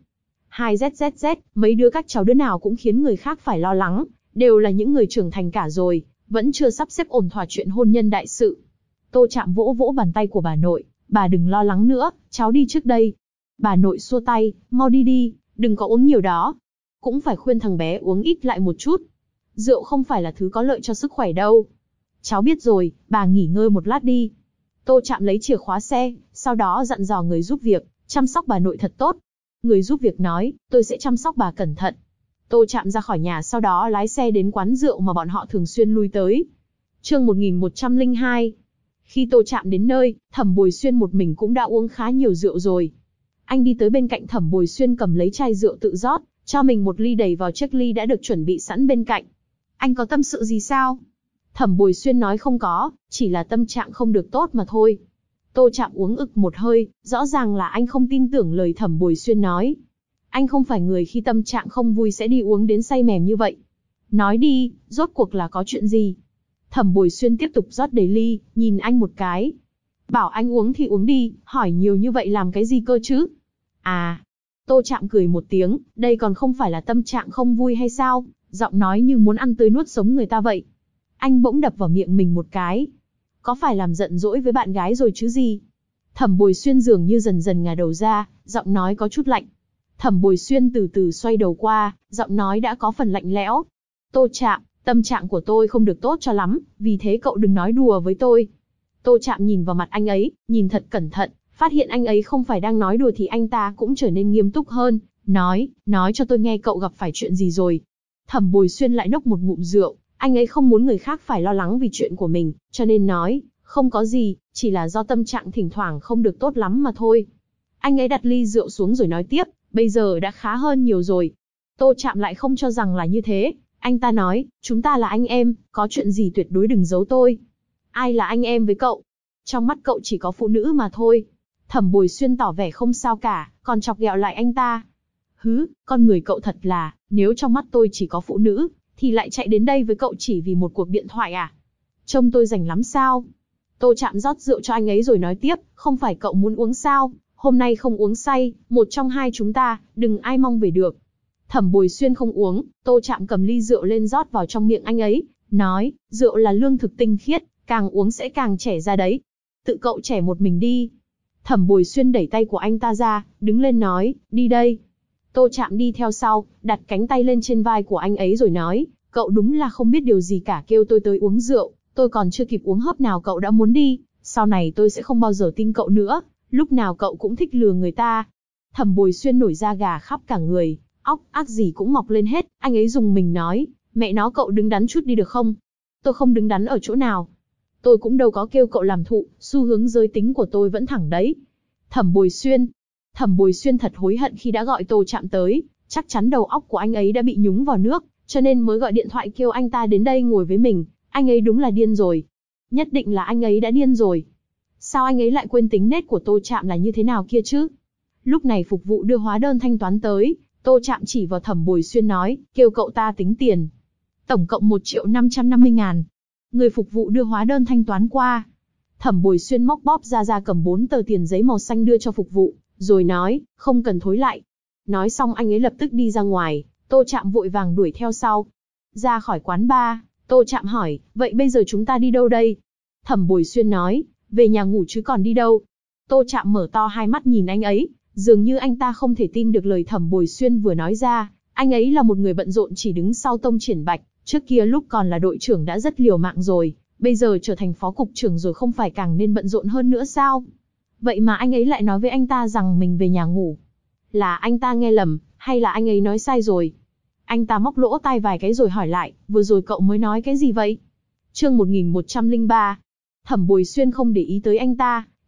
2ZZZ, mấy đứa các cháu đứa nào cũng khiến người khác phải lo lắng, đều là những người trưởng thành cả rồi, vẫn chưa sắp xếp ổn thỏa chuyện hôn nhân đại sự. Tô Trạm vỗ vỗ bàn tay của bà nội, bà đừng lo lắng nữa, cháu đi trước đây. Bà nội xua tay, mau đi đi, đừng có uống nhiều đó. Cũng phải khuyên thằng bé uống ít lại một chút. Rượu không phải là thứ có lợi cho sức khỏe đâu. Cháu biết rồi, bà nghỉ ngơi một lát đi. Tô Trạm lấy chìa khóa xe, sau đó dặn dò người giúp việc, chăm sóc bà nội thật tốt. Người giúp việc nói, tôi sẽ chăm sóc bà cẩn thận. Tô Trạm ra khỏi nhà sau đó lái xe đến quán rượu mà bọn họ thường xuyên lui tới. Chương 1102. Khi Tô Trạm đến nơi, Thẩm Bồi Xuyên một mình cũng đã uống khá nhiều rượu rồi. Anh đi tới bên cạnh Thẩm Bồi Xuyên cầm lấy chai rượu tự rót, cho mình một ly đầy vào chiếc ly đã được chuẩn bị sẵn bên cạnh. Anh có tâm sự gì sao? Thẩm Bồi Xuyên nói không có, chỉ là tâm trạng không được tốt mà thôi. Tô Trạm uống ực một hơi, rõ ràng là anh không tin tưởng lời Thẩm Bồi Xuyên nói. Anh không phải người khi tâm trạng không vui sẽ đi uống đến say mềm như vậy. Nói đi, rốt cuộc là có chuyện gì? Thẩm Bồi Xuyên tiếp tục rót đầy ly, nhìn anh một cái. Bảo anh uống thì uống đi, hỏi nhiều như vậy làm cái gì cơ chứ? À, Tô Trạm cười một tiếng, đây còn không phải là tâm trạng không vui hay sao? Giọng nói như muốn ăn tươi nuốt sống người ta vậy. Anh bỗng đập vào miệng mình một cái. Có phải làm giận dỗi với bạn gái rồi chứ gì? Thẩm Bồi Xuyên dường như dần dần ngả đầu ra, giọng nói có chút lạnh. Thẩm Bồi Xuyên từ từ xoay đầu qua, giọng nói đã có phần lạnh lẽo. Tô Trạm, tâm trạng của tôi không được tốt cho lắm, vì thế cậu đừng nói đùa với tôi. Tô Trạm nhìn vào mặt anh ấy, nhìn thật cẩn thận, phát hiện anh ấy không phải đang nói đùa thì anh ta cũng trở nên nghiêm túc hơn, nói cho tôi nghe cậu gặp phải chuyện gì rồi. Thẩm Bồi Xuyên lại nốc một ngụm rượu, anh ấy không muốn người khác phải lo lắng vì chuyện của mình, cho nên nói, không có gì, chỉ là do tâm trạng thỉnh thoảng không được tốt lắm mà thôi. Anh ấy đặt ly rượu xuống rồi nói tiếp, bây giờ đã khá hơn nhiều rồi. Tô Trạm lại không cho rằng là như thế, anh ta nói, chúng ta là anh em, có chuyện gì tuyệt đối đừng giấu tôi. Ai là anh em với cậu? Trong mắt cậu chỉ có phụ nữ mà thôi. Thẩm Bồi Xuyên tỏ vẻ không sao cả, còn chọc ghẹo lại anh ta. Hứ, con người cậu thật là, nếu trong mắt tôi chỉ có phụ nữ, thì lại chạy đến đây với cậu chỉ vì một cuộc điện thoại à? Trông tôi rảnh lắm sao? Tô Trạm rót rượu cho anh ấy rồi nói tiếp, không phải cậu muốn uống sao? Hôm nay không uống say, một trong hai chúng ta, đừng ai mong về được. Thẩm Bồi Xuyên không uống, Tô Trạm cầm ly rượu lên rót vào trong miệng anh ấy, nói, rượu là lương thực tinh khiết, càng uống sẽ càng trẻ ra đấy. Tự cậu trẻ một mình đi. Thẩm Bồi Xuyên đẩy tay của anh ta ra, đứng lên nói, đi đây. Tô Trạm đi theo sau, đặt cánh tay lên trên vai của anh ấy rồi nói, cậu đúng là không biết điều gì cả, kêu tôi tới uống rượu, tôi còn chưa kịp uống hớp nào cậu đã muốn đi, sau này tôi sẽ không bao giờ tin cậu nữa, lúc nào cậu cũng thích lừa người ta. Thẩm Bồi Xuyên nổi da gà khắp cả người, óc ác gì cũng mọc lên hết, anh ấy dùng mình nói, mẹ nó cậu đứng đắn chút đi được không? Tôi không đứng đắn ở chỗ nào. Tôi cũng đâu có kêu cậu làm thụ, xu hướng giới tính của tôi vẫn thẳng đấy. Thẩm Bồi Xuyên thật hối hận khi đã gọi Tô Trạm tới, chắc chắn đầu óc của anh ấy đã bị nhúng vào nước, cho nên mới gọi điện thoại kêu anh ta đến đây ngồi với mình, anh ấy đúng là điên rồi. Nhất định là anh ấy đã điên rồi. Sao anh ấy lại quên tính nết của Tô Trạm là như thế nào kia chứ? Lúc này phục vụ đưa hóa đơn thanh toán tới, Tô Trạm chỉ vào Thẩm Bồi Xuyên nói, kêu cậu ta tính tiền. Tổng cộng 1.550.000. Người phục vụ đưa hóa đơn thanh toán qua. Thẩm Bồi Xuyên móc bóp ra cầm 4 tờ tiền giấy màu xanh đưa cho phục vụ, rồi nói, không cần thối lại. Nói xong anh ấy lập tức đi ra ngoài, Tô Trạm vội vàng đuổi theo sau. Ra khỏi quán bar, Tô Trạm hỏi, vậy bây giờ chúng ta đi đâu đây? Thẩm Bồi Xuyên nói, về nhà ngủ chứ còn đi đâu. Tô Trạm mở to hai mắt nhìn anh ấy, dường như anh ta không thể tin được lời Thẩm Bồi Xuyên vừa nói ra. Anh ấy là một người bận rộn chỉ đứng sau Tông Triển Bạch, trước kia lúc còn là đội trưởng đã rất liều mạng rồi, bây giờ trở thành phó cục trưởng rồi không phải càng nên bận rộn hơn nữa sao? Vậy mà anh ấy lại nói với anh ta rằng mình về nhà ngủ. Là anh ta nghe lầm, hay là anh ấy nói sai rồi? Anh ta móc lỗ tai vài cái rồi hỏi lại, vừa rồi cậu mới nói cái gì vậy? Chương 1103. Thẩm Bồi Xuyên không để ý tới anh ta,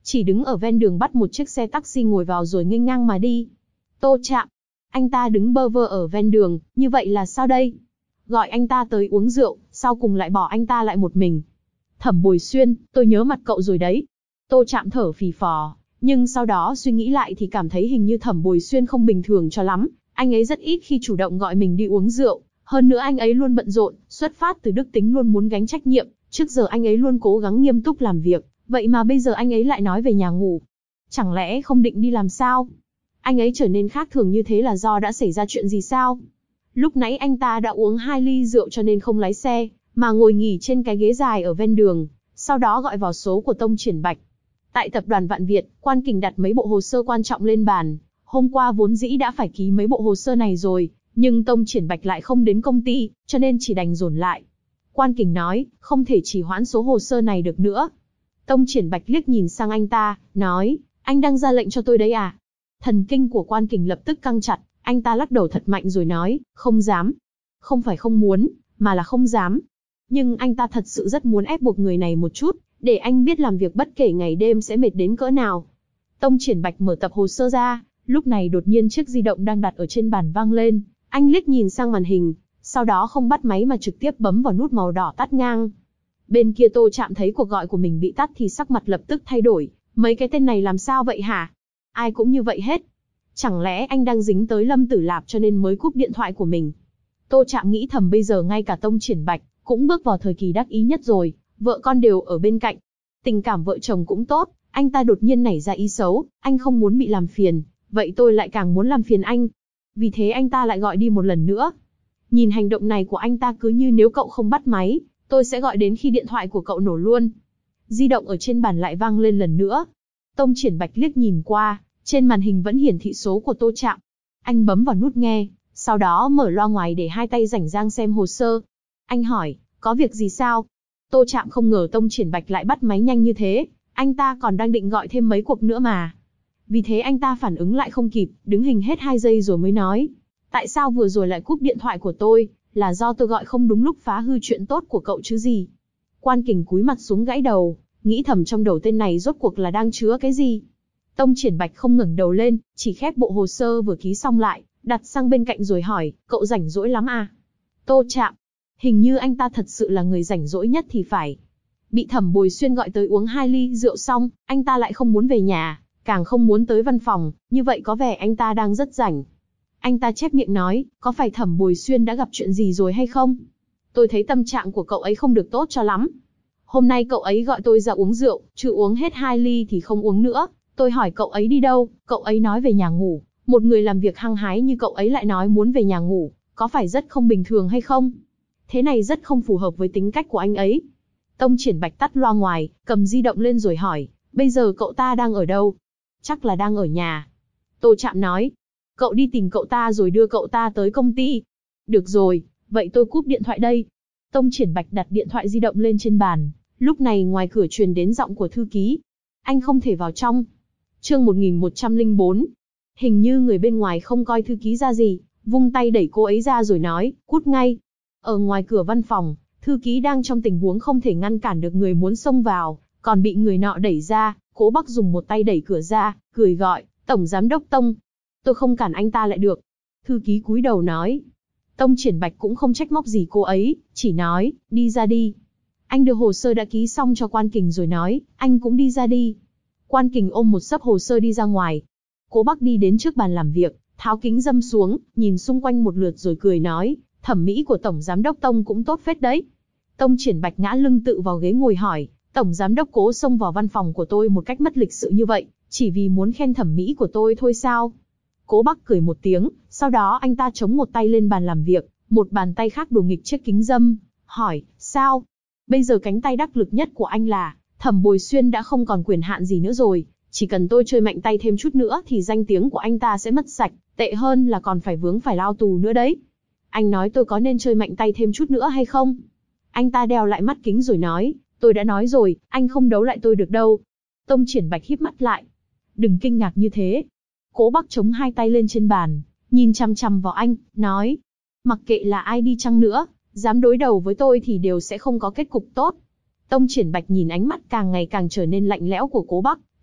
chỉ đứng ở ven đường bắt một chiếc xe taxi ngồi vào rồi nghênh ngang mà đi. Tô Trạm, anh ta đứng bơ vơ ở ven đường, như vậy là sao đây? Gọi anh ta tới uống rượu, sau cùng lại bỏ anh ta lại một mình. Thẩm Bồi Xuyên, tôi nhớ mặt cậu rồi đấy. Tô Trạm thở phì phò, nhưng sau đó suy nghĩ lại thì cảm thấy hình như Thẩm Bồi Xuyên không bình thường cho lắm. Anh ấy rất ít khi chủ động gọi mình đi uống rượu, hơn nữa anh ấy luôn bận rộn, xuất phát từ đức tính luôn muốn gánh trách nhiệm. Trước giờ anh ấy luôn cố gắng nghiêm túc làm việc, vậy mà bây giờ anh ấy lại nói về nhà ngủ. Chẳng lẽ không định đi làm sao? Anh ấy trở nên khác thường như thế là do đã xảy ra chuyện gì sao? Lúc nãy anh ta đã uống 2 ly rượu cho nên không lái xe, mà ngồi nghỉ trên cái ghế dài ở ven đường, sau đó gọi vào số của Tông Triển Bạch. Tại tập đoàn Vạn Việt, Quan Kình đặt mấy bộ hồ sơ quan trọng lên bàn. Hôm qua vốn dĩ đã phải ký mấy bộ hồ sơ này rồi, nhưng Tông Triển Bạch lại không đến công ty, cho nên chỉ đành dồn lại. Quan Kình nói, không thể trì hoãn số hồ sơ này được nữa. Tông Triển Bạch liếc nhìn sang anh ta, nói, anh đang ra lệnh cho tôi đấy à? Thần kinh của Quan Kình lập tức căng chặt, anh ta lắc đầu thật mạnh rồi nói, không dám. Không phải không muốn, mà là không dám. Nhưng anh ta thật sự rất muốn ép buộc người này một chút, để anh biết làm việc bất kể ngày đêm sẽ mệt đến cỡ nào. Tông Triển Bạch mở tập hồ sơ ra, lúc này đột nhiên chiếc di động đang đặt ở trên bàn vang lên, anh liếc nhìn sang màn hình, sau đó không bắt máy mà trực tiếp bấm vào nút màu đỏ tắt ngang. Bên kia Tô Trạm thấy cuộc gọi của mình bị tắt thì sắc mặt lập tức thay đổi, mấy cái tên này làm sao vậy hả? Ai cũng như vậy hết. Chẳng lẽ anh đang dính tới Lâm Tử Lạp cho nên mới cúp điện thoại của mình? Tô Trạm nghĩ thầm bây giờ ngay cả Tông Triển Bạch cũng bước vào thời kỳ đắc ý nhất rồi, vợ con đều ở bên cạnh. Tình cảm vợ chồng cũng tốt, anh ta đột nhiên nảy ra ý xấu, anh không muốn bị làm phiền, vậy tôi lại càng muốn làm phiền anh. Vì thế anh ta lại gọi đi một lần nữa. Nhìn hành động này của anh ta cứ như nếu cậu không bắt máy, tôi sẽ gọi đến khi điện thoại của cậu nổ luôn. Di động ở trên bàn lại vang lên lần nữa. Tông Triển Bạch liếc nhìn qua, trên màn hình vẫn hiển thị số của Tô Trạm. Anh bấm vào nút nghe, sau đó mở loa ngoài để hai tay rảnh rang xem hồ sơ. Anh hỏi, có việc gì sao? Tô Trạm không ngờ Tông Triển Bạch lại bắt máy nhanh như thế, anh ta còn đang định gọi thêm mấy cuộc nữa mà. Vì thế anh ta phản ứng lại không kịp, đứng hình hết 2 giây rồi mới nói. Tại sao vừa rồi lại cúp điện thoại của tôi, là do tôi gọi không đúng lúc phá hư chuyện tốt của cậu chứ gì? Quan Kình cúi mặt xuống gãi đầu, nghĩ thầm trong đầu tên này rốt cuộc là đang chứa cái gì? Tông Triển Bạch không ngẩng đầu lên, chỉ khép bộ hồ sơ vừa ký xong lại, đặt sang bên cạnh rồi hỏi, cậu rảnh rỗi lắm à? Tô Trạm, hình như anh ta thật sự là người rảnh rỗi nhất thì phải. Bị Thẩm Bồi Xuyên gọi tới uống 2 ly rượu xong, anh ta lại không muốn về nhà, càng không muốn tới văn phòng, như vậy có vẻ anh ta đang rất rảnh. Anh ta chép miệng nói, có phải Thẩm Bồi Xuyên đã gặp chuyện gì rồi hay không? Tôi thấy tâm trạng của cậu ấy không được tốt cho lắm. Hôm nay cậu ấy gọi tôi ra uống rượu, chưa uống hết 2 ly thì không uống nữa. Tôi hỏi cậu ấy đi đâu, cậu ấy nói về nhà ngủ. Một người làm việc hăng hái như cậu ấy lại nói muốn về nhà ngủ, có phải rất không bình thường hay không? Thế này rất không phù hợp với tính cách của anh ấy. Tông Triển Bạch tắt loa ngoài, cầm di động lên rồi hỏi, bây giờ cậu ta đang ở đâu? Chắc là đang ở nhà. Tô Trạm nói, cậu đi tìm cậu ta rồi đưa cậu ta tới công ty. Được rồi, vậy tôi cúp điện thoại đây. Tông Triển Bạch đặt điện thoại di động lên trên bàn, lúc này ngoài cửa truyền đến giọng của thư ký. Anh không thể vào trong. Chương 1104. Hình như người bên ngoài không coi thư ký ra gì, vung tay đẩy cô ấy ra rồi nói, cút ngay. Ở ngoài cửa văn phòng, thư ký đang trong tình huống không thể ngăn cản được người muốn xông vào, còn bị người nọ đẩy ra, Cố Bắc dùng một tay đẩy cửa ra, cười gọi, Tổng Giám đốc Tông. Tôi không cản anh ta lại được. Thư ký cúi đầu nói. Tông Triển Bạch cũng không trách móc gì cô ấy, chỉ nói, đi ra đi. Anh đưa hồ sơ đã ký xong cho Quan Kình rồi nói, anh cũng đi ra đi. Quan Kình ôm một xấp hồ sơ đi ra ngoài. Cố Bắc đi đến trước bàn làm việc, tháo kính râm xuống, nhìn xung quanh một lượt rồi cười nói, thẩm mỹ của Tổng Giám đốc Tông cũng tốt phết đấy. Tông Triển Bạch ngã lưng tự vào ghế ngồi hỏi, Tổng Giám đốc Cố xông vào văn phòng của tôi một cách mất lịch sự như vậy, chỉ vì muốn khen thẩm mỹ của tôi thôi sao? Cố Bắc cười một tiếng, sau đó anh ta chống một tay lên bàn làm việc, một bàn tay khác đùa nghịch chiếc kính râm, hỏi, sao? Bây giờ cánh tay đắc lực nhất của anh là, Thẩm Bồi Xuyên đã không còn quyền hạn gì nữa rồi, chỉ cần tôi chơi mạnh tay thêm chút nữa thì danh tiếng của anh ta sẽ mất sạch, tệ hơn là còn phải vướng phải lao tù nữa đấy. Anh nói tôi có nên chơi mạnh tay thêm chút nữa hay không? Anh ta đeo lại mắt kính rồi nói, tôi đã nói rồi, anh không đấu lại tôi được đâu. Tông Triển Bạch híp mắt lại. Đừng kinh ngạc như thế. Cố Bắc chống hai tay lên trên bàn, nhìn chằm chằm vào anh, nói, mặc kệ là ai đi chăng nữa, dám đối đầu với tôi thì đều sẽ không có kết cục tốt. Tông Triển Bạch nhìn ánh mắt càng ngày càng trở nên lạnh lẽo của Cố Bắc,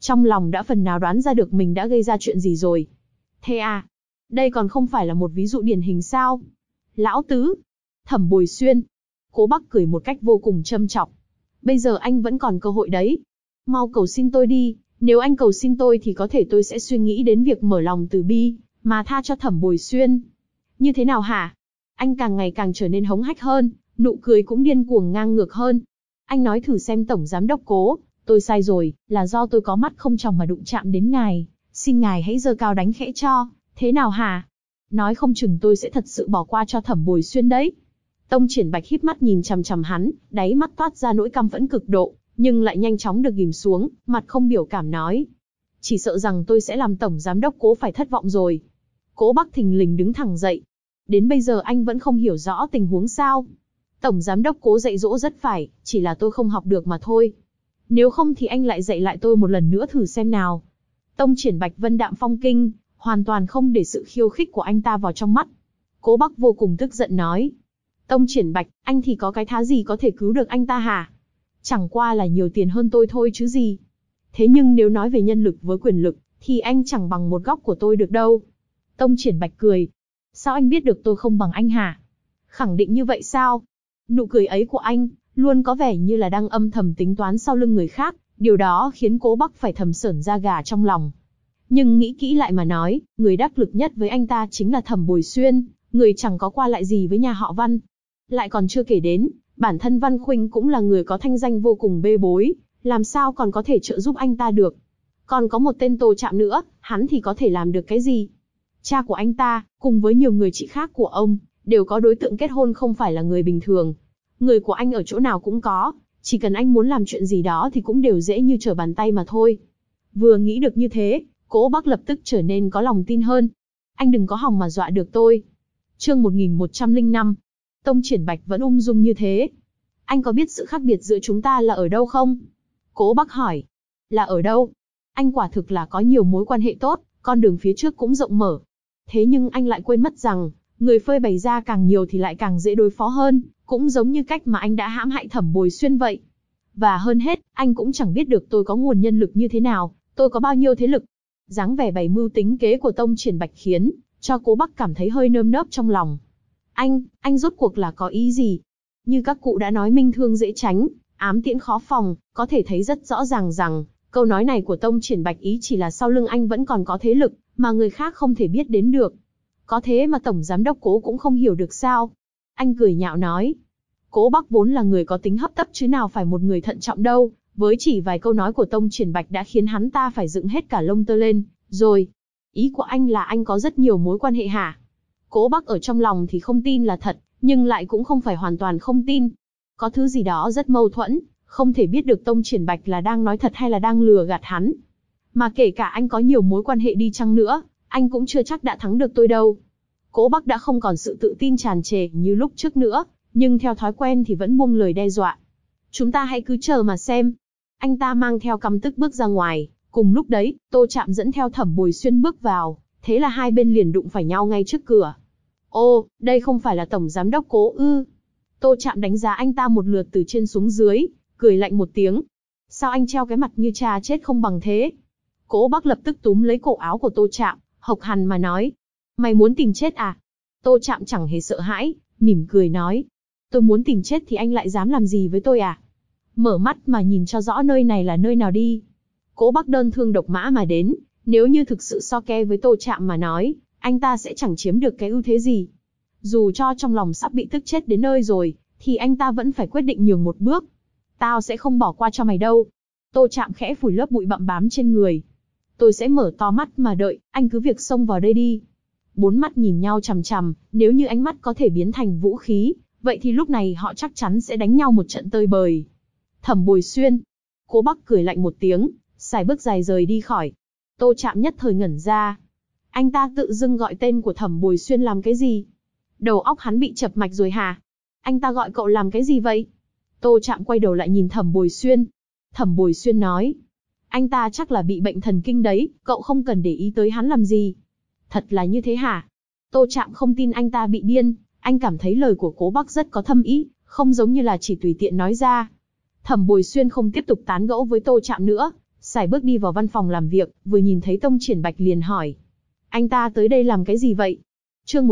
trong lòng đã phần nào đoán ra được mình đã gây ra chuyện gì rồi. Thế à? Đây còn không phải là một ví dụ điển hình sao? Lão tứ. Thẩm Bồi Xuyên. Cố Bắc cười một cách vô cùng châm chọc. Bây giờ anh vẫn còn cơ hội đấy. Mau cầu xin tôi đi, nếu anh cầu xin tôi thì có thể tôi sẽ suy nghĩ đến việc mở lòng từ bi, mà tha cho Thẩm Bồi Xuyên. Như thế nào hả? Anh càng ngày càng trở nên hống hách hơn, nụ cười cũng điên cuồng ngang ngược hơn. Anh nói thử xem Tổng Giám Đốc Cố, tôi sai rồi, là do tôi có mắt không tròng mà đụng chạm đến ngài. Xin ngài hãy giơ cao đánh khẽ cho, thế nào hả? Nói không chừng tôi sẽ thật sự bỏ qua cho Thẩm Bồi Xuyên đấy. Tông Triển Bạch híp mắt nhìn chằm chằm hắn, đáy mắt toát ra nỗi căm phẫn cực độ, nhưng lại nhanh chóng được ghìm xuống, mặt không biểu cảm nói. Chỉ sợ rằng tôi sẽ làm Tổng Giám Đốc Cố phải thất vọng rồi. Cố Bắc thình lình đứng thẳng dậy. Đến bây giờ anh vẫn không hiểu rõ tình huống sao? Tổng Giám Đốc Cố dạy dỗ rất phải, chỉ là tôi không học được mà thôi. Nếu không thì anh lại dạy lại tôi một lần nữa thử xem nào. Tông Triển Bạch vân đạm phong kinh, hoàn toàn không để sự khiêu khích của anh ta vào trong mắt. Cố Bắc vô cùng tức giận nói. Tông Triển Bạch, anh thì có cái thá gì có thể cứu được anh ta hả? Chẳng qua là nhiều tiền hơn tôi thôi chứ gì. Thế nhưng nếu nói về nhân lực với quyền lực, thì anh chẳng bằng một góc của tôi được đâu. Tông Triển Bạch cười. Sao anh biết được tôi không bằng anh hả? Khẳng định như vậy sao? Nụ cười ấy của anh, luôn có vẻ như là đang âm thầm tính toán sau lưng người khác, điều đó khiến Cố Bắc phải thầm sởn da gà trong lòng. Nhưng nghĩ kỹ lại mà nói, người đắc lực nhất với anh ta chính là Thẩm Bồi Xuyên, người chẳng có qua lại gì với nhà họ Văn. Lại còn chưa kể đến, bản thân Văn Khuynh cũng là người có thanh danh vô cùng bê bối, làm sao còn có thể trợ giúp anh ta được. Còn có một tên Tô Trạm nữa, hắn thì có thể làm được cái gì? Cha của anh ta, cùng với nhiều người chị khác của ông, đều có đối tượng kết hôn không phải là người bình thường. Người của anh ở chỗ nào cũng có, chỉ cần anh muốn làm chuyện gì đó thì cũng đều dễ như trở bàn tay mà thôi. Vừa nghĩ được như thế, Cố Bắc lập tức trở nên có lòng tin hơn. Anh đừng có hòng mà dọa được tôi. Chương 1105. Tông Triển Bạch vẫn ung dung như thế. Anh có biết sự khác biệt giữa chúng ta là ở đâu không? Cố Bắc hỏi. Là ở đâu? Anh quả thực là có nhiều mối quan hệ tốt, con đường phía trước cũng rộng mở. Thế nhưng anh lại quên mất rằng, người phơi bày ra càng nhiều thì lại càng dễ đối phó hơn, cũng giống như cách mà anh đã hãm hại Thẩm Bồi Xuyên vậy. Và hơn hết, anh cũng chẳng biết được tôi có nguồn nhân lực như thế nào, tôi có bao nhiêu thế lực. Dáng vẻ bày mưu tính kế của Tông Triển Bạch khiến cho Cố Bắc cảm thấy hơi nơm nớp trong lòng. Anh rốt cuộc là có ý gì? Như các cụ đã nói minh thương dễ tránh, ám tiễn khó phòng, có thể thấy rất rõ ràng rằng, câu nói này của Tông Triển Bạch ý chỉ là sau lưng anh vẫn còn có thế lực, mà người khác không thể biết đến được. Có thế mà Tổng Giám Đốc Cố cũng không hiểu được sao? Anh cười nhạo nói. Cố Bắc vốn là người có tính hấp tấp chứ nào phải một người thận trọng đâu, với chỉ vài câu nói của Tông Triển Bạch đã khiến hắn ta phải dựng hết cả lông tơ lên, rồi. Ý của anh là anh có rất nhiều mối quan hệ hả? Cố Bắc ở trong lòng thì không tin là thật, nhưng lại cũng không phải hoàn toàn không tin. Có thứ gì đó rất mâu thuẫn, không thể biết được Tông Triển Bạch là đang nói thật hay là đang lừa gạt hắn. Mà kể cả anh có nhiều mối quan hệ đi chăng nữa, anh cũng chưa chắc đã thắng được tôi đâu. Cố Bắc đã không còn sự tự tin tràn trề như lúc trước nữa, nhưng theo thói quen thì vẫn buông lời đe dọa. Chúng ta hãy cứ chờ mà xem. Anh ta mang theo căm tức bước ra ngoài, cùng lúc đấy, Tô Trạm dẫn theo Thẩm Bồi Xuyên bước vào, thế là hai bên liền đụng phải nhau ngay trước cửa. Ô, đây không phải là Tổng Giám Đốc Cố ư? Tô Trạm đánh giá anh ta một lượt từ trên xuống dưới, cười lạnh một tiếng. Sao anh treo cái mặt như cha chết không bằng thế? Cố Bắc lập tức túm lấy cổ áo của Tô Trạm, hộc hằn mà nói. Mày muốn tìm chết à? Tô Trạm chẳng hề sợ hãi, mỉm cười nói. Tôi muốn tìm chết thì anh lại dám làm gì với tôi à? Mở mắt mà nhìn cho rõ nơi này là nơi nào đi. Cố Bắc đơn thương độc mã mà đến, nếu như thực sự so ke với Tô Trạm mà nói, anh ta sẽ chẳng chiếm được cái ưu thế gì. Dù cho trong lòng sắp bị tức chết đến nơi rồi, thì anh ta vẫn phải quyết định nhường một bước. Tao sẽ không bỏ qua cho mày đâu. Tô Trạm khẽ phủi lớp bụi bặm bám trên người. Tôi sẽ mở to mắt mà đợi, anh cứ việc xông vào đây đi. Bốn mắt nhìn nhau chằm chằm, nếu như ánh mắt có thể biến thành vũ khí, vậy thì lúc này họ chắc chắn sẽ đánh nhau một trận tơi bời. Thẩm Bồi Xuyên. Cố Bắc cười lạnh một tiếng, xài bước dài rời đi khỏi. Tô Trạm nhất thời ngẩn ra. Anh ta tự dưng gọi tên của Thẩm Bồi Xuyên làm cái gì? Đầu óc hắn bị chập mạch rồi hả? Anh ta gọi cậu làm cái gì vậy? Tô Trạm quay đầu lại nhìn Thẩm Bồi Xuyên. Thẩm Bồi Xuyên nói. Anh ta chắc là bị bệnh thần kinh đấy, cậu không cần để ý tới hắn làm gì. Thật là như thế hả? Tô Trạm không tin anh ta bị điên, anh cảm thấy lời của Cố Bắc rất có thâm ý, không giống như là chỉ tùy tiện nói ra. Thẩm Bồi Xuyên không tiếp tục tán gẫu với Tô Trạm nữa, sải bước đi vào văn phòng làm việc, vừa nhìn thấy Tông Triển Bạch liền hỏi. Anh ta tới đây làm cái gì vậy? Chương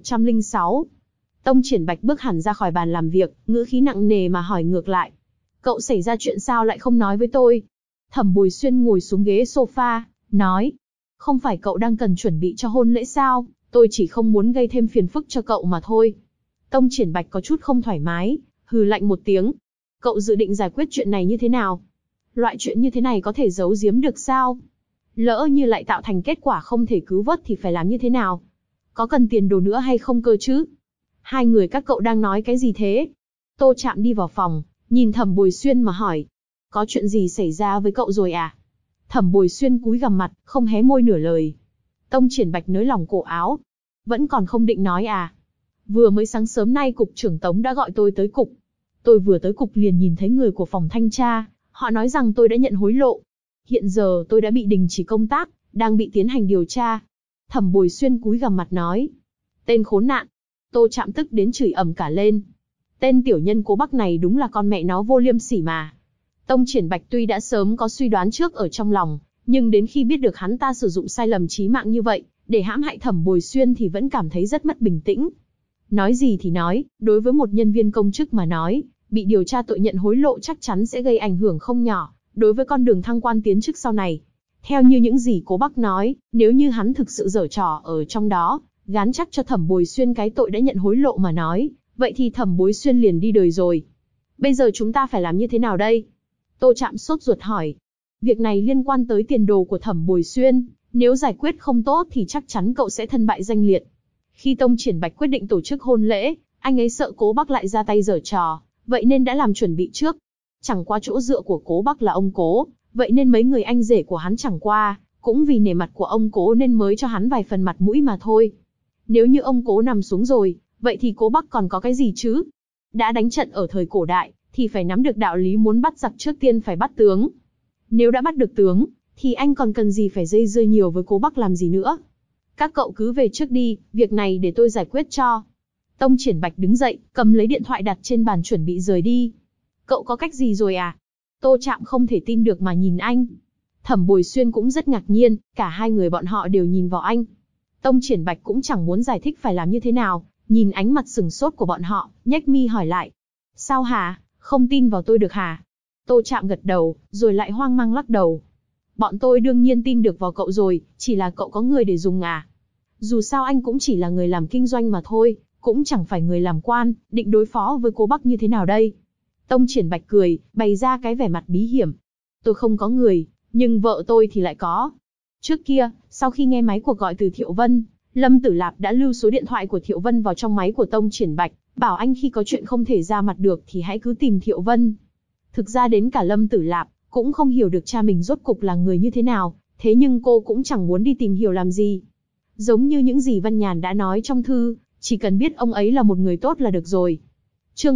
1106. Tông Triển Bạch bước hẳn ra khỏi bàn làm việc, ngữ khí nặng nề mà hỏi ngược lại. Cậu xảy ra chuyện sao lại không nói với tôi? Thẩm Bồi Xuyên ngồi xuống ghế sofa, nói. Không phải cậu đang cần chuẩn bị cho hôn lễ sao? Tôi chỉ không muốn gây thêm phiền phức cho cậu mà thôi. Tông Triển Bạch có chút không thoải mái, hừ lạnh một tiếng. Cậu dự định giải quyết chuyện này như thế nào? Loại chuyện như thế này có thể giấu giếm được sao? Lỡ như lại tạo thành kết quả không thể cứu vớt thì phải làm như thế nào? Có cần tiền đồ nữa hay không cơ chứ? Hai người các cậu đang nói cái gì thế? Tô Trạm đi vào phòng, nhìn Thẩm Bồi Xuyên mà hỏi. Có chuyện gì xảy ra với cậu rồi à? Thẩm Bồi Xuyên cúi gằm mặt, không hé môi nửa lời. Tông Triển Bạch nới lỏng cổ áo. Vẫn còn không định nói à? Vừa mới sáng sớm nay cục trưởng Tống đã gọi tôi tới cục. Tôi vừa tới cục liền nhìn thấy người của phòng thanh tra, họ nói rằng tôi đã nhận hối lộ. Hiện giờ tôi đã bị đình chỉ công tác, đang bị tiến hành điều tra. Thẩm Bồi Xuyên cúi gằm mặt nói. Tên khốn nạn. Tô Trạm tức đến chửi ầm cả lên. Tên tiểu nhân Cố Bắc này đúng là con mẹ nó vô liêm sỉ mà. Tông Triển Bạch tuy đã sớm có suy đoán trước ở trong lòng, nhưng đến khi biết được hắn ta sử dụng sai lầm chí mạng như vậy, để hãm hại Thẩm Bồi Xuyên thì vẫn cảm thấy rất mất bình tĩnh. Nói gì thì nói, đối với một nhân viên công chức mà nói, bị điều tra tội nhận hối lộ chắc chắn sẽ gây ảnh hưởng không nhỏ, đối với con đường thăng quan tiến chức sau này. Theo như những gì Cố Bắc nói, nếu như hắn thực sự giở trò ở trong đó, gán chắc cho Thẩm Bồi Xuyên cái tội đã nhận hối lộ mà nói, vậy thì Thẩm Bồi Xuyên liền đi đời rồi. Bây giờ chúng ta phải làm như thế nào đây? Tô Trạm sốt ruột hỏi. Việc này liên quan tới tiền đồ của Thẩm Bồi Xuyên, nếu giải quyết không tốt thì chắc chắn cậu sẽ thân bại danh liệt. Khi Tông Triển Bạch quyết định tổ chức hôn lễ, anh ấy sợ Cố Bắc lại ra tay giở trò, vậy nên đã làm chuẩn bị trước. Chẳng qua chỗ dựa của Cố Bắc là ông Cố, vậy nên mấy người anh rể của hắn chẳng qua, cũng vì nể mặt của ông Cố nên mới cho hắn vài phần mặt mũi mà thôi. Nếu như ông Cố nằm xuống rồi, vậy thì Cố Bắc còn có cái gì chứ? Đã đánh trận ở thời cổ đại, thì phải nắm được đạo lý muốn bắt giặc trước tiên phải bắt tướng. Nếu đã bắt được tướng, thì anh còn cần gì phải dây dưa nhiều với Cố Bắc làm gì nữa? Các cậu cứ về trước đi, việc này để tôi giải quyết cho. Tông Triển Bạch đứng dậy, cầm lấy điện thoại đặt trên bàn chuẩn bị rời đi. Cậu có cách gì rồi à? Tô Trạm không thể tin được mà nhìn anh. Thẩm Bồi Xuyên cũng rất ngạc nhiên, cả hai người bọn họ đều nhìn vào anh. Tông Triển Bạch cũng chẳng muốn giải thích phải làm như thế nào, nhìn ánh mặt sừng sốt của bọn họ, nhếch mi hỏi lại. Sao hả, không tin vào tôi được hả? Tô Trạm gật đầu, rồi lại hoang mang lắc đầu. Bọn tôi đương nhiên tin được vào cậu rồi, chỉ là cậu có người để dùng à? Dù sao anh cũng chỉ là người làm kinh doanh mà thôi, cũng chẳng phải người làm quan, định đối phó với Cố Bắc như thế nào đây? Tông Triển Bạch cười, bày ra cái vẻ mặt bí hiểm. Tôi không có người, nhưng vợ tôi thì lại có. Trước kia, sau khi nghe máy cuộc gọi từ Thiệu Vân, Lâm Tử Lạp đã lưu số điện thoại của Thiệu Vân vào trong máy của Tông Triển Bạch, bảo anh khi có chuyện không thể ra mặt được thì hãy cứ tìm Thiệu Vân. Thực ra đến cả Lâm Tử Lạp cũng không hiểu được cha mình rốt cục là người như thế nào, thế nhưng cô cũng chẳng muốn đi tìm hiểu làm gì. Giống như những gì Văn Nhàn đã nói trong thư, chỉ cần biết ông ấy là một người tốt là được rồi. Chương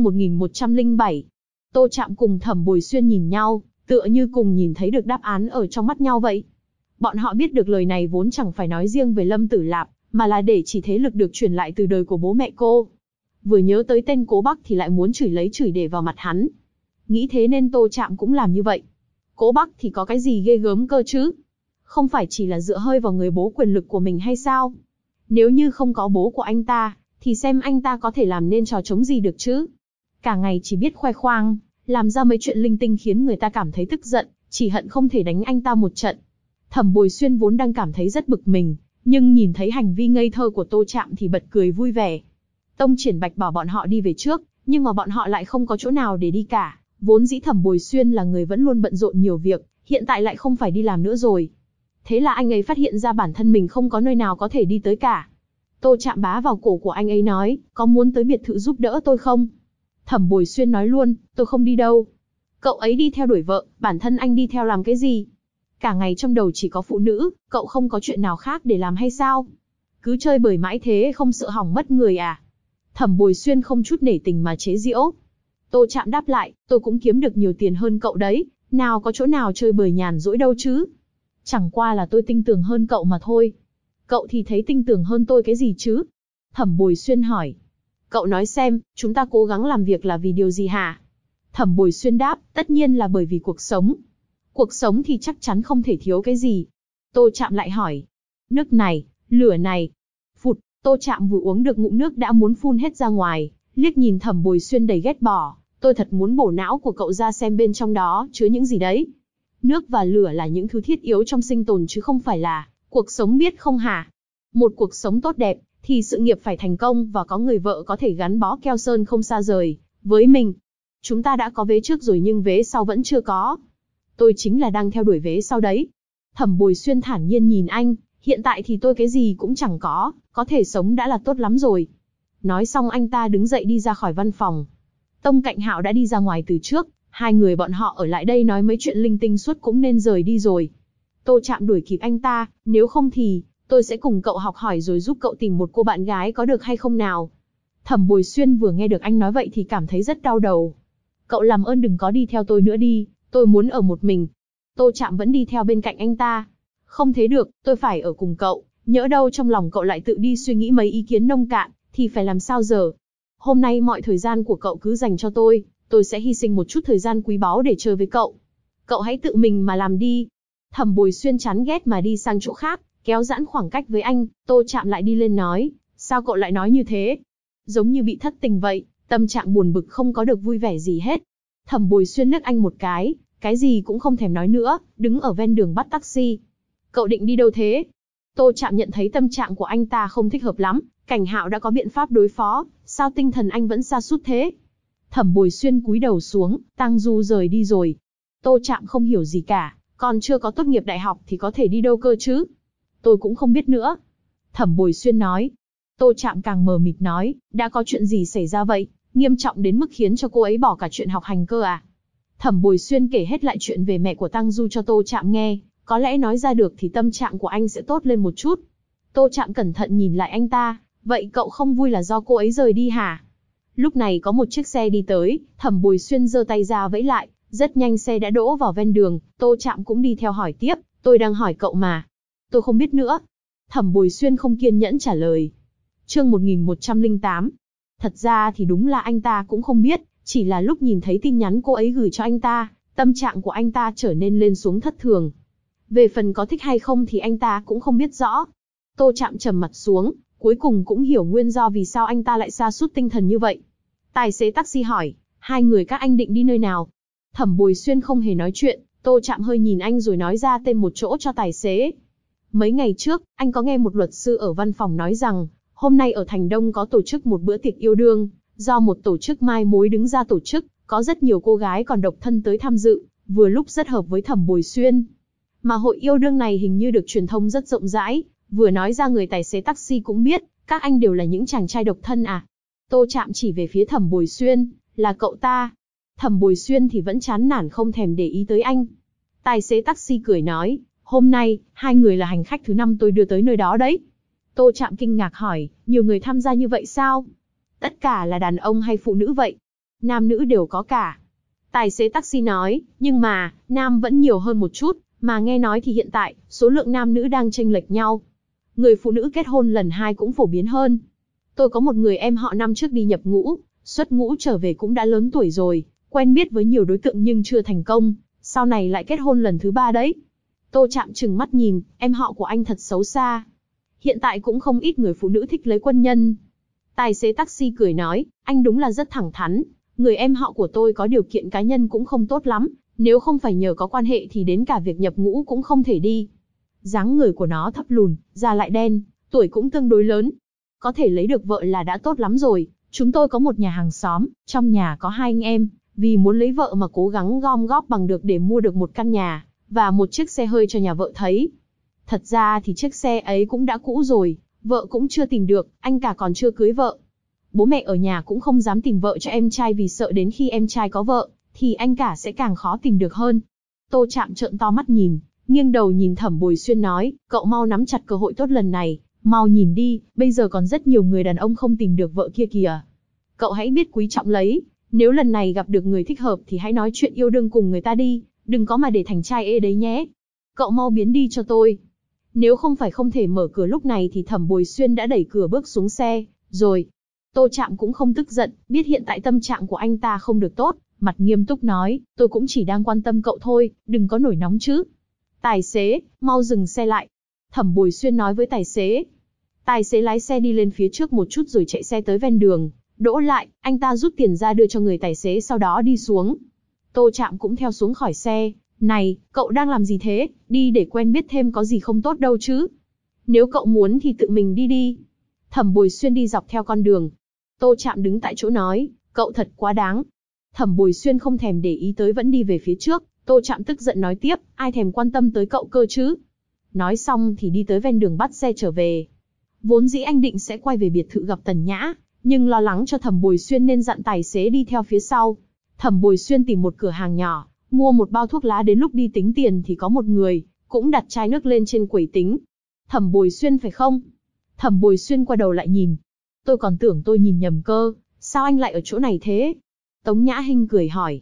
1107. Tô Trạm cùng Thẩm Bồi Xuyên nhìn nhau, tựa như cùng nhìn thấy được đáp án ở trong mắt nhau vậy. Bọn họ biết được lời này vốn chẳng phải nói riêng về Lâm Tử Lạp, mà là để chỉ thế lực được truyền lại từ đời của bố mẹ cô. Vừa nhớ tới tên Cố Bắc thì lại muốn chửi lấy chửi để vào mặt hắn. Nghĩ thế nên Tô Trạm cũng làm như vậy. Cố Bắc thì có cái gì ghê gớm cơ chứ? Không phải chỉ là dựa hơi vào người bố quyền lực của mình hay sao? Nếu như không có bố của anh ta, thì xem anh ta có thể làm nên trò trống gì được chứ? Cả ngày chỉ biết khoe khoang, làm ra mấy chuyện linh tinh khiến người ta cảm thấy tức giận, chỉ hận không thể đánh anh ta một trận. Thẩm Bồi Xuyên vốn đang cảm thấy rất bực mình, nhưng nhìn thấy hành vi ngây thơ của Tô Trạm thì bật cười vui vẻ. Tông Triển Bạch bảo bọn họ đi về trước, nhưng mà bọn họ lại không có chỗ nào để đi cả. Vốn dĩ Thẩm Bồi Xuyên là người vẫn luôn bận rộn nhiều việc, hiện tại lại không phải đi làm nữa rồi. Thế là anh ấy phát hiện ra bản thân mình không có nơi nào có thể đi tới cả. Tô Trạm bá vào cổ của anh ấy nói, có muốn tới biệt thự giúp đỡ tôi không? Thẩm Bồi Xuyên nói luôn, tôi không đi đâu. Cậu ấy đi theo đuổi vợ, bản thân anh đi theo làm cái gì? Cả ngày trong đầu chỉ có phụ nữ, cậu không có chuyện nào khác để làm hay sao? Cứ chơi bời mãi thế không sợ hỏng mất người à? Thẩm Bồi Xuyên không chút nể tình mà chế giễu. Tô Trạm đáp lại, tôi cũng kiếm được nhiều tiền hơn cậu đấy, nào có chỗ nào chơi bời nhàn rỗi đâu chứ? Chẳng qua là tôi tinh tường hơn cậu mà thôi. Cậu thì thấy tinh tường hơn tôi cái gì chứ? Thẩm Bồi Xuyên hỏi. Cậu nói xem, chúng ta cố gắng làm việc là vì điều gì hả? Thẩm Bồi Xuyên đáp, tất nhiên là bởi vì cuộc sống. Cuộc sống thì chắc chắn không thể thiếu cái gì. Tô Trạm lại hỏi. Nước này, lửa này. Phụt, Tô Trạm vừa uống được ngụm nước đã muốn phun hết ra ngoài, liếc nhìn Thẩm Bồi Xuyên đầy ghét bỏ. Tôi thật muốn bổ não của cậu ra xem bên trong đó chứa những gì đấy. Nước và lửa là những thứ thiết yếu trong sinh tồn chứ không phải là cuộc sống, biết không hả? Một cuộc sống tốt đẹp, thì sự nghiệp phải thành công và có người vợ có thể gắn bó keo sơn không xa rời với mình. Chúng ta đã có vế trước rồi nhưng vế sau vẫn chưa có. Tôi chính là đang theo đuổi vế sau đấy. Thẩm Bồi Xuyên thản nhiên nhìn anh, hiện tại thì tôi cái gì cũng chẳng có thể sống đã là tốt lắm rồi. Nói xong anh ta đứng dậy đi ra khỏi văn phòng. Tông Cạnh Hạo đã đi ra ngoài từ trước, hai người bọn họ ở lại đây nói mấy chuyện linh tinh suốt cũng nên rời đi rồi. Tô Trạm đuổi kịp anh ta, nếu không thì, tôi sẽ cùng cậu học hỏi rồi giúp cậu tìm một cô bạn gái có được hay không nào? Thẩm Bồi Xuyên vừa nghe được anh nói vậy thì cảm thấy rất đau đầu. Cậu làm ơn đừng có đi theo tôi nữa đi, tôi muốn ở một mình. Tô Trạm vẫn đi theo bên cạnh anh ta. Không thế được, tôi phải ở cùng cậu, nhỡ đâu trong lòng cậu lại tự đi suy nghĩ mấy ý kiến nông cạn, thì phải làm sao giờ? Hôm nay mọi thời gian của cậu cứ dành cho tôi sẽ hy sinh một chút thời gian quý báu để chơi với cậu. Cậu hãy tự mình mà làm đi. Thẩm Bồi Xuyên chán ghét mà đi sang chỗ khác, kéo giãn khoảng cách với anh. Tô Trạm lại đi lên nói, sao cậu lại nói như thế? Giống như bị thất tình vậy, tâm trạng buồn bực không có được vui vẻ gì hết. Thẩm Bồi Xuyên liếc anh một cái gì cũng không thèm nói nữa, đứng ở ven đường bắt taxi. Cậu định đi đâu thế? Tô Trạm nhận thấy tâm trạng của anh ta không thích hợp lắm, Cảnh Hạo đã có biện pháp đối phó, sao tinh thần anh vẫn sa sút thế? Thẩm Bồi Xuyên cúi đầu xuống, Tang Du rời đi rồi. Tô Trạm không hiểu gì cả, còn chưa có tốt nghiệp đại học thì có thể đi đâu cơ chứ? Tôi cũng không biết nữa. Thẩm Bồi Xuyên nói. Tô Trạm càng mờ mịt nói, đã có chuyện gì xảy ra vậy, nghiêm trọng đến mức khiến cho cô ấy bỏ cả chuyện học hành cơ à? Thẩm Bồi Xuyên kể hết lại chuyện về mẹ của Tang Du cho Tô Trạm nghe, có lẽ nói ra được thì tâm trạng của anh sẽ tốt lên một chút. Tô Trạm cẩn thận nhìn lại anh ta, vậy cậu không vui là do cô ấy rời đi hả? Lúc này có một chiếc xe đi tới, Thẩm Bồi Xuyên giơ tay ra vẫy lại, rất nhanh xe đã đỗ vào ven đường, Tô Trạm cũng đi theo hỏi tiếp, tôi đang hỏi cậu mà. Tôi không biết nữa. Thẩm Bồi Xuyên không kiên nhẫn trả lời. Chương 1108. Thật ra thì đúng là anh ta cũng không biết, chỉ là lúc nhìn thấy tin nhắn cô ấy gửi cho anh ta, tâm trạng của anh ta trở nên lên xuống thất thường. Về phần có thích hay không thì anh ta cũng không biết rõ. Tô Trạm trầm mặt xuống, cuối cùng cũng hiểu nguyên do vì sao anh ta lại sa sút tinh thần như vậy. Tài xế taxi hỏi, hai người các anh định đi nơi nào? Thẩm Bồi Xuyên không hề nói chuyện, Tô Trạm hơi nhìn anh rồi nói ra tên một chỗ cho tài xế. Mấy ngày trước, anh có nghe một luật sư ở văn phòng nói rằng, hôm nay ở Thành Đông có tổ chức một bữa tiệc yêu đương, do một tổ chức mai mối đứng ra tổ chức, có rất nhiều cô gái còn độc thân tới tham dự, vừa lúc rất hợp với Thẩm Bồi Xuyên. Mà hội yêu đương này hình như được truyền thông rất rộng rãi, vừa nói ra người tài xế taxi cũng biết, các anh đều là những chàng trai độc thân à? Tô Trạm chỉ về phía Thẩm Bồi Xuyên, là cậu ta. Thẩm Bồi Xuyên thì vẫn chán nản không thèm để ý tới anh. Tài xế taxi cười nói, hôm nay, hai người là hành khách thứ 5 tôi đưa tới nơi đó đấy. Tô Trạm kinh ngạc hỏi, nhiều người tham gia như vậy sao? Tất cả là đàn ông hay phụ nữ vậy? Nam nữ đều có cả. Tài xế taxi nói, nhưng mà, nam vẫn nhiều hơn một chút, mà nghe nói thì hiện tại, số lượng nam nữ đang chênh lệch nhau. Người phụ nữ kết hôn lần 2 cũng phổ biến hơn. Tôi có một người em họ năm trước đi nhập ngũ, xuất ngũ trở về cũng đã lớn tuổi rồi, quen biết với nhiều đối tượng nhưng chưa thành công, sau này lại kết hôn lần thứ 3 đấy. Tô Trạm trừng mắt nhìn, em họ của anh thật xấu xa. Hiện tại cũng không ít người phụ nữ thích lấy quân nhân. Tài xế taxi cười nói, anh đúng là rất thẳng thắn, người em họ của tôi có điều kiện cá nhân cũng không tốt lắm, nếu không phải nhờ có quan hệ thì đến cả việc nhập ngũ cũng không thể đi. Dáng người của nó thấp lùn, da lại đen, tuổi cũng tương đối lớn. Có thể lấy được vợ là đã tốt lắm rồi. Chúng tôi có một nhà hàng xóm, trong nhà có 2 anh em, vì muốn lấy vợ mà cố gắng gom góp bằng được để mua được một căn nhà, và một chiếc xe hơi cho nhà vợ thấy. Thật ra thì chiếc xe ấy cũng đã cũ rồi, vợ cũng chưa tìm được, anh cả còn chưa cưới vợ. Bố mẹ ở nhà cũng không dám tìm vợ cho em trai vì sợ đến khi em trai có vợ, thì anh cả sẽ càng khó tìm được hơn. Tô Trạm trợn to mắt nhìn, nghiêng đầu nhìn Thẩm Bồi Xuyên nói, cậu mau nắm chặt cơ hội tốt lần này, mau nhìn đi, bây giờ còn rất nhiều người đàn ông không tìm được vợ kia kìa. Cậu hãy biết quý trọng lấy, nếu lần này gặp được người thích hợp thì hãy nói chuyện yêu đương cùng người ta đi, đừng có mà để thành trai ê đấy nhé. Cậu mau biến đi cho tôi. Nếu không phải không thể mở cửa lúc này thì Thẩm Bồi Xuyên đã đẩy cửa bước xuống xe, rồi. Tô Trạm cũng không tức giận, biết hiện tại tâm trạng của anh ta không được tốt, mặt nghiêm túc nói, tôi cũng chỉ đang quan tâm cậu thôi, đừng có nổi nóng chứ. Tài xế, mau dừng xe lại. Thẩm Bồi Xuyên nói với tài xế. Tài xế lái xe đi lên phía trước một chút rồi chạy xe tới ven đường, đỗ lại, anh ta rút tiền ra đưa cho người tài xế sau đó đi xuống. Tô Trạm cũng theo xuống khỏi xe. Này, cậu đang làm gì thế, đi để quen biết thêm có gì không tốt đâu chứ. Nếu cậu muốn thì tự mình đi đi. Thẩm Bồi Xuyên đi dọc theo con đường. Tô Trạm đứng tại chỗ nói, cậu thật quá đáng. Thẩm Bồi Xuyên không thèm để ý tới vẫn đi về phía trước. Tô Trạm tức giận nói tiếp, ai thèm quan tâm tới cậu cơ chứ. Nói xong thì đi tới ven đường bắt xe trở về. Vốn dĩ anh định sẽ quay về biệt thự gặp Tần Nhã, nhưng lo lắng cho Thẩm Bồi Xuyên nên dặn tài xế đi theo phía sau. Thẩm Bồi Xuyên tìm một cửa hàng nhỏ, mua một bao thuốc lá, đến lúc đi tính tiền thì có một người cũng đặt chai nước lên trên quầy tính. Thẩm Bồi Xuyên phải không? Thẩm Bồi Xuyên qua đầu lại nhìn. Tôi còn tưởng tôi nhìn nhầm cơ, sao anh lại ở chỗ này thế? Tống Nhã Hinh cười hỏi.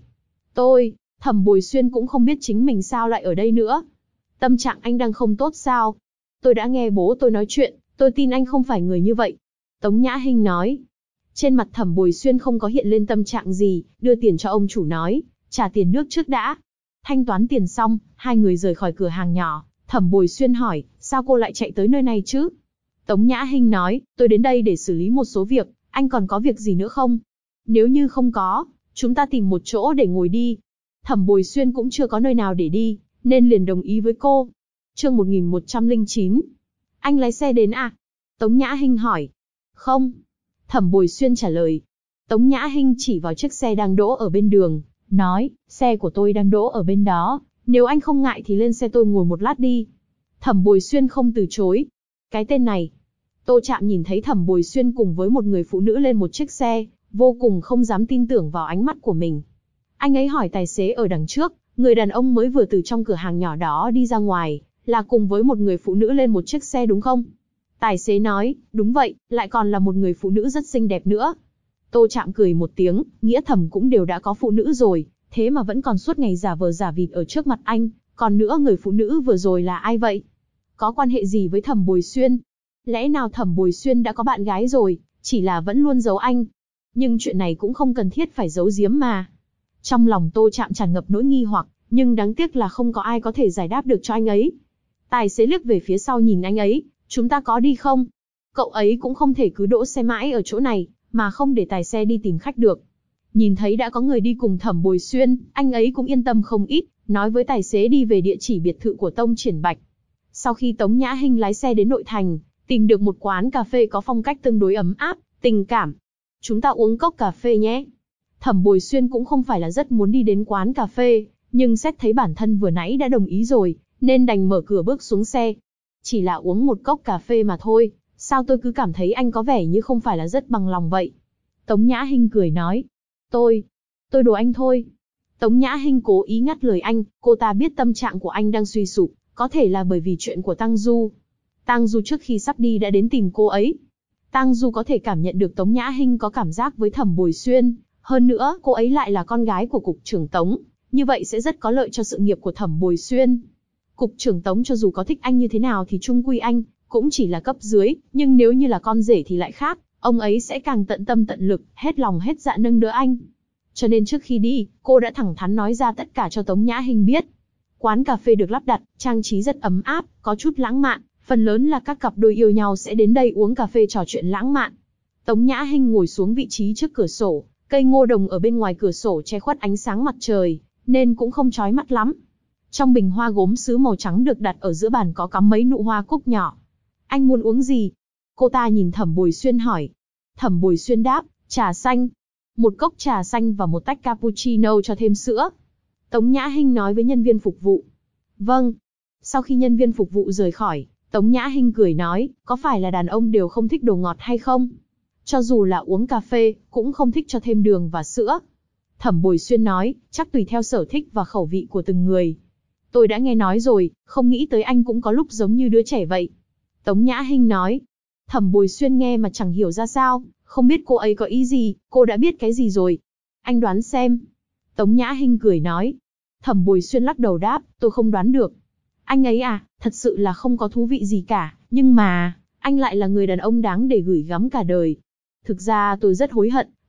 Thẩm Bồi Xuyên cũng không biết chính mình sao lại ở đây nữa. Tâm trạng anh đang không tốt sao? Tôi đã nghe bố tôi nói chuyện, tôi tin anh không phải người như vậy. Tống Nhã Hinh nói. Trên mặt Thẩm Bồi Xuyên không có hiện lên tâm trạng gì, đưa tiền cho ông chủ nói, trả tiền nước trước đã. Thanh toán tiền xong, hai người rời khỏi cửa hàng nhỏ. Thẩm Bồi Xuyên hỏi, sao cô lại chạy tới nơi này chứ? Tống Nhã Hinh nói, tôi đến đây để xử lý một số việc, anh còn có việc gì nữa không? Nếu như không có, chúng ta tìm một chỗ để ngồi đi. Thẩm Bồi Xuyên cũng chưa có nơi nào để đi, nên liền đồng ý với cô. Chương 1109. Anh lái xe đến à? Tống Nhã Hinh hỏi. Không. Thẩm Bồi Xuyên trả lời. Tống Nhã Hinh chỉ vào chiếc xe đang đỗ ở bên đường, nói, xe của tôi đang đỗ ở bên đó, nếu anh không ngại thì lên xe tôi ngồi một lát đi. Thẩm Bồi Xuyên không từ chối. Cái tên này. Tô Trạm nhìn thấy Thẩm Bồi Xuyên cùng với một người phụ nữ lên một chiếc xe, vô cùng không dám tin tưởng vào ánh mắt của mình. Anh ấy hỏi tài xế ở đằng trước, người đàn ông mới vừa từ trong cửa hàng nhỏ đó đi ra ngoài, là cùng với một người phụ nữ lên một chiếc xe đúng không? Tài xế nói, đúng vậy, lại còn là một người phụ nữ rất xinh đẹp nữa. Tô Trạm cười một tiếng, nghĩa thầm cũng đều đã có phụ nữ rồi, thế mà vẫn còn suốt ngày giả vờ giả vịt ở trước mặt anh. Còn nữa, người phụ nữ vừa rồi là ai vậy? Có quan hệ gì với Thẩm Bồi Xuyên? Lẽ nào Thẩm Bồi Xuyên đã có bạn gái rồi, chỉ là vẫn luôn giấu anh? Nhưng chuyện này cũng không cần thiết phải giấu giếm mà. Trong lòng Tô Trạm tràn ngập nỗi nghi hoặc, nhưng đáng tiếc là không có ai có thể giải đáp được cho anh ấy. Tài xế liếc về phía sau nhìn anh ấy, chúng ta có đi không? Cậu ấy cũng không thể cứ đỗ xe mãi ở chỗ này, mà không để tài xe đi tìm khách được. Nhìn thấy đã có người đi cùng Thẩm Bồi Xuyên, anh ấy cũng yên tâm không ít, nói với tài xế đi về địa chỉ biệt thự của Tông Triển Bạch. Sau khi Tống Nhã Hinh lái xe đến nội thành, tìm được một quán cà phê có phong cách tương đối ấm áp, tình cảm. Chúng ta uống cốc cà phê nhé. Thẩm Bồi Xuyên cũng không phải là rất muốn đi đến quán cà phê, nhưng xét thấy bản thân vừa nãy đã đồng ý rồi, nên đành mở cửa bước xuống xe. Chỉ là uống một cốc cà phê mà thôi, sao tôi cứ cảm thấy anh có vẻ như không phải là rất bằng lòng vậy? Tống Nhã Hinh cười nói. Tôi đùa anh thôi. Tống Nhã Hinh cố ý ngắt lời anh, cô ta biết tâm trạng của anh đang suy sụp, có thể là bởi vì chuyện của Tang Du. Tang Du trước khi sắp đi đã đến tìm cô ấy. Tang Du có thể cảm nhận được Tống Nhã Hinh có cảm giác với Thẩm Bồi Xuyên, hơn nữa cô ấy lại là con gái của cục trưởng Tống, như vậy sẽ rất có lợi cho sự nghiệp của Thẩm Bồi Xuyên. Cục trưởng Tống cho dù có thích anh như thế nào thì chung quy anh cũng chỉ là cấp dưới, nhưng nếu như là con rể thì lại khác, ông ấy sẽ càng tận tâm tận lực, hết lòng hết dạ nâng đỡ anh. Cho nên trước khi đi, cô đã thẳng thắn nói ra tất cả cho Tống Nhã Hinh biết. Quán cà phê được lắp đặt, trang trí rất ấm áp, có chút lãng mạn, phần lớn là các cặp đôi yêu nhau sẽ đến đây uống cà phê trò chuyện lãng mạn. Tống Nhã Hinh ngồi xuống vị trí trước cửa sổ, cây ngô đồng ở bên ngoài cửa sổ che khuất ánh sáng mặt trời, nên cũng không chói mắt lắm. Trong bình hoa gốm sứ màu trắng được đặt ở giữa bàn có cắm mấy nụ hoa cúc nhỏ. Anh muốn uống gì? Cô ta nhìn Thẩm Bồi Xuyên hỏi. Thẩm Bồi Xuyên đáp, trà xanh. Một cốc trà xanh và một tách cappuccino cho thêm sữa. Tống Nhã Hinh nói với nhân viên phục vụ. Vâng. Sau khi nhân viên phục vụ rời khỏi, Tống Nhã Hinh cười nói, có phải là đàn ông đều không thích đồ ngọt hay không? Cho dù là uống cà phê, cũng không thích cho thêm đường và sữa. Thẩm Bồi Xuyên nói, chắc tùy theo sở thích và khẩu vị của từng người. Tôi đã nghe nói rồi, không nghĩ tới anh cũng có lúc giống như đứa trẻ vậy. Tống Nhã Hinh nói. Thẩm Bồi Xuyên nghe mà chẳng hiểu ra sao, không biết cô ấy có ý gì, cô đã biết cái gì rồi? Anh đoán xem. Tống Nhã Hinh cười nói. Thẩm Bồi Xuyên lắc đầu đáp, tôi không đoán được. Anh ấy à, thật sự là không có thú vị gì cả, nhưng mà, anh lại là người đàn ông đáng để gửi gắm cả đời. Thực ra tôi rất hối hận,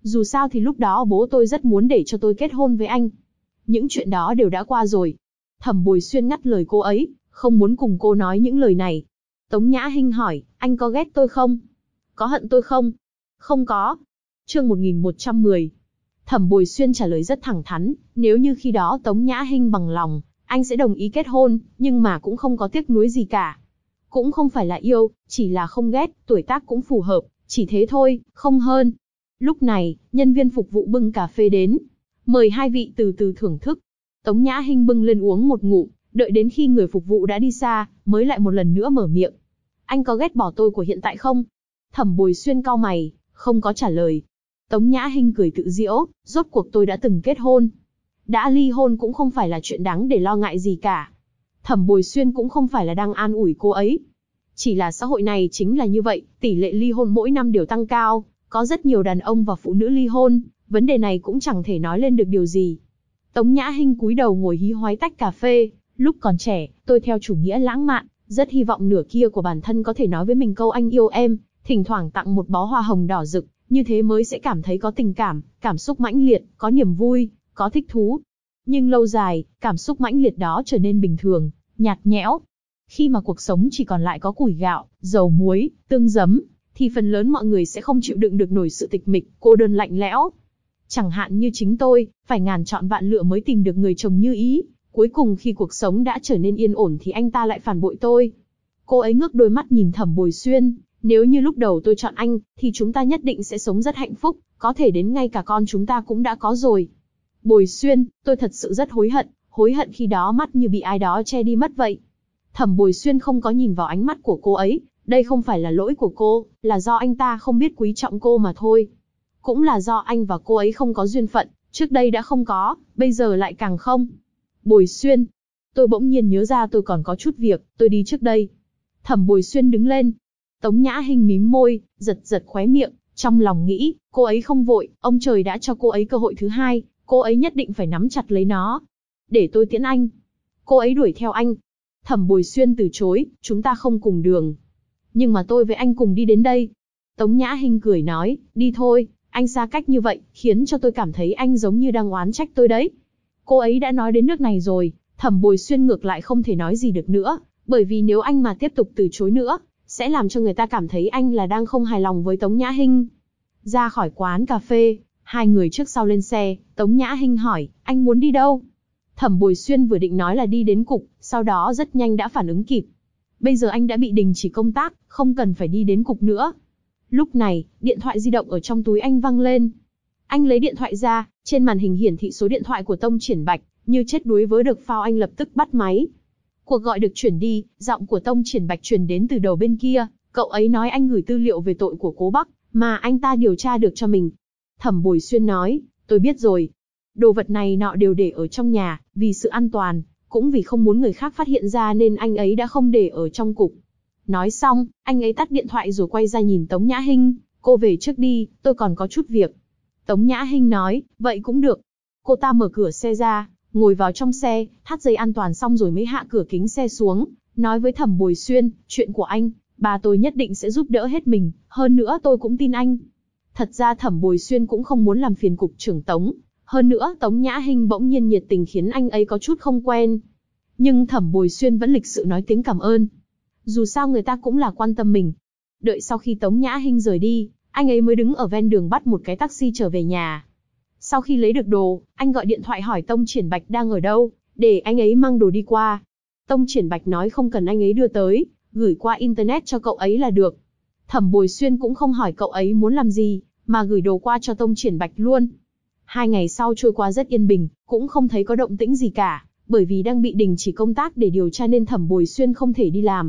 Dù sao thì lúc đó bố tôi rất muốn để cho tôi kết hôn với anh. Những chuyện đó đều đã qua rồi. Thẩm Bồi Xuyên ngắt lời cô ấy, không muốn cùng cô nói những lời này. Tống Nhã Hinh hỏi, anh có ghét tôi không? Có hận tôi không? Không có. Chương 1110. Thẩm Bồi Xuyên trả lời rất thẳng thắn, nếu như khi đó Tống Nhã Hinh bằng lòng, anh sẽ đồng ý kết hôn, nhưng mà cũng không có tiếc nuối gì cả. Cũng không phải là yêu, chỉ là không ghét, tuổi tác cũng phù hợp, chỉ thế thôi, không hơn. Lúc này, nhân viên phục vụ bưng cà phê đến. Mời hai vị từ từ thưởng thức. Tống Nhã Hinh bưng lên uống một ngụm, đợi đến khi người phục vụ đã đi xa, mới lại một lần nữa mở miệng. Anh có ghét bỏ tôi của hiện tại không? Thẩm Bồi Xuyên cau mày, không có trả lời. Tống Nhã Hinh cười tự giễu, rốt cuộc tôi đã từng kết hôn. Đã ly hôn cũng không phải là chuyện đáng để lo ngại gì cả. Thẩm Bồi Xuyên cũng không phải là đang an ủi cô ấy. Chỉ là xã hội này chính là như vậy, tỷ lệ ly hôn mỗi năm đều tăng cao, có rất nhiều đàn ông và phụ nữ ly hôn, vấn đề này cũng chẳng thể nói lên được điều gì. Tống Nhã Hinh cúi đầu ngồi hí hoáy tách cà phê, lúc còn trẻ, tôi theo chủ nghĩa lãng mạn, rất hy vọng nửa kia của bản thân có thể nói với mình câu anh yêu em, thỉnh thoảng tặng một bó hoa hồng đỏ rực, như thế mới sẽ cảm thấy có tình cảm, cảm xúc mãnh liệt, có niềm vui, có thích thú. Nhưng lâu dài, cảm xúc mãnh liệt đó trở nên bình thường, nhạt nhẽo. Khi mà cuộc sống chỉ còn lại có củi gạo, dầu muối, tương giấm, thì phần lớn mọi người sẽ không chịu đựng được nổi sự tịch mịch, cô đơn lạnh lẽo. Chẳng hạn như chính tôi, phải ngàn chọn vạn lựa mới tìm được người chồng như ý. Cuối cùng khi cuộc sống đã trở nên yên ổn thì anh ta lại phản bội tôi. Cô ấy ngước đôi mắt nhìn Thẩm Bồi Xuyên, nếu như lúc đầu tôi chọn anh, thì chúng ta nhất định sẽ sống rất hạnh phúc, có thể đến ngay cả con chúng ta cũng đã có rồi. Bồi Xuyên, tôi thật sự rất hối hận khi đó mắt như bị ai đó che đi mất vậy. Thẩm Bồi Xuyên không có nhìn vào ánh mắt của cô ấy, đây không phải là lỗi của cô, là do anh ta không biết quý trọng cô mà thôi. Cũng là do anh và cô ấy không có duyên phận, trước đây đã không có, bây giờ lại càng không. Bồi Xuyên, tôi bỗng nhiên nhớ ra tôi còn có chút việc, tôi đi trước đây. Thẩm Bồi Xuyên đứng lên. Tống Nhã Hinh mím môi, giật giật khóe miệng, trong lòng nghĩ, cô ấy không vội, ông trời đã cho cô ấy cơ hội thứ hai, cô ấy nhất định phải nắm chặt lấy nó. Để tôi tiễn anh. Cô ấy đuổi theo anh. Thẩm Bồi Xuyên từ chối, chúng ta không cùng đường. Nhưng mà tôi với anh cùng đi đến đây. Tống Nhã Hinh cười nói, đi thôi, anh xa cách như vậy, khiến cho tôi cảm thấy anh giống như đang oán trách tôi đấy. Cô ấy đã nói đến nước này rồi, Thẩm Bồi Xuyên ngược lại không thể nói gì được nữa, bởi vì nếu anh mà tiếp tục từ chối nữa, sẽ làm cho người ta cảm thấy anh là đang không hài lòng với Tống Nhã Hinh. Ra khỏi quán cà phê, hai người trước sau lên xe, Tống Nhã Hinh hỏi, anh muốn đi đâu? Thẩm Bồi Xuyên vừa định nói là đi đến cục, sau đó rất nhanh đã phản ứng kịp. Bây giờ anh đã bị đình chỉ công tác, không cần phải đi đến cục nữa. Lúc này, điện thoại di động ở trong túi anh vang lên. Anh lấy điện thoại ra, trên màn hình hiển thị số điện thoại của Tông Triển Bạch, như chết đuối với được phao anh lập tức bắt máy. Cuộc gọi được chuyển đi, giọng của Tông Triển Bạch truyền đến từ đầu bên kia, cậu ấy nói anh gửi tư liệu về tội của Cố Bắc, mà anh ta điều tra được cho mình. Thẩm Bồi Xuyên nói, tôi biết rồi. Đồ vật này nọ đều để ở trong nhà, vì sự an toàn, cũng vì không muốn người khác phát hiện ra nên anh ấy đã không để ở trong cục. Nói xong, anh ấy tắt điện thoại rồi quay ra nhìn Tống Nhã Hinh, cô về trước đi, tôi còn có chút việc. Tống Nhã Hinh nói, vậy cũng được. Cô ta mở cửa xe ra, ngồi vào trong xe, thắt dây an toàn xong rồi mới hạ cửa kính xe xuống, nói với Thẩm Bồi Xuyên, chuyện của anh, bà tôi nhất định sẽ giúp đỡ hết mình, hơn nữa tôi cũng tin anh. Thật ra Thẩm Bồi Xuyên cũng không muốn làm phiền cục trưởng Tống, hơn nữa Tống Nhã Hinh bỗng nhiên nhiệt tình khiến anh ấy có chút không quen. Nhưng Thẩm Bồi Xuyên vẫn lịch sự nói tiếng cảm ơn. Dù sao người ta cũng là quan tâm mình. Đợi sau khi Tống Nhã Hinh rời đi, anh ấy mới đứng ở ven đường bắt một cái taxi trở về nhà. Sau khi lấy được đồ, anh gọi điện thoại hỏi Tông Triển Bạch đang ở đâu, để anh ấy mang đồ đi qua. Tông Triển Bạch nói không cần anh ấy đưa tới, gửi qua internet cho cậu ấy là được. Thẩm Bồi Xuyên cũng không hỏi cậu ấy muốn làm gì, mà gửi đồ qua cho Tông Triển Bạch luôn. 2 ngày sau trôi qua rất yên bình, cũng không thấy có động tĩnh gì cả, bởi vì đang bị đình chỉ công tác để điều tra nên Thẩm Bồi Xuyên không thể đi làm.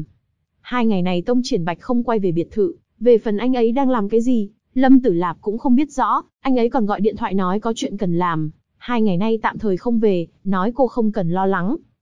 2 ngày này Tông Triển Bạch không quay về biệt thự, về phần anh ấy đang làm cái gì, Lâm Tử Lạp cũng không biết rõ, anh ấy còn gọi điện thoại nói có chuyện cần làm. 2 ngày nay tạm thời không về, nói cô không cần lo lắng.